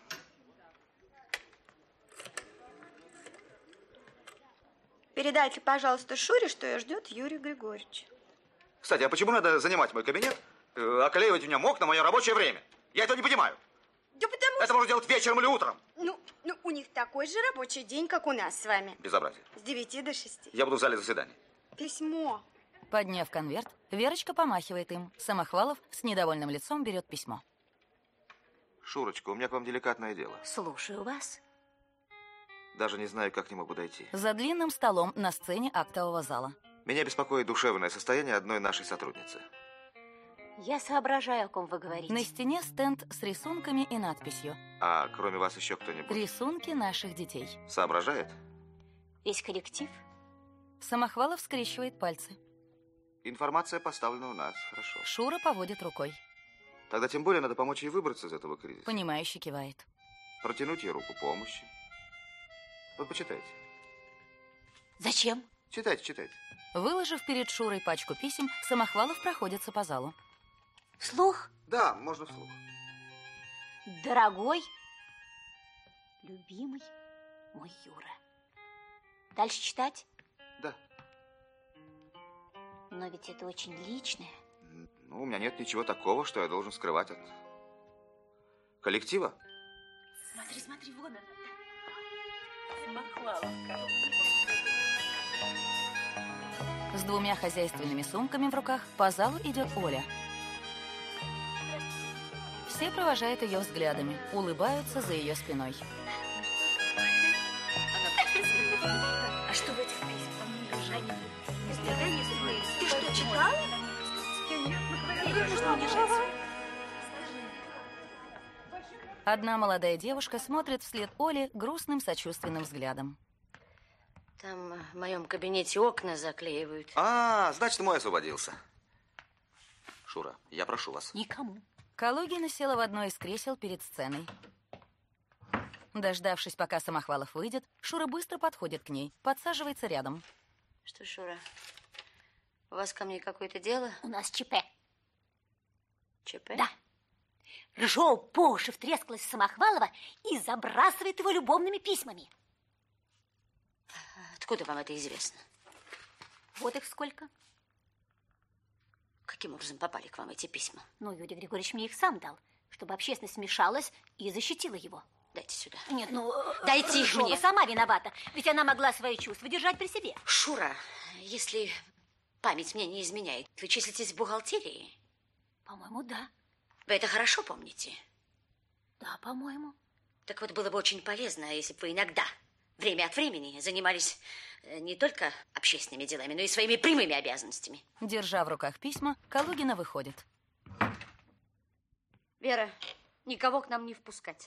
Передайте, пожалуйста, Шуре, что ее ждет Юрий Григорьевич. Кстати, а почему надо занимать мой кабинет, э, оклеивать меня мог на мое рабочее время? Я этого не понимаю. Да потому Это что... можно делать вечером или утром. Ну, ну, у них такой же рабочий день, как у нас с вами. Безобразие. С девяти до шести. Я буду в зале заседаний. Письмо. Подняв конверт, Верочка помахивает им. Самохвалов с недовольным лицом берет письмо. Шурочка, у меня к вам деликатное дело. Слушаю вас. Даже не знаю, как к нему подойти. За длинным столом на сцене актового зала. Меня беспокоит душевное состояние одной нашей сотрудницы. Я соображаю, о ком вы говорите. На стене стенд с рисунками и надписью. А кроме вас еще кто-нибудь? Рисунки наших детей. Соображает? Весь коллектив? Самохвалов скрещивает пальцы. Информация поставлена у нас. Хорошо. Шура поводит рукой. Тогда тем более надо помочь ей выбраться из этого кризиса. Понимающе кивает. Протянуть ей руку помощи. Вот почитайте. Зачем? Читайте, читайте. Выложив перед Шурой пачку писем, Самохвалов проходится по залу. Вслух? Да, можно вслух. Дорогой, любимый мой Юра. Дальше читать? Да. Но ведь это очень личное. Ну, у меня нет ничего такого, что я должен скрывать от коллектива. Смотри, смотри, вон она. С двумя хозяйственными сумками в руках по залу идет Оля. Все провожают ее взглядами, улыбаются за ее спиной. А что в этих письмах? Ты что, читала? Я нужно унижаться. Одна молодая девушка смотрит вслед Оле грустным сочувственным взглядом. Там в моем кабинете окна заклеивают. А, значит, мой освободился. Шура, я прошу вас. Никому. Калугина села в одно из кресел перед сценой. Дождавшись, пока Самохвалов выйдет, Шура быстро подходит к ней, подсаживается рядом. Что, Шура, у вас ко мне какое-то дело? У нас ЧП. ЧП? Да. Рыжова по уши втрескалась в Самохвалова и забрасывает его любовными письмами. Откуда вам это известно? Вот их сколько. Каким образом попали к вам эти письма? Ну, Юрий Григорьевич мне их сам дал, чтобы общественность вмешалась и защитила его. Дайте сюда. Нет, ну... Дайте их Рыжова мне. сама виновата, ведь она могла свои чувства держать при себе. Шура, если память мне не изменяет, вы числитесь в бухгалтерии? По-моему, да. Вы это хорошо помните? Да, по-моему. Так вот, было бы очень полезно, если бы вы иногда, время от времени, занимались не только общественными делами, но и своими прямыми обязанностями. Держа в руках письма, Калугина выходит. Вера, никого к нам не впускать.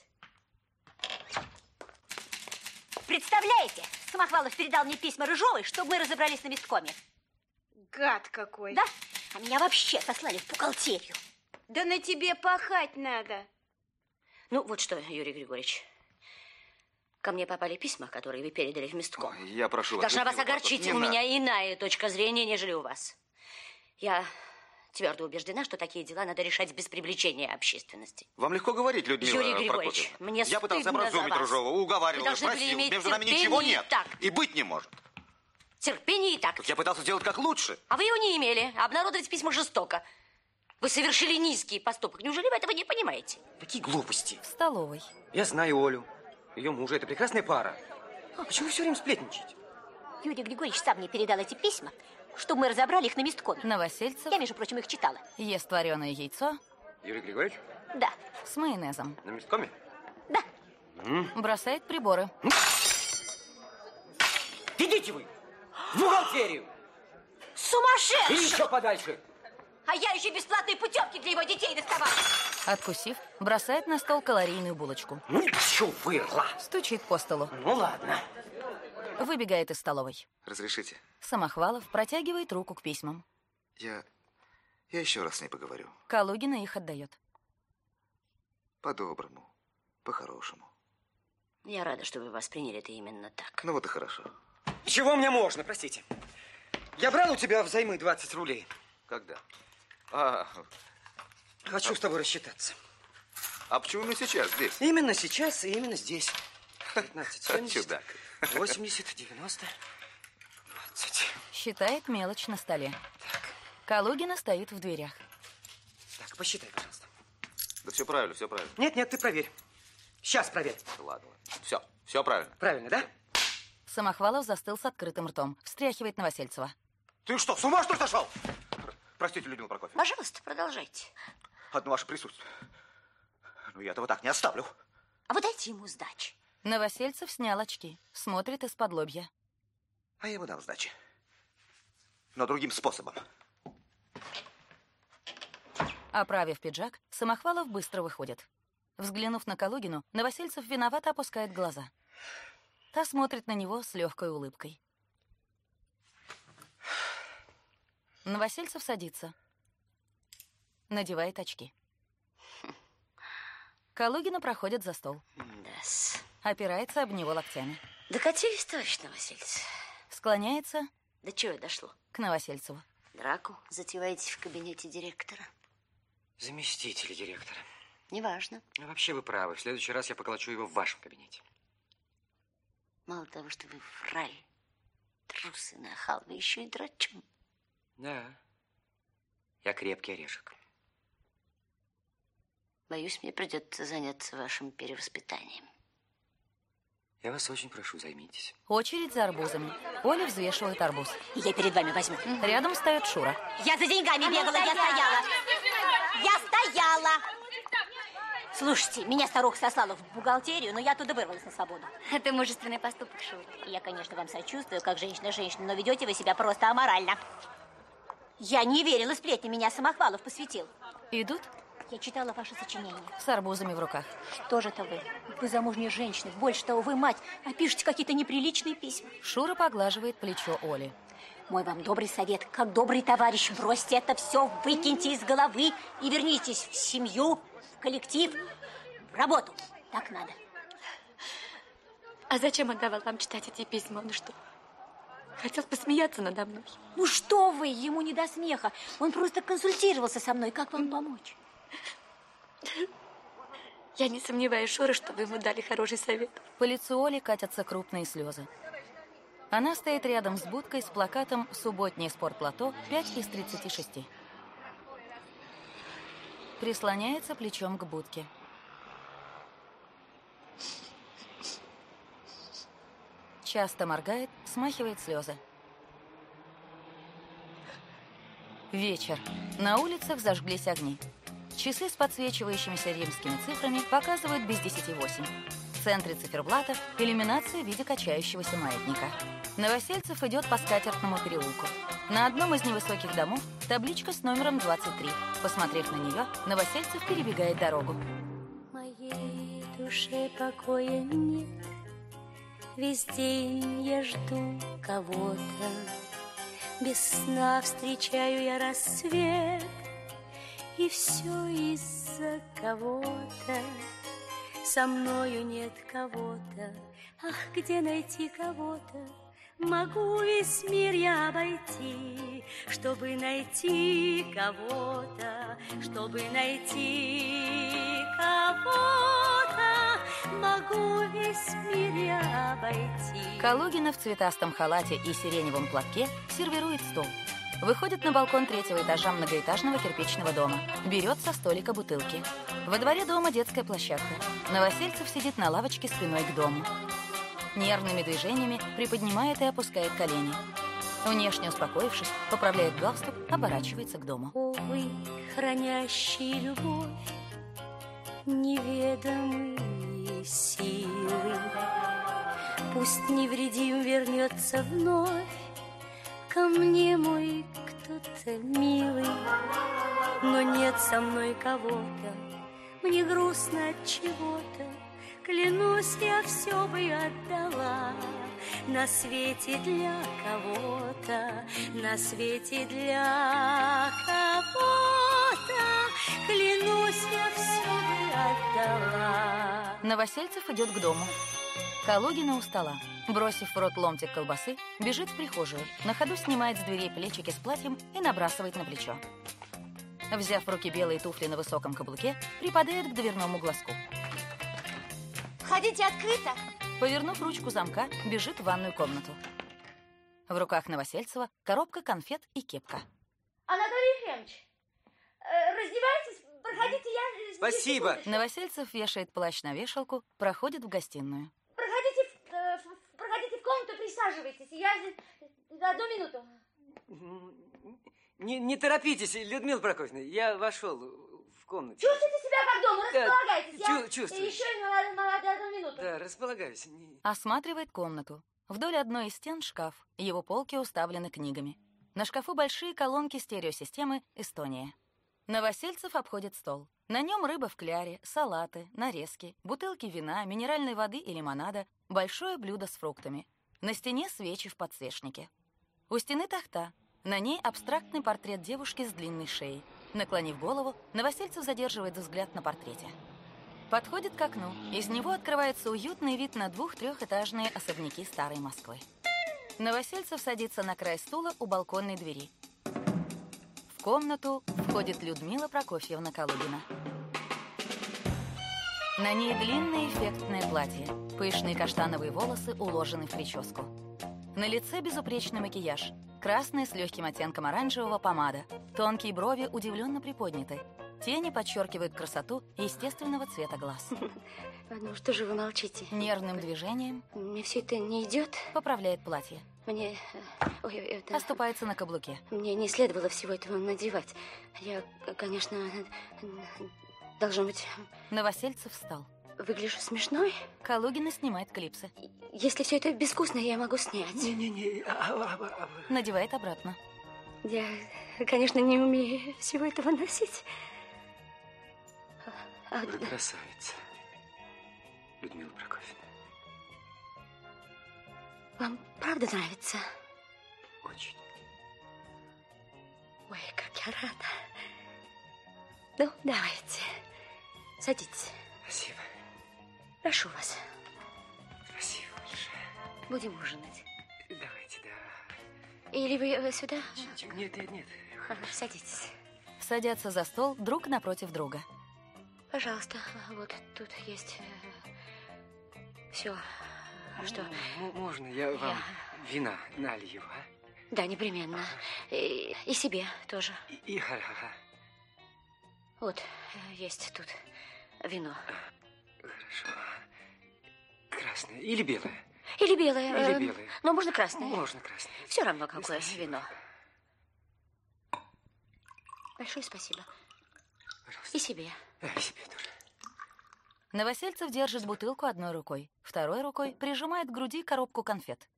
Представляете, Самохвалов передал мне письма Рыжовой, чтобы мы разобрались на месткоме. Гад какой. Да? А меня вообще сослали в бухгалтерию. Да на тебе пахать надо. Ну, вот что, Юрий Григорьевич. Ко мне попали письма, которые вы передали в местком. Ой, я прошу вас. Должна вас огорчить, Не у надо. меня иная точка зрения, нежели у вас. Я твердо убеждена, что такие дела надо решать без привлечения общественности. Вам легко говорить, Людмила Юрий Григорьевич, Прокофьевна. мне Я пытался стыдно за образумить вас. Рыжову, уговаривал, Вы должны были просил. иметь Между нами терпение ничего и нет. такт. И быть не может. Терпение и так. Я пытался сделать как лучше. А вы его не имели. Обнародовать письма жестоко. Вы совершили низкий поступок. Неужели вы этого не понимаете? Какие глупости. В столовой. Я знаю Олю. Ее мужа. Это прекрасная пара. А почему вы все время сплетничаете? Юрий Григорьевич сам мне передал эти письма, чтобы мы разобрали их на месткоме. Новосельцев Я, между прочим, их читала. ест вареное яйцо. Юрий Григорьевич? Да. С майонезом. На месткоме? Да. М? Бросает приборы. Идите вы! В бухгалтерию! Сумасшедший! И еще подальше. А я еще бесплатные путевки для его детей доставала. Откусив, бросает на стол калорийную булочку. Ну, чувырла. Стучит по столу. Ну, ладно. Выбегает из столовой. Разрешите? Самохвалов протягивает руку к письмам. Я... Я еще раз с ней поговорю. Калугина их отдает. По-доброму, по-хорошему. Я рада, что вы восприняли это именно так. Ну вот и хорошо. Чего мне можно, простите? Я брал у тебя взаймы двадцать рублей. Когда? А, Хочу а... с тобой рассчитаться. А почему именно сейчас здесь? Именно сейчас и именно здесь. пятнадцать, семьдесят, чудак. восемьдесят, девяносто, двадцать. Считает мелочь на столе. Калугина стоит в дверях. Так, посчитай, пожалуйста. Да все правильно, все правильно. Нет, нет, ты проверь. Сейчас проверь. Ладно, ладно. Все, все правильно. Правильно, да? Самохвалов застыл с открытым ртом. Встряхивает Новосельцева. Ты что, с ума что ли сошел? Простите, Людмила Прокофьевна. Пожалуйста, продолжайте. Одно ваше присутствие. Ну, я этого так не оставлю. А вы дайте ему сдачи. Новосельцев снял очки. Смотрит из-под лобья. А я ему дам сдачи. Но другим способом. Оправив пиджак, Самохвалов быстро выходит. Взглянув на Калугину, Новосельцев виновато опускает глаза. Та смотрит на него с легкой улыбкой. Новосельцев садится. Надевает очки. Калугина проходит за стол. Да-с. Опирается об него локтями. Докатились, товарищ Новосельцев? Склоняется. До чего дошло? К Новосельцеву. Драку затеваете в кабинете директора? Заместитель директора. Неважно. Ну, вообще вы правы. В следующий раз я поколочу его в вашем кабинете. Мало того, что вы врали, трус и нахал, вы еще и драчун. Да. Я крепкий орешек. Боюсь, мне придется заняться вашим перевоспитанием. Я вас очень прошу, займитесь. Очередь за арбузами. Оля взвешивает арбуз. Я перед вами возьму. Рядом стоит Шура. Я за деньгами бегала, я стояла. Я стояла. Слушайте, меня старуха сослала в бухгалтерию, но я оттуда вырвалась на свободу. Это мужественный поступок, Шура. Я, конечно, вам сочувствую, как женщина-женщина, но ведете вы себя просто аморально. Я не верила сплетни, меня Самохвалов посвятил. Идут? Я читала ваше сочинение. С арбузами в руках. Что же это вы? Вы замужняя женщина. Больше того, вы мать, а пишете какие-то неприличные письма. Шура поглаживает плечо Оли. Мой вам добрый совет. Как добрый товарищ, бросьте это все, выкиньте из головы и вернитесь в семью, в коллектив, в работу. Так надо. А зачем он давал вам читать эти письма? Он что, хотел посмеяться надо мной? Ну что вы, ему не до смеха. Он просто консультировался со мной, как вам помочь. Я не сомневаюсь, Шура, что вы ему дали хороший совет. По лицу Оли катятся крупные слезы. Она стоит рядом с будкой с плакатом «Субботнее спортплато пять из тридцати шести». Прислоняется плечом к будке. Часто моргает, смахивает слезы. Вечер. На улицах зажглись огни. Часы с подсвечивающимися римскими цифрами показывают без десяти восемь. В центре циферблата иллюминация в виде качающегося маятника. Новосельцев идет по Скатертному переулку. На одном из невысоких домов табличка с номером двадцать три. Посмотрев на нее, Новосельцев перебегает дорогу. Моей душе покоя нет. Весь день я жду кого-то. Без сна встречаю я рассвет. И все из-за кого-то. Со мною нет кого-то. Ах, где найти кого-то? Могу весь мир я обойти, чтобы найти кого-то, чтобы найти кого-то. Могу весь мир я обойти. Калугина в цветастом халате и сиреневом платке сервирует стол. Выходит на балкон третьего этажа многоэтажного кирпичного дома. Берет со столика бутылки. Во дворе дома детская площадка. Новосельцев сидит на лавочке спиной к дому. Нервными движениями приподнимает и опускает колени. Внешне успокоившись, поправляет галстук, оборачивается к дому. Увы, хранящий любовь, неведомые силы. Пусть невредим вернется вновь ко мне мой кто-то милый, но нет со мной кого-то, мне грустно от чего-то. Клянусь, я все бы отдала на свете для кого-то, на свете для кого-то. Клянусь, я все бы отдала. Новосельцев идет к дому. Калугина у стола. Бросив в рот ломтик колбасы, бежит в прихожую. На ходу снимает с дверей плечики с платьем и набрасывает на плечо. Взяв в руки белые туфли на высоком каблуке, припадает к дверному глазку. Входите открыто. Повернув ручку замка, бежит в ванную комнату. В руках Новосельцева коробка конфет и кепка. Анатолий Ефремович, э, раздевайтесь, проходите, я... Спасибо. Новосельцев вешает плащ на вешалку, проходит в гостиную. Проходите в, э, в, проходите в комнату, присаживайтесь. Я за одну минуту. Не, не торопитесь, Людмила Прокофьевна, я вошел в комнату. Чувствуйте себя как дома, располагайтесь. Да, я чувствую. еще и молодая одну минуту. Да, располагаюсь. Осматривает комнату. Вдоль одной из стен шкаф. Его полки уставлены книгами. На шкафу большие колонки стереосистемы «Эстония». Новосельцев обходит стол. На нем рыба в кляре, салаты, нарезки, бутылки вина, минеральной воды и лимонада, большое блюдо с фруктами. На стене свечи в подсвечнике. У стены тахта. На ней абстрактный портрет девушки с длинной шеей. Наклонив голову, Новосельцев задерживает взгляд на портрете. Подходит к окну. Из него открывается уютный вид на двух-трехэтажные особняки старой Москвы. Новосельцев садится на край стула у балконной двери. В комнату входит Людмила Прокофьевна Калугина. На ней длинное эффектное платье. Пышные каштановые волосы уложены в прическу. На лице безупречный макияж. Красная с легким оттенком оранжевого помада. Тонкие брови удивленно приподняты. Тени подчеркивают красоту естественного цвета глаз. Ну что же вы молчите? Нервным движением. Мне все это не идет. Поправляет платье. Мне... Ой, это... Оступается на каблуке. Мне не следовало всего этого надевать. Я, конечно, должен быть... Новосельцев встал. Выгляжу смешной? Калугина снимает клипсы. Если все это безвкусно, я могу снять. Не-не-не. Надевает обратно. Я, конечно, не умею всего этого носить. А, Вы красавица, Людмила Прокофьевна. Вам правда нравится? Очень. Ой, как я рада. Ну, давайте. Садитесь. Спасибо. Прошу вас. Спасибо большое. Будем ужинать. Давайте, да. Или вы сюда? Нет, нет, нет. Садитесь. Садятся за стол друг напротив друга. Пожалуйста, вот тут есть все, что... Можно я вам я... вина налью, а? Да, непременно. И, и себе тоже. И, и ха-ха-ха. Вот, есть тут вино. Хорошо. Красное или белое? Или белое. Или белое. Но можно красное. Можно красное. Все равно, какое спасибо. Вино. Большое спасибо. Пожалуйста. И себе. Да, и себе тоже. Новосельцев держит бутылку одной рукой. Второй рукой прижимает к груди коробку конфет.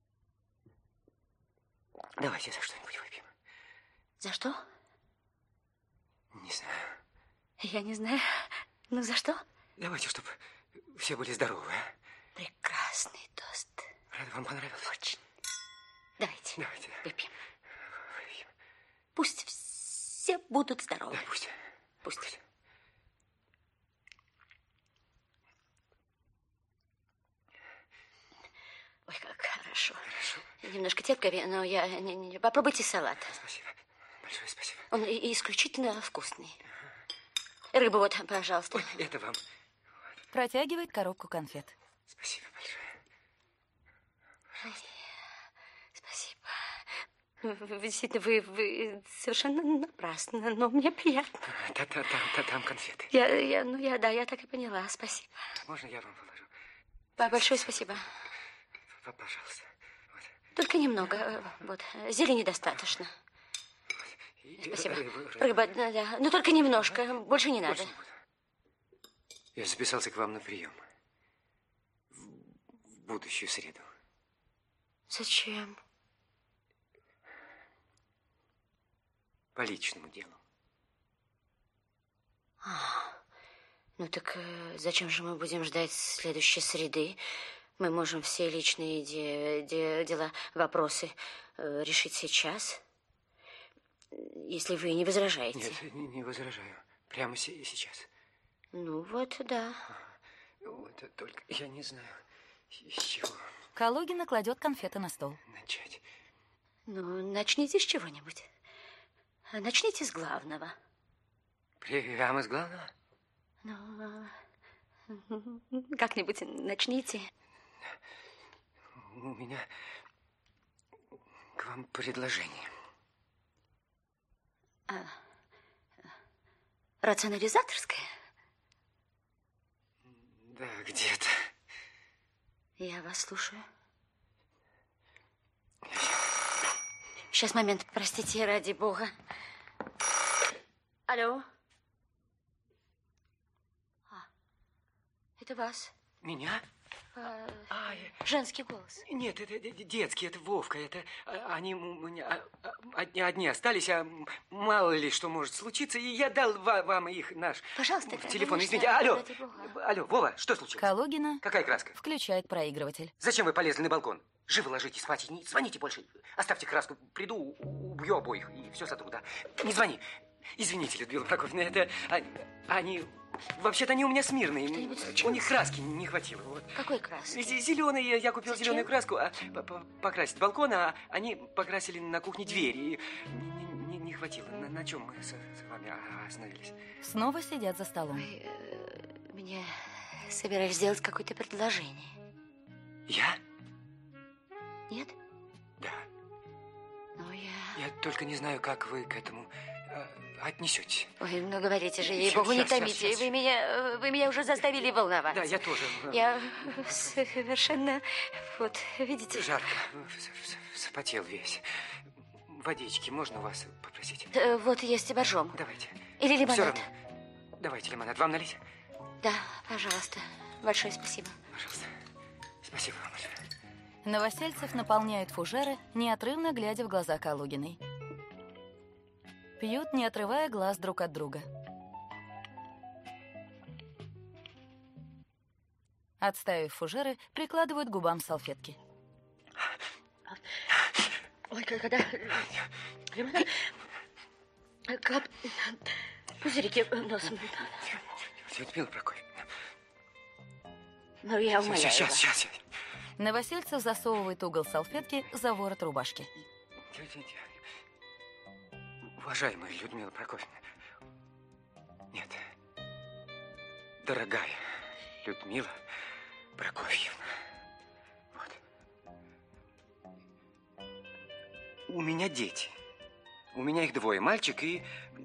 Давайте за что-нибудь выпьем. За что? Не знаю. Я не знаю. Ну, за что? Давайте, чтобы все были здоровы, а? Прекрасный тост. Рада, вам понравилось? Очень. Давайте. Давайте. Выпьем. Выпьем. Пусть все будут здоровы. Да, пусть. Пусть. Пусть. Ой, как хорошо. Хорошо. Немножко терпко, но я... Не, не, попробуйте салат. Спасибо. Большое спасибо. Он исключительно вкусный. Рыбу вот, пожалуйста. Ой, это вам. Протягивает коробку конфет. Спасибо большое. Пожалуйста. Спасибо. Вы, действительно, вы, вы совершенно напрасно, но мне приятно. Та, та, там, та, там конфеты. Я, я, ну, я, да, я так и поняла. Спасибо. Можно я вам положу? Большое спасибо. Пожалуйста. Вот. Только немного. Вот. Зелени достаточно. И спасибо. Рыба, рыба. Рыба, да, да. Ну, только немножко. Больше не надо. Больше не буду. Я записался к вам на прием. В, в будущую среду. Зачем? По личному делу. А, ну так э, зачем же мы будем ждать следующей среды? Мы можем все личные де де дела, вопросы э, решить сейчас, если вы не возражаете. Нет, не, не возражаю. Прямо се сейчас. Ну вот, да. Вот, только я не знаю, с чего. Калугина кладет конфеты на стол. Начать. Ну, начните с чего-нибудь. Начните с главного. Прямо с главного? Ну, как-нибудь начните. У меня к вам предложение. А, рационализаторское? Да, где-то. Я вас слушаю. Сейчас, момент, простите, ради бога. Алло. А, это вас. Меня? А, а, женский голос. Нет, это детский, это Вовка. Это они у меня одни, одни остались, а мало ли что может случиться. И я дал вам их наш Пожалуйста, телефон. Извините. Алло, алло, Вова, что случилось? Калугина. Какая краска? Включает проигрыватель. Зачем вы полезли на балкон? Живо ложитесь спать и не звоните больше. Оставьте краску, приду, убью обоих, и все сотру, да? Не звони. Извините, Людмила Прокофьевна, это они... Вообще-то они у меня смирные. У них краски не хватило. Вот. Какой краски? Зеленый, я купил Зачем? зеленую краску, а, покрасить балкон, а они покрасили на кухне двери. И не, не, не хватило. На, на чем мы с, с вами остановились? Снова сидят за столом. Вы, э, мне собирались сделать какое-то предложение. Я? Нет? Да. Ну, я... Я только не знаю, как вы к этому э, отнесетесь. Ой, ну говорите же, ей-богу, не томите. Сейчас, сейчас. Вы меня, вы меня уже заставили волноваться. Да, я тоже. Я совершенно... Вот, видите? Жарко. Вспотел весь. Водички можно у вас попросить? Вот есть боржом. Давайте. Или лимонад. Все равно. Давайте лимонад. Вам налить? Да, пожалуйста. Большое спасибо. Пожалуйста. Спасибо вам большое. Новосельцев наполняют фужеры, неотрывно глядя в глаза Калугиной. Пьют, не отрывая глаз друг от друга. Отставив фужеры, прикладывают к губам салфетки. Ой, когда... Лимонад... Кап... Пузырики носом. Людмила Прокофьевна. Ну, я умоляю Сейчас, вас. сейчас, сейчас. Новосельцев засовывает угол салфетки за ворот рубашки. Уважаемая Людмила Прокофьевна. Нет. Дорогая Людмила Прокофьевна. Вот. У меня дети. У меня их двое. Мальчик и...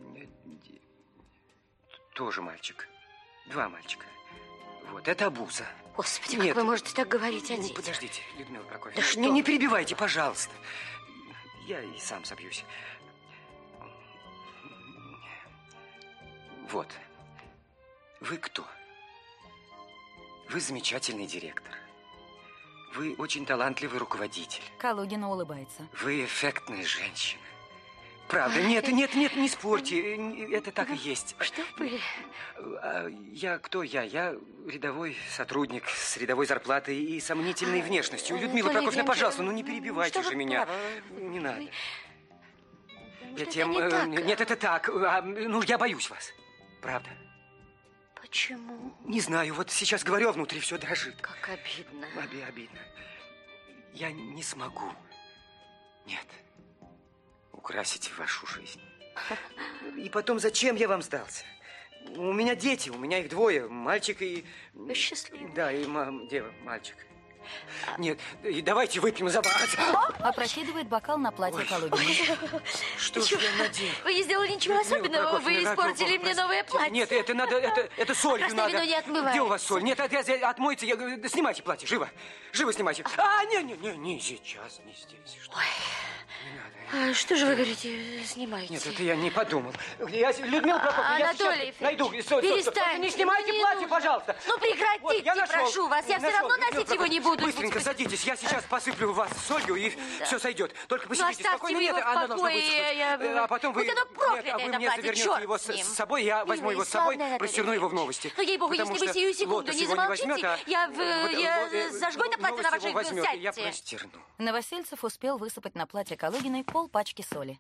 Тоже мальчик. Два мальчика. Вот, это обуза. Господи, Нет. как вы можете так говорить о Ну, детях? подождите, Людмила Прокофьевна. Да что? Не, не перебивайте, пожалуйста. Я и сам собьюсь. Вот. Вы кто? Вы замечательный директор. Вы очень талантливый руководитель. Калугина улыбается. Вы эффектная женщина. Правда, нет, нет, нет, не спорьте, это так и есть. Что вы? Я кто я? Я рядовой сотрудник с рядовой зарплатой и сомнительной внешностью. Людмила Прокофьевна, пожалуйста, ну не перебивайте же меня. Не надо. Я тем... Нет, это так. Ну, я боюсь вас. Правда. Почему? Не знаю, вот сейчас говорю, а внутри все дрожит. Как обидно. Оби обидно. Я не смогу. Нет. Украсить вашу жизнь. И потом, зачем я вам сдался? У меня дети, у меня их двое. Мальчик и... Вы счастливы. Да, и мам, дева, мальчик. Нет, и давайте выпьем за вас. Опрокидывает бокал на платье Калугиной. Что ж я надел? Вы не сделали ничего особенного, вы испортили мне новое платье. Нет, это надо, это, это солью Красное надо. вино не отмывается. Где у вас соль? Нет, от, от, отмойте, я, говорю, снимайте платье, живо. Живо снимайте. А, не, не, не, не сейчас, не здесь. Что? Ой. А что же вы говорите, снимайте? Нет, это я не подумал. Я, Людмила Прокофьевна, я Анатолий сейчас найду. перестаньте. Не снимайте не платье, нужно. пожалуйста. Ну прекратите, Вот, я нашел. прошу вас. Я Нашел. все равно Людмила носить его не буду. буду. Быстренько садитесь, я сейчас посыплю вас солью, и да. все сойдет. Только посидите ну, спокойно. Нет, оно должно быть... Я... А потом вы... Оно проклятое, Нет, а вы это мне платье, завернете его с, с собой, я возьму его с собой, растерну его в новости. Ну, ей-богу, если вы сию секунду не замолчите, возьмет, а... я, в... я зажгу это платье на вашей возьмет, сядьте. Я простерну. Новосельцев успел высыпать на платье Калугиной полпачки соли.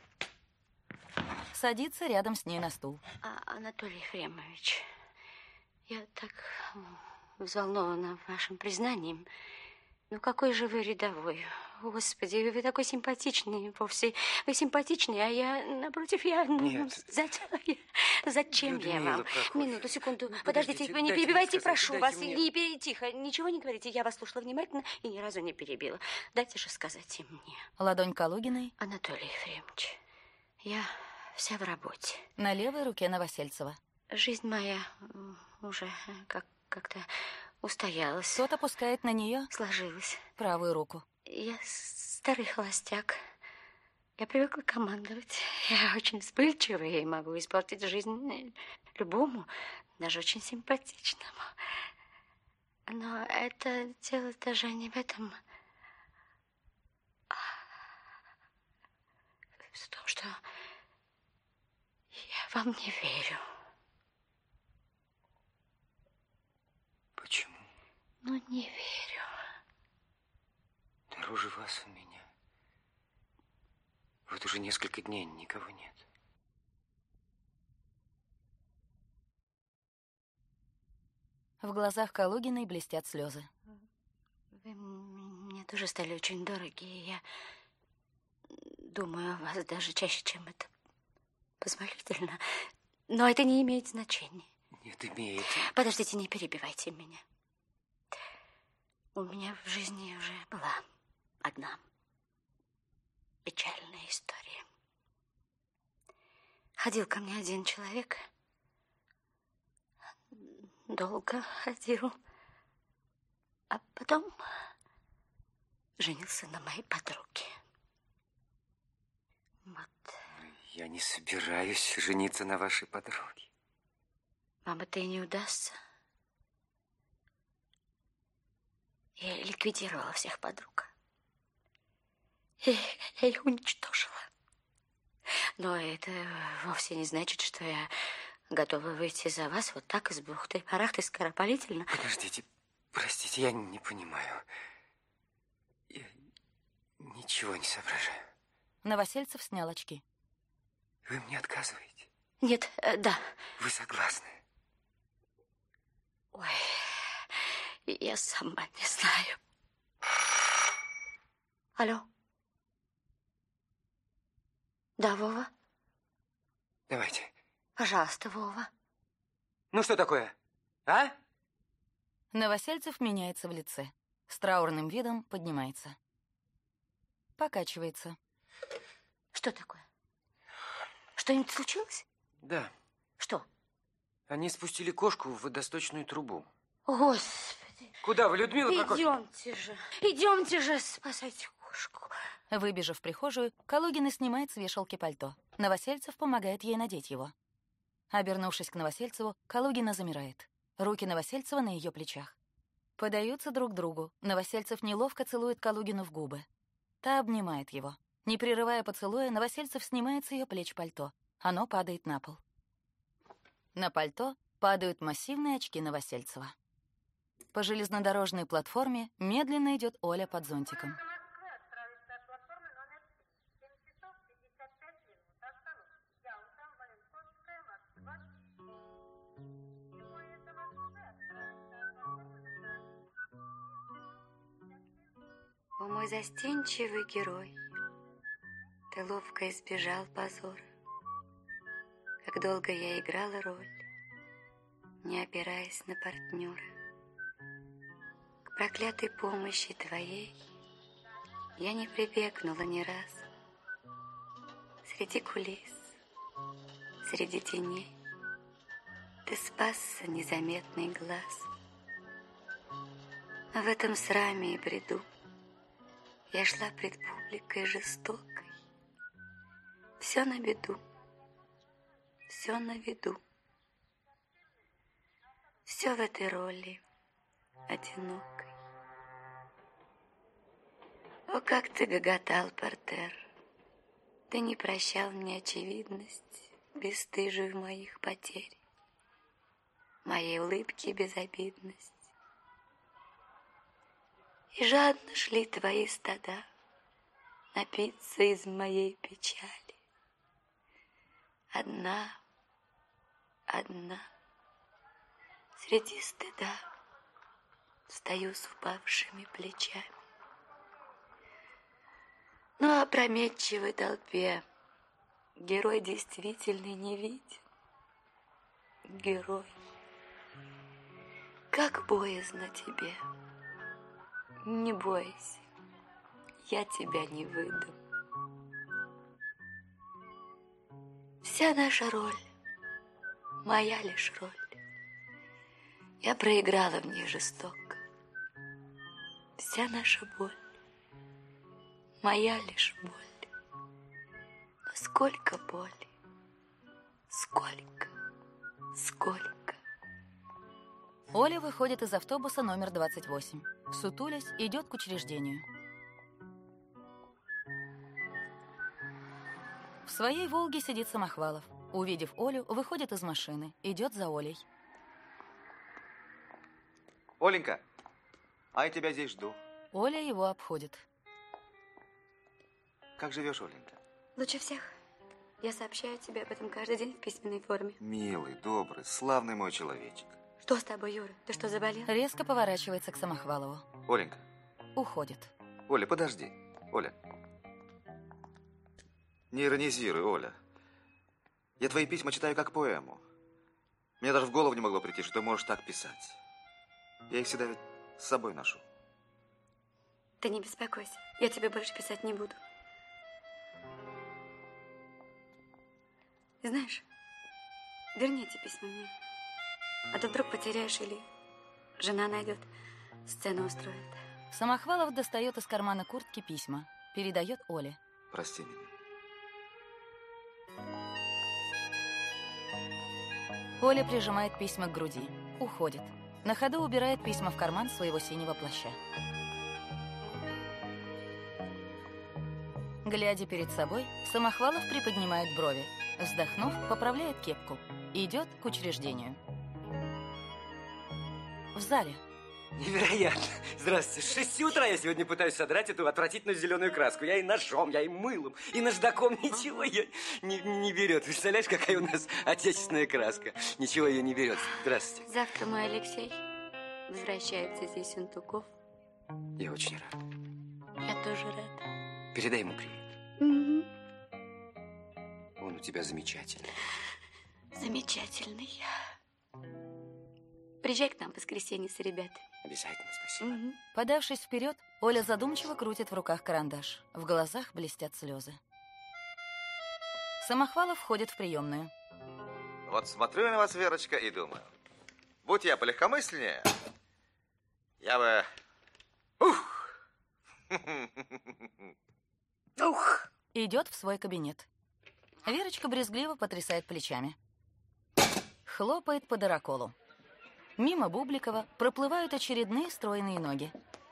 Садится рядом с ней на стул. А, Анатолий Ефремович, я так взволнована вашим признанием. Ну, какой же вы рядовой. Господи, вы такой симпатичный вовсе. Вы симпатичный, а я, напротив, я... Нет. Зачем, зачем я вам? Прокофьевна. Минуту, секунду. Подождите, Подождите, вы не дайте перебивайте, мне сказать, прошу дайте вас. мне. Не пере... Тихо, ничего не говорите. Я вас слушала внимательно и ни разу не перебила. Дайте же сказать и мне. Ладонь Калугиной. Анатолий Ефремович, я вся в работе. На левой руке Новосельцева. Жизнь моя уже как- как-то устоялась. Тот опускает на нее Сложилась. правую руку. Я старый холостяк. Я привыкла командовать. Я очень вспыльчивая и могу испортить жизнь любому, даже очень симпатичному. Но это дело даже не в этом. А в том, что я вам не верю. Почему? Ну, не верю. Дороже вас у меня. Вот уже несколько дней никого нет. В глазах Калугиной блестят слезы. Вы мне тоже стали очень дороги, и я думаю о вас даже чаще, чем это позволительно. Но это не имеет значения. Нет, имеет. Подождите, не перебивайте меня. У меня в жизни уже была одна печальная история. Ходил ко мне один человек. Долго ходил. А потом женился на моей подруге. Вот. Я не собираюсь жениться на вашей подруге. Вам это и не удастся. Я ликвидировала всех подруг. И я их уничтожила. Но это вовсе не значит, что я готова выйти за вас вот так из бухты-барахты скоропалительно. Подождите, простите, я не понимаю. Я ничего не соображаю. Новосельцев снял очки. Вы мне отказываете? Нет, э, да. Вы согласны? Ой, я сама не знаю. Алло. Да, Вова? Давайте. Пожалуйста, Вова. Ну что такое, а? Новосельцев меняется в лице. С траурным видом поднимается. Покачивается. Что такое? Что-нибудь случилось? Да. Что? Они спустили кошку в водосточную трубу. Господи. Куда вы, Людмила Прокофьевна? Идемте же, идемте же спасать кошку. Выбежав в прихожую, Калугина снимает с вешалки пальто. Новосельцев помогает ей надеть его. Обернувшись к Новосельцеву, Калугина замирает. Руки Новосельцева на ее плечах. Подаются друг другу. Новосельцев неловко целует Калугину в губы. Та обнимает его. Не прерывая поцелуя, Новосельцев снимает с ее плеч пальто. Оно падает на пол. На пальто падают массивные очки Новосельцева. По железнодорожной платформе медленно идет Оля под зонтиком. О, мой застенчивый герой, ты ловко избежал позора. Как долго я играла роль, не опираясь на партнера. К проклятой помощи твоей я не прибегнула ни раз. Среди кулис, среди теней ты спасся незаметный глаз. А в этом сраме и бреду я шла пред публикой жестокой. Все на беду, все на виду. Все в этой роли одинокой. О, как ты гоготал, Портер. Ты не прощал мне очевидность, бесстыжую моих потерь, моей улыбки безобидность. И жадно шли твои стада напиться из моей печали. Одна, одна, среди стыда стою с упавшими плечами. Но опрометчивой толпе герой действительно не виден. Герой, как боязно тебе. Не бойся, я тебя не выдам. Вся наша роль, моя лишь роль. Я проиграла в ней жестоко. Вся наша боль, моя лишь боль. Но сколько боли, сколько, сколько. Оля выходит из автобуса номер двадцать восемь. Сутулясь, идет к учреждению. В своей «Волге» сидит Самохвалов. Увидев Олю, выходит из машины, идет за Олей. Оленька, а я тебя здесь жду. Оля его обходит. Как живешь, Оленька? Лучше всех. Я сообщаю тебе об этом каждый день в письменной форме. Милый, добрый, славный мой человечек. Что с тобой, Юра? Ты что, заболел? Резко поворачивается к Самохвалову. Оленька. Уходит. Оля, подожди. Оля. Не иронизируй, Оля. Я твои письма читаю как поэму. Мне даже в голову не могло прийти, что ты можешь так писать. Я их всегда ведь с собой ношу. Ты не беспокойся. Я тебе больше писать не буду. Знаешь, верни эти письма мне. А то вдруг потеряешь или жена найдет, сцену устроит. Самохвалов достает из кармана куртки письма. Передает Оле. Прости меня. Оля прижимает письма к груди. Уходит. На ходу убирает письма в карман своего синего плаща. Глядя перед собой, Самохвалов приподнимает брови. Вздохнув, поправляет кепку. Идет к учреждению. В зале. Невероятно. Здравствуйте. С шести утра я сегодня пытаюсь содрать эту отвратительную зеленую краску. Я и ножом, я и мылом, и наждаком. Ничего ее не, не берет. Представляешь, какая у нас отечественная краска. Ничего ее не берет. Здравствуйте. Завтра мой Алексей возвращается из Ессентуков. Я очень рад. Я тоже рада. Передай ему привет. Угу. Он у тебя замечательный. Замечательный. Приезжай к нам в воскресенье с ребятами. Обязательно, спасибо. Угу. Подавшись вперед, Оля задумчиво крутит в руках карандаш. В глазах блестят слезы. Самохвалов входит в приемную. Вот смотрю на вас, Верочка, и думаю, будь я полегкомысленнее, я бы... Ух! Ух! Идет в свой кабинет. Верочка брезгливо потрясает плечами. Хлопает по дыроколу. Мимо Бубликова проплывают очередные стройные ноги.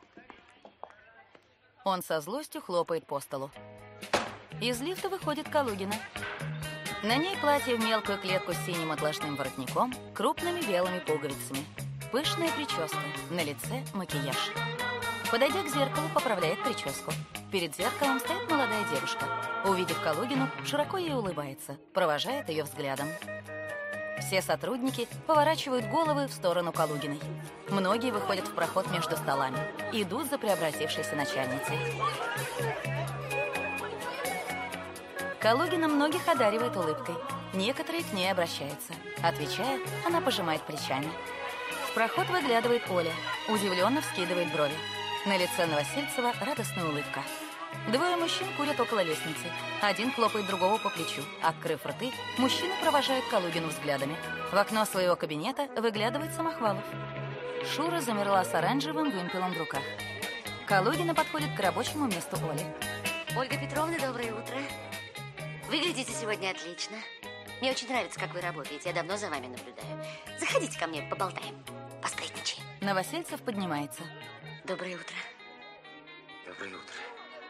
Он со злостью хлопает по столу. Из лифта выходит Калугина. На ней платье в мелкую клетку с синим отложным воротником, крупными белыми пуговицами. Пышная прическа, на лице макияж. Подойдя к зеркалу, поправляет прическу. Перед зеркалом стоит молодая девушка. Увидев Калугину, широко ей улыбается, провожает ее взглядом. Все сотрудники поворачивают головы в сторону Калугиной. Многие выходят в проход между столами. Идут за преобразившейся начальницей. Калугина многих одаривает улыбкой. Некоторые к ней обращаются. Отвечая, она пожимает плечами. В проход выглядывает Оля. Удивленно вскидывает брови. На лице Новосельцева радостная улыбка. Двое мужчин курят около лестницы. Один хлопает другого по плечу. Открыв рты, мужчины провожают Калугину взглядами. В окно своего кабинета выглядывает Самохвалов. Шура замерла с оранжевым вымпелом в руках. Калугина подходит к рабочему месту Оли. Ольга Петровна, доброе утро. Выглядите сегодня отлично. Мне очень нравится, как вы работаете. Я давно за вами наблюдаю. Заходите ко мне, поболтаем, посплетничаем. Новосельцев поднимается. Доброе утро. Доброе утро.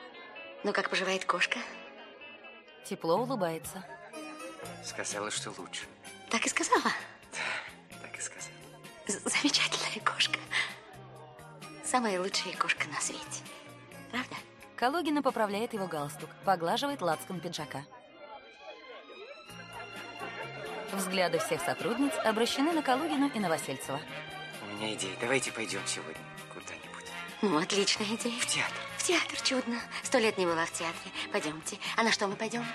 Ну, как поживает кошка? Тепло улыбается. Сказала, что лучше. Так и сказала? Да, так и сказала. Замечательная кошка. Самая лучшая кошка на свете. Правда? Калугина поправляет его галстук, поглаживает лацкан пиджака. Взгляды всех сотрудниц обращены на Калугину и Новосельцева. У меня идея. Давайте пойдем сегодня куда-нибудь. Ну, отличная идея. В театр. В театр, чудно. Сто лет не была в театре. Пойдемте. А на что мы пойдем?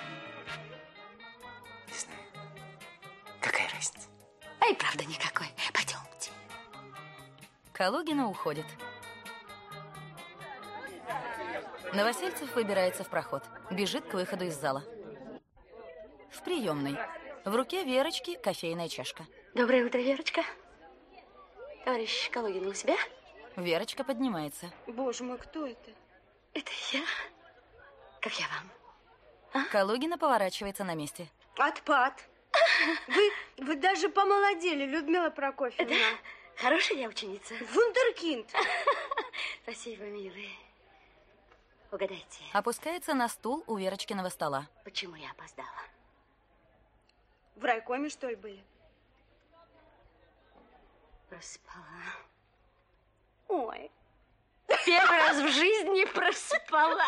Не знаю. Какая разница? А и правда никакой. Пойдемте. Калугина уходит. Новосельцев выбирается в проход. Бежит к выходу из зала. В приемной. В руке Верочки кофейная чашка. Доброе утро, Верочка. Товарищ Калугин у себя? Верочка поднимается. Боже мой, кто это? Это я. Как я вам? А? Калугина поворачивается на месте. Отпад. Вы, вы даже помолодели, Людмила Прокофьевна. Да? Хорошая я ученица. Вундеркинд. Спасибо, милый. Угадайте. Опускается на стул у Верочкиного стола. Почему я опоздала? В райкоме, что ли, были? Проспала. Ой. Первый раз в жизни проспала.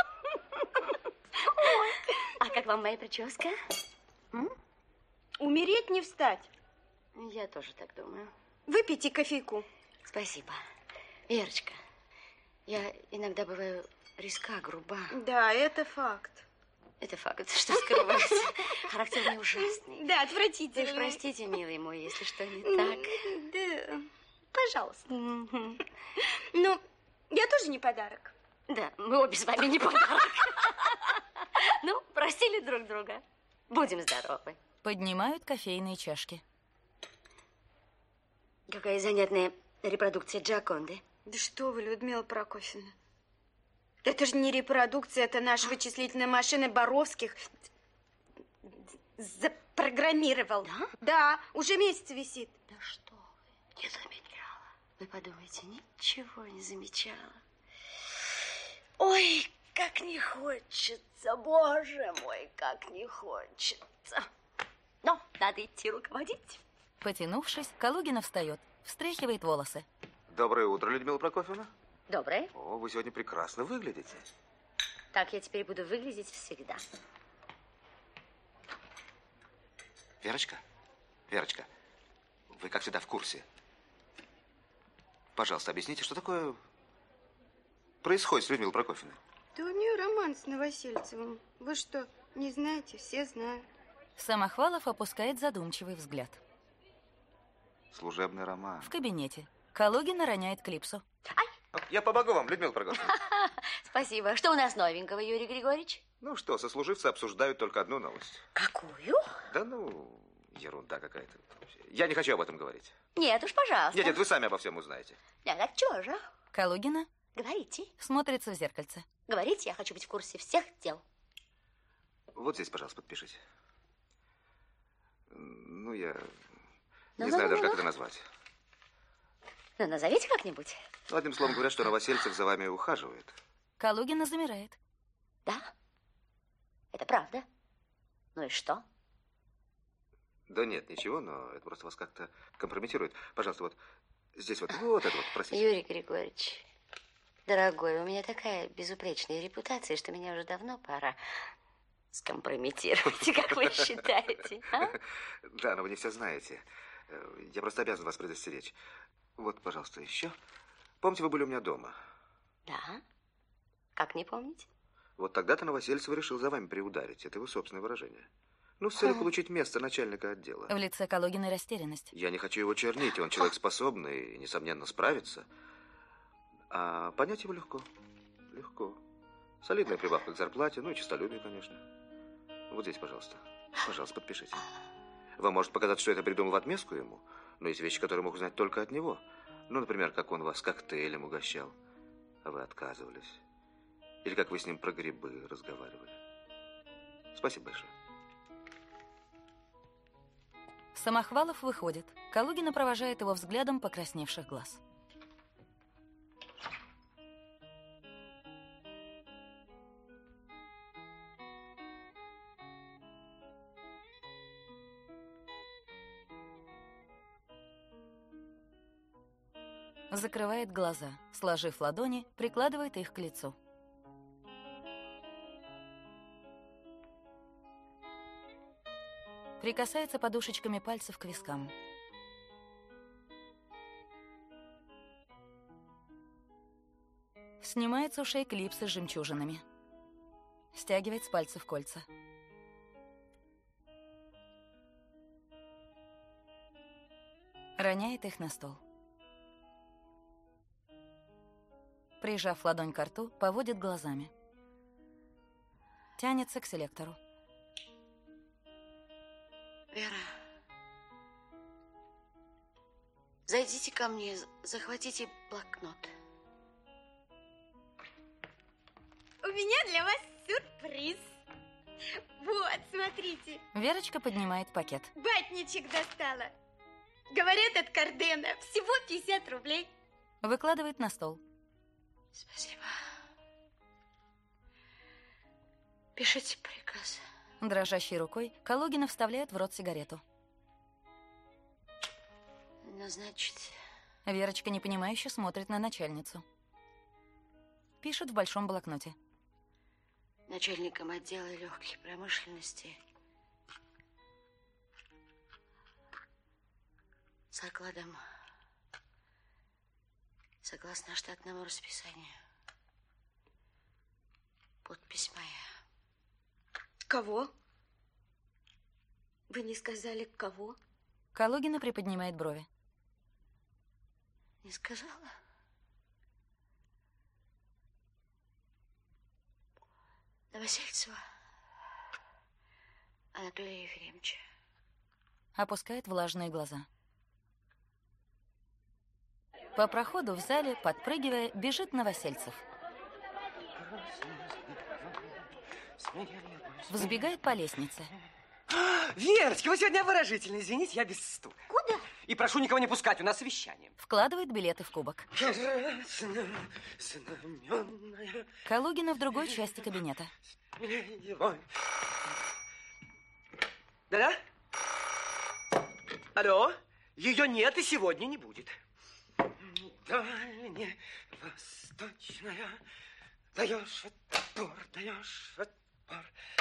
Ой. А как вам моя прическа? М? Умереть не встать. Я тоже так думаю. Выпейте кофейку. Спасибо. Верочка, я иногда бываю резка, груба. Да, это факт. Это факт, что скрывать. Характер у меня ужасный. Да, отвратительный. Вы ж простите, милый мой, если что не так. Да, пожалуйста. Ну, я тоже не подарок. Да, мы обе с вами не подарок. Ну, простили друг друга. Будем здоровы. Поднимают кофейные чашки. Какая занятная репродукция Джоконды. Да что вы, Людмила Прокофьевна. Это же не репродукция, это наша вычислительная машина Боровских запрограммировал. Да? Да, уже месяц висит. Да что вы, не замечала. Вы подумайте, ничего не замечала. Ой, как не хочется, боже мой, как не хочется. Но надо идти руководить. Потянувшись, Калугина встает, встряхивает волосы. Доброе утро, Людмила Прокофьевна. Доброе. О, вы сегодня прекрасно выглядите. Так я теперь буду выглядеть всегда. Верочка, Верочка, вы, как всегда, в курсе. Пожалуйста, объясните, что такое происходит с Людмилой Прокофьевной? Да у нее роман с Новосельцевым. Вы что, не знаете? Все знают. Самохвалов опускает задумчивый взгляд. Служебный роман. В кабинете. Калугина роняет клипсу. Ай! Я помогу вам, Людмила Прокофьевна. Спасибо. Что у нас новенького, Юрий Григорьевич? Ну что, сослуживцы обсуждают только одну новость. Какую? Да ну, ерунда какая-то. Я не хочу об этом говорить. Нет уж, пожалуйста. Нет, нет, вы сами обо всем узнаете. Нет, так чего же? Калугина Говорите. смотрится в зеркальце. Говорите, я хочу быть в курсе всех дел. Вот здесь, пожалуйста, подпишите. Ну, я Ну, не ну, знаю ну, даже, ну. как это назвать. Ну, назовите как-нибудь. Ну, одним словом, говорят, что Новосельцев за вами ухаживает. Калугина замирает. Да? Это правда? Ну и что? Да нет, ничего, но это просто вас как-то компрометирует. Пожалуйста, вот здесь вот, вот это вот, простите. Юрий Григорьевич, дорогой, у меня такая безупречная репутация, что меня уже давно пора скомпрометировать, как вы считаете, а? Да, но вы не все знаете. Я просто обязан вас предостеречь. Вот, пожалуйста, еще. Помните, вы были у меня дома? Да. Как не помните? Вот тогда-то Новосельцев решил за вами приударить. Это его собственное выражение. Ну, с целью Хм. получить место начальника отдела. В лице Калугиной растерянность. Я не хочу его чернить. Он человек способный и, несомненно, справится. А понять его легко. Легко. Солидная прибавка к зарплате, ну и честолюбие, конечно. Вот здесь, пожалуйста. Пожалуйста, подпишите. Вам может показаться, что это придумал в отместку ему, но есть вещи, которые могут знать только от него. Ну, например, как он вас коктейлем угощал, а вы отказывались. Или как вы с ним про грибы разговаривали. Спасибо большое. Самохвалов выходит. Калугина провожает его взглядом покрасневших глаз. Закрывает глаза, сложив ладони, прикладывает их к лицу. Прикасается подушечками пальцев к вискам. Снимает с ушей клипсы с жемчужинами. Стягивает с пальцев кольца. Роняет их на стол. Прижав ладонь к рту, поводит глазами. Тянется к селектору. Вера, зайдите ко мне, захватите блокнот. У меня для вас сюрприз. Вот, смотрите. Верочка поднимает пакет. Батничек достала. Говорят, от Кардена. Всего пятьдесят рублей. Выкладывает на стол. Спасибо. Пишите приказ. Дрожащей рукой Калугина вставляет в рот сигарету. Назначить. Верочка непонимающе смотрит на начальницу. Пишет в большом блокноте. Начальником отдела легкой промышленности с окладом согласно штатному расписанию. Подпись моя. Кого? Вы не сказали, кого? Калугина приподнимает брови. Не сказала? Новосельцева Анатолия Ефремовича. Опускает влажные глаза. По проходу в зале, подпрыгивая, бежит Новосельцев. Взбегает по лестнице. Верочка, вы сегодня обворожительны. Извините, я без стука. Куда? И прошу никого не пускать, у нас совещание. Вкладывает билеты в кубок. Калугина в другой части кабинета. Да-да? Алло? Ее нет и сегодня не будет. Дальне восточная, даешь отпор, даешь отпор.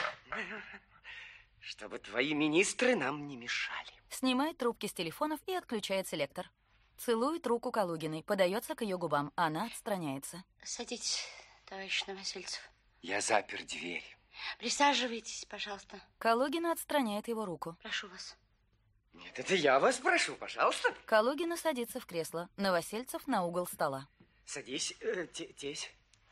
Чтобы твои министры нам не мешали. Снимает трубки с телефонов и отключает селектор. Целует руку Калугиной, подается к ее губам. Она отстраняется. Садитесь, товарищ Новосельцев. Я запер дверь. Присаживайтесь, пожалуйста. Калугина отстраняет его руку. Прошу вас. Нет, это я вас прошу, пожалуйста. Калугина садится в кресло. Новосельцев на угол стола. Садись, э, тесь.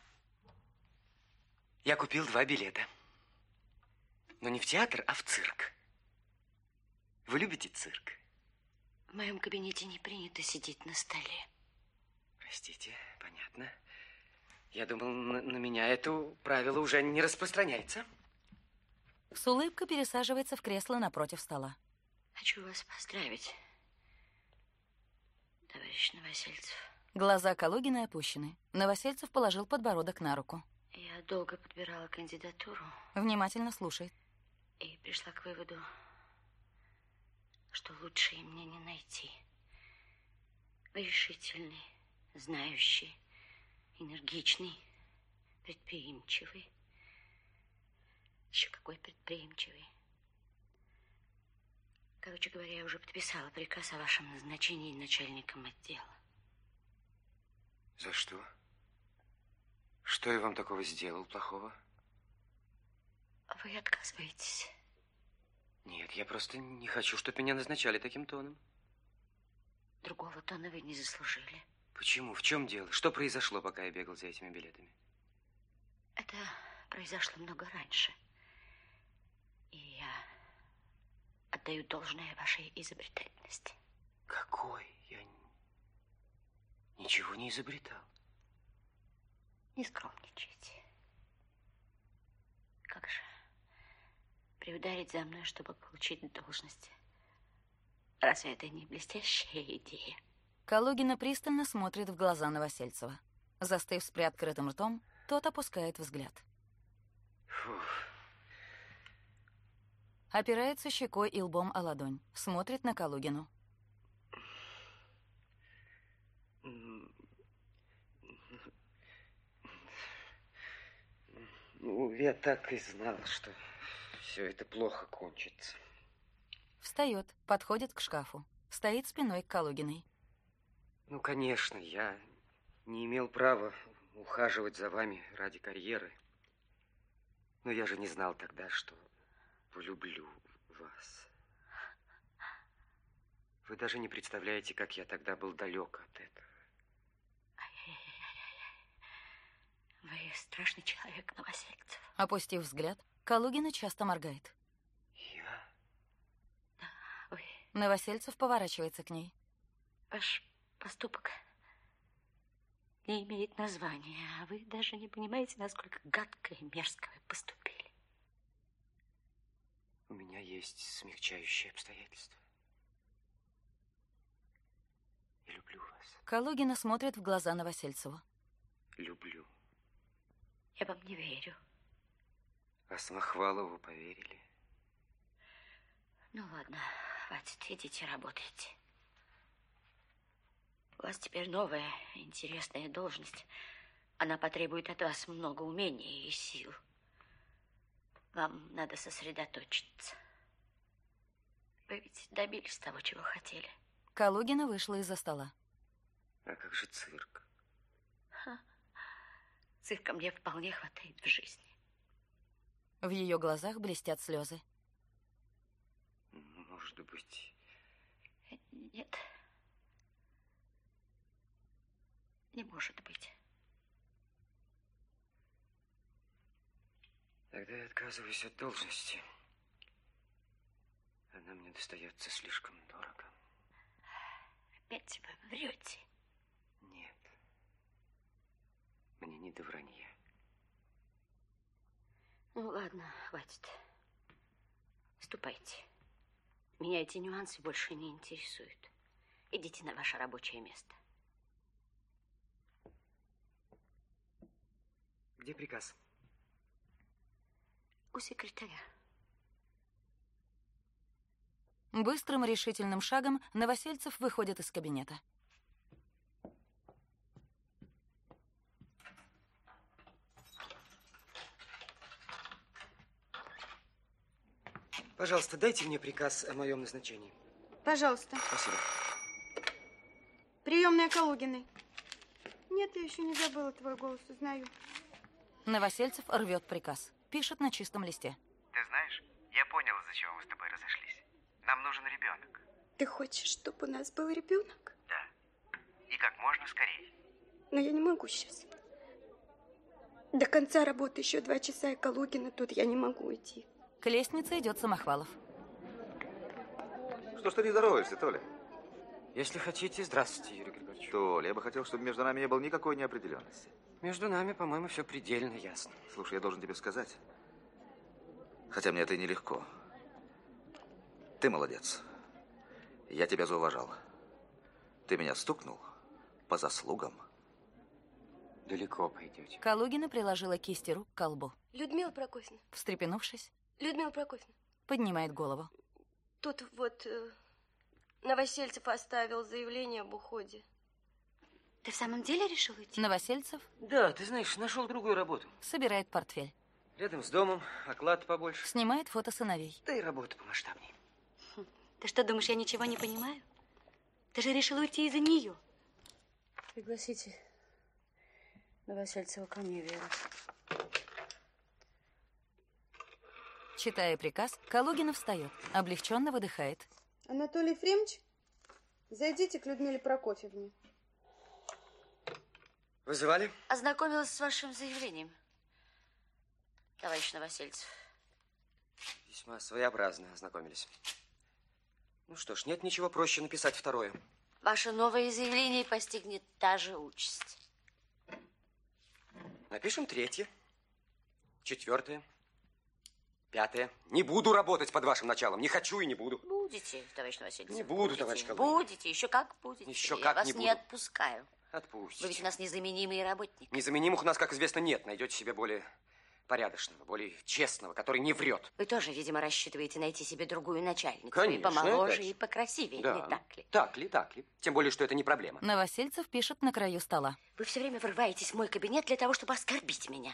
Я купил два билета. Но не в театр, а в цирк. Вы любите цирк? В моем кабинете не принято сидеть на столе. Простите, понятно. Я думал, на, на меня это правило уже не распространяется. С улыбкой пересаживается в кресло напротив стола. Хочу вас поздравить, товарищ Новосельцев. Глаза Калугиной опущены. Новосельцев положил подбородок на руку. Я долго подбирала кандидатуру. Внимательно слушает. И пришла к выводу, что лучше мне не найти. Вы решительный, знающий, энергичный, предприимчивый. Еще какой предприимчивый. Короче говоря, я уже подписала приказ о вашем назначении начальником отдела. За что? Что я вам такого сделал плохого? Вы отказываетесь? Нет, я просто не хочу, чтобы меня назначали таким тоном. Другого тона вы не заслужили. Почему? В чем дело? Что произошло, пока я бегал за этими билетами? Это произошло много раньше. И я отдаю должное вашей изобретательности. Какой? Я ничего не изобретал. Не скромничайте. Как же приударить за мной, чтобы получить должность? Разве это не блестящая идея? Калугина пристально смотрит в глаза Новосельцева. Застыв с приоткрытым ртом, тот опускает взгляд. Фух. Опирается щекой и лбом о ладонь. Смотрит на Калугину. Ну, я так и знал, что все это плохо кончится. Встает, подходит к шкафу. Стоит спиной к Калугиной. Ну, конечно, я не имел права ухаживать за вами ради карьеры. Но я же не знал тогда, что полюблю вас. Вы даже не представляете, как я тогда был далек от этого. Вы страшный человек, Новосельцев. Опустив взгляд, Калугина часто моргает. Я? Да, вы. Новосельцев поворачивается к ней. Ваш поступок не имеет названия, а вы даже не понимаете, насколько гадко и мерзко вы поступили. У меня есть смягчающие обстоятельства. Я люблю вас. Калугина смотрит в глаза Новосельцеву. Люблю. Я вам не верю. А Самохвалову поверили? Ну ладно, хватит, идите работайте. У вас теперь новая интересная должность. Она потребует от вас много умений и сил. Вам надо сосредоточиться. Вы ведь добились того, чего хотели. Калугина вышла из-за стола. А как же цирк? Ха. Цирка мне вполне хватает в жизни. В ее глазах блестят слезы. Может быть... Нет. Не может быть. Тогда я отказываюсь от должности. Она мне достается слишком дорого. Опять вы врете. Нет. Мне не до вранья. Ну, ладно, хватит. Ступайте. Меня эти нюансы больше не интересуют. Идите на ваше рабочее место. Где приказ? У секретаря. Быстрым решительным шагом Новосельцев выходит из кабинета. Пожалуйста, дайте мне приказ о моем назначении. Пожалуйста. Спасибо. Приемная Калугиной. Нет, я еще не забыла твой голос, узнаю. Новосельцев рвет приказ. Пишет на чистом листе. Ты знаешь, я понял, из-за чего мы с тобой разошлись. Нам нужен ребенок. Ты хочешь, чтобы у нас был ребенок? Да. И как можно скорее. Но я не могу сейчас. До конца работы еще два часа, и Калугина тут, я не могу уйти. К лестнице идет Самохвалов. Что ж ты не здороваешься, Толя? Если хотите, здравствуйте, Юрий Григорьевич. Толя, я бы хотел, чтобы между нами не было никакой неопределенности. Между нами, по-моему, все предельно ясно. Слушай, я должен тебе сказать, хотя мне это и нелегко. Ты молодец. Я тебя зауважал. Ты меня стукнул по заслугам. Далеко пойдете. Калугина приложила кисти рук к колбу. Людмила Прокофьевна. Встрепенувшись, Людмила Прокофьевна. поднимает голову. Тут вот э, Новосельцев оставил заявление об уходе. Ты в самом деле решил идти? Новосельцев? Да, ты знаешь, нашел другую работу. Собирает портфель. Рядом с домом, оклад побольше. Снимает фото сыновей. Да и работа помасштабнее. Ты что, думаешь, я ничего не понимаю? Ты же решил уйти из-за нее. Пригласите Новосельцева ко мне, Вера. Читая приказ, Калугина встает, облегченно выдыхает. Анатолий Ефремович, зайдите к Людмиле Прокофьевне. Вызывали? Ознакомилась с вашим заявлением, товарищ Новосельцев. Весьма своеобразно ознакомились. Ну что ж, нет ничего проще написать второе. Ваше новое заявление постигнет та же участь. Напишем третье, четвертое, пятое. Не буду работать под вашим началом. Не хочу и не буду. Будете, товарищ Новосельцев. Не буду, будете. товарищ Калугин. Будете, еще как будете. Еще Я как вас не не, буду. отпускаю. Отпустите. Вы ведь у нас незаменимый работник. Незаменимых у нас, как известно, нет. Найдете себе более порядочного, более честного, который не врет. Вы тоже, видимо, рассчитываете найти себе другую начальницу. Конечно, И помоложе, конечно. и покрасивее, Да. не так ли? Так ли, так ли. Тем более, что это не проблема. Новосельцев пишет на краю стола. Вы все время врываетесь в мой кабинет для того, чтобы оскорбить меня.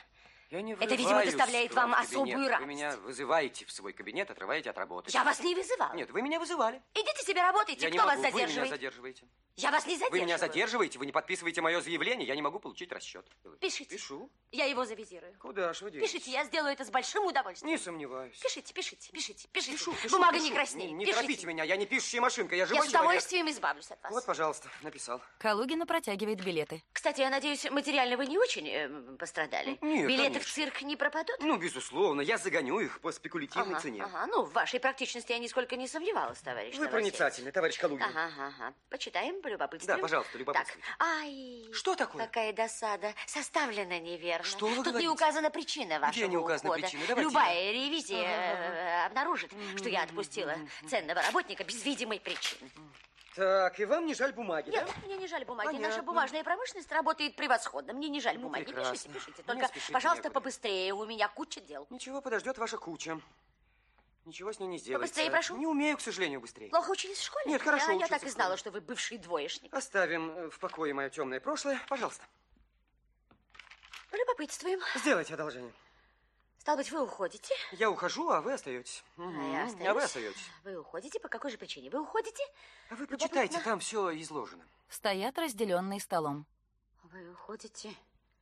Я не Это, видимо, доставляет вам особую радость. Вы меня вызываете в свой кабинет, отрываете от работы. Я вас не вызывала. Нет, вы меня вызывали. Идите себе работайте. Я Кто вас могу. задерживает? Вы меня задерживаете. Я вас не задерживаю. Вы меня задерживаете, вы не подписываете мое заявление, я не могу получить расчет. Пишите. Пишу. Я его завизирую. Куда ж вы делаете? Пишите, я сделаю это с большим удовольствием. Не сомневаюсь. Пишите, пишите, пишите, пишите. Пишу, пишу, Бумага пишу. не краснеет. Не, не Пишите. торопите меня, я не пишущая машинка, я живой Я с человек. удовольствием избавлюсь от вас. Вот, пожалуйста, написал. Калугина протягивает билеты. Кстати, я надеюсь, материально вы не очень э, пострадали? Нет, Билеты конечно. в цирк не пропадут? Ну, безусловно, я загоню их по спекулятивной ага, цене. Ага, ну, в вашей практичности я нисколько не сомневалась, товарищ Вы Новосельцев. проницательный, товарищ Калугин. Ага, ага, ага. Почитаем, полюбопытствуем. Да, пожалуйста, любопытствуйте. Так, ай. Что такое? Какая досада. Составлено неверно. Что вы Тут говорите? не указана причина вашего Где не указана ухода. причина? Давайте Любая я. ревизия э, обнаружит, что я отпустила ценного работника без видимой причины. Так, и вам не жаль бумаги, Нет, да? мне не жаль бумаги. Понятно. Наша бумажная промышленность работает превосходно. Мне не жаль Ну, бумаги. прекрасно. Пишите, пишите. Не Только, спешите пожалуйста, некуда. побыстрее. У меня куча дел. Ничего, подождет ваша куча. Ничего с ней не сделается. Побыстрее прошу. Не умею, к сожалению, быстрее. Плохо учились в школе? Нет, хорошо Я, я учился так и в знала, школе. что вы бывший двоечник. Оставим э, в покое мое темное прошлое. Пожалуйста. Полюбопытствуем. Сделайте одолжение. Стало быть, вы уходите? Я ухожу, а вы остаетесь. А Мгм. я А остаюсь. вы остаетесь. Вы уходите? По какой же причине? Вы уходите? А вы почитайте, там все изложено. Стоят разделенные столом. Вы уходите...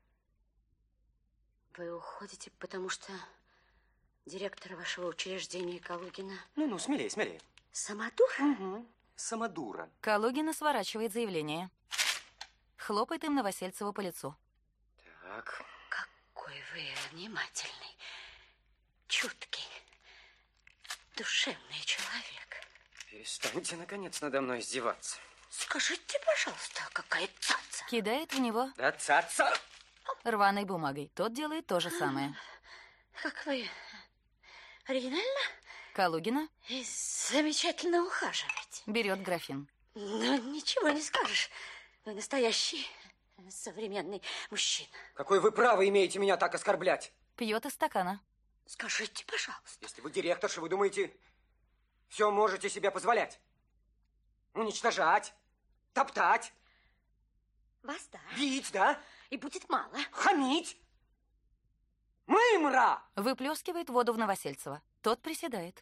Вы уходите, потому что директор вашего учреждения Калугина... Ну-ну, смелее, смелее. Самодур? Угу. Самодура. Калугина сворачивает заявление. Хлопает им Новосельцеву по лицу. Так. Какой вы внимательный, чуткий, душевный человек. Перестаньте, наконец, надо мной издеваться. Скажите, пожалуйста, какая цаца? Кидает в него Да, цаца! рваной бумагой. Тот делает то же самое. Как вы оригинально Калугина и замечательно ухаживаете. берет графин. Ну, ничего не скажешь. Вы настоящий современный мужчина. Какое вы право имеете меня так оскорблять? Пьет из стакана. Скажите, пожалуйста. Если вы директорша, вы думаете, все можете себе позволять? Уничтожать, топтать, Вас, да. бить, да? И будет мало. Хамить. Мымра! Выплескивает воду в Новосельцева. Тот приседает.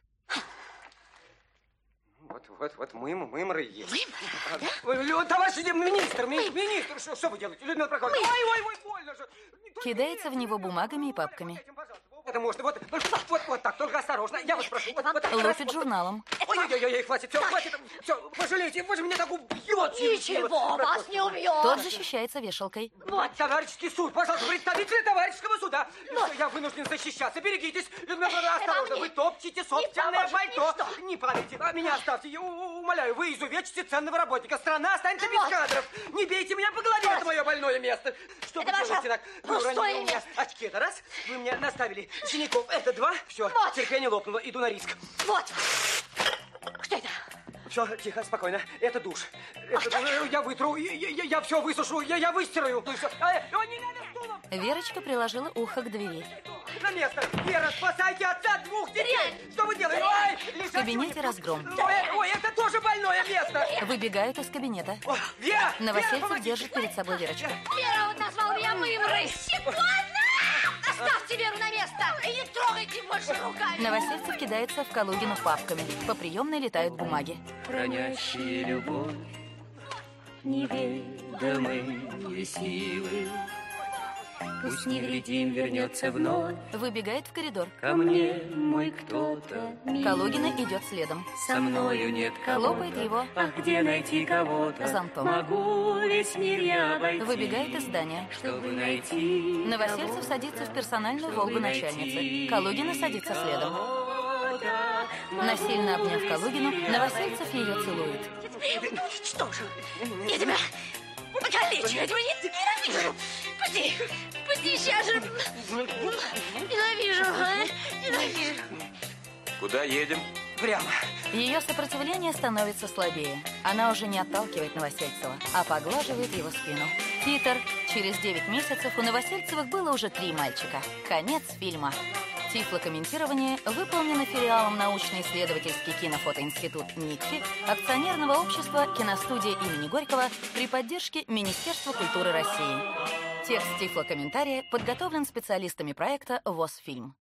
Вот, вот, вот, мым, мымра и есть. Мымра, да? Ой, товарищ министр, ми- министр, что, что вы делаете? Людмила Прокофьевна, ой, ой, ой, больно же. Кидается в него бумагами и папками. Это можно, вот, вот, вот, вот так, только осторожно. Я вас прошу, вот, вот так. раз, Лупит вот. журналом. Ой-ой-ой, хватит, все, хватит, все, пожалейте, вы же меня так убьете. Ничего, вас не убьет. Тот защищается вешалкой. Вот, товарищеский суд, пожалуйста, представители товарищеского суда. Всё, я вынужден защищаться, берегитесь. Людмила Павловна, осторожно, вы топчете собственное пальто. Не падайте, а меня оставьте, я у- умоляю, вы изувечите ценного работника. Страна останется без кадров. Не бейте меня по голове, это мое больное место. Что вы Это ваше делаете так? Вы пустое уронили у меня место. очки, это раз. Вы мне наставили синяков, это два. Все, Вот. терпение лопнуло, иду на риск. Вот. Что это? Все, тихо, спокойно. Это душ. Это душ. Я вытру, я, я, я все высушу, я, я выстираю. Ну и всё. Ай, ой, не надо стулом! Верочка приложила ухо к двери. На место! Вера, спасайте отца двух детей! Что вы делаете? Ой, В лежать кабинете не- разгром. Ой, ой, это тоже больное место! Выбегают из кабинета. О, Вера! Новосельцев держит перед собой Верочку. Вера, он назвал меня мымрой. Оставьте Веру на место и не трогайте больше руками. Новосельцев кидается в Калугину папками. По приемной летают бумаги. Хранящие любовь, неведомые силы. Пусть невредим вернется вновь Выбегает в коридор. ко мне мой кто-то. Калугина идет следом. Со мною нет Хлопает кого-то. его А где найти кого-то? зонтом. Могу весь мир я обойти. Выбегает из здания. Чтобы найти Новосельцев кого-то, садится в персональную чтобы «Волгу» найти начальницы. Калугина садится следом. кого-то. Насильно обняв Калугину, Новосельцев ее целует. Что же? Я тебя покалечу, я тебя не ненавижу. Пусти, пусти, сейчас же. Ненавижу, а? Ненавижу. Куда едем? Прямо. Ее сопротивление становится слабее. Она уже не отталкивает Новосельцева, а поглаживает его спину. Титр. Через девять месяцев у Новосельцевых было уже три мальчика. Конец фильма. Тифлокомментирование выполнено филиалом научно-исследовательский кинофотоинститут НИКФИ, акционерного общества «Киностудия имени Горького» при поддержке Министерства культуры России. Текст тифлокомментария подготовлен специалистами проекта ВОС-фильм.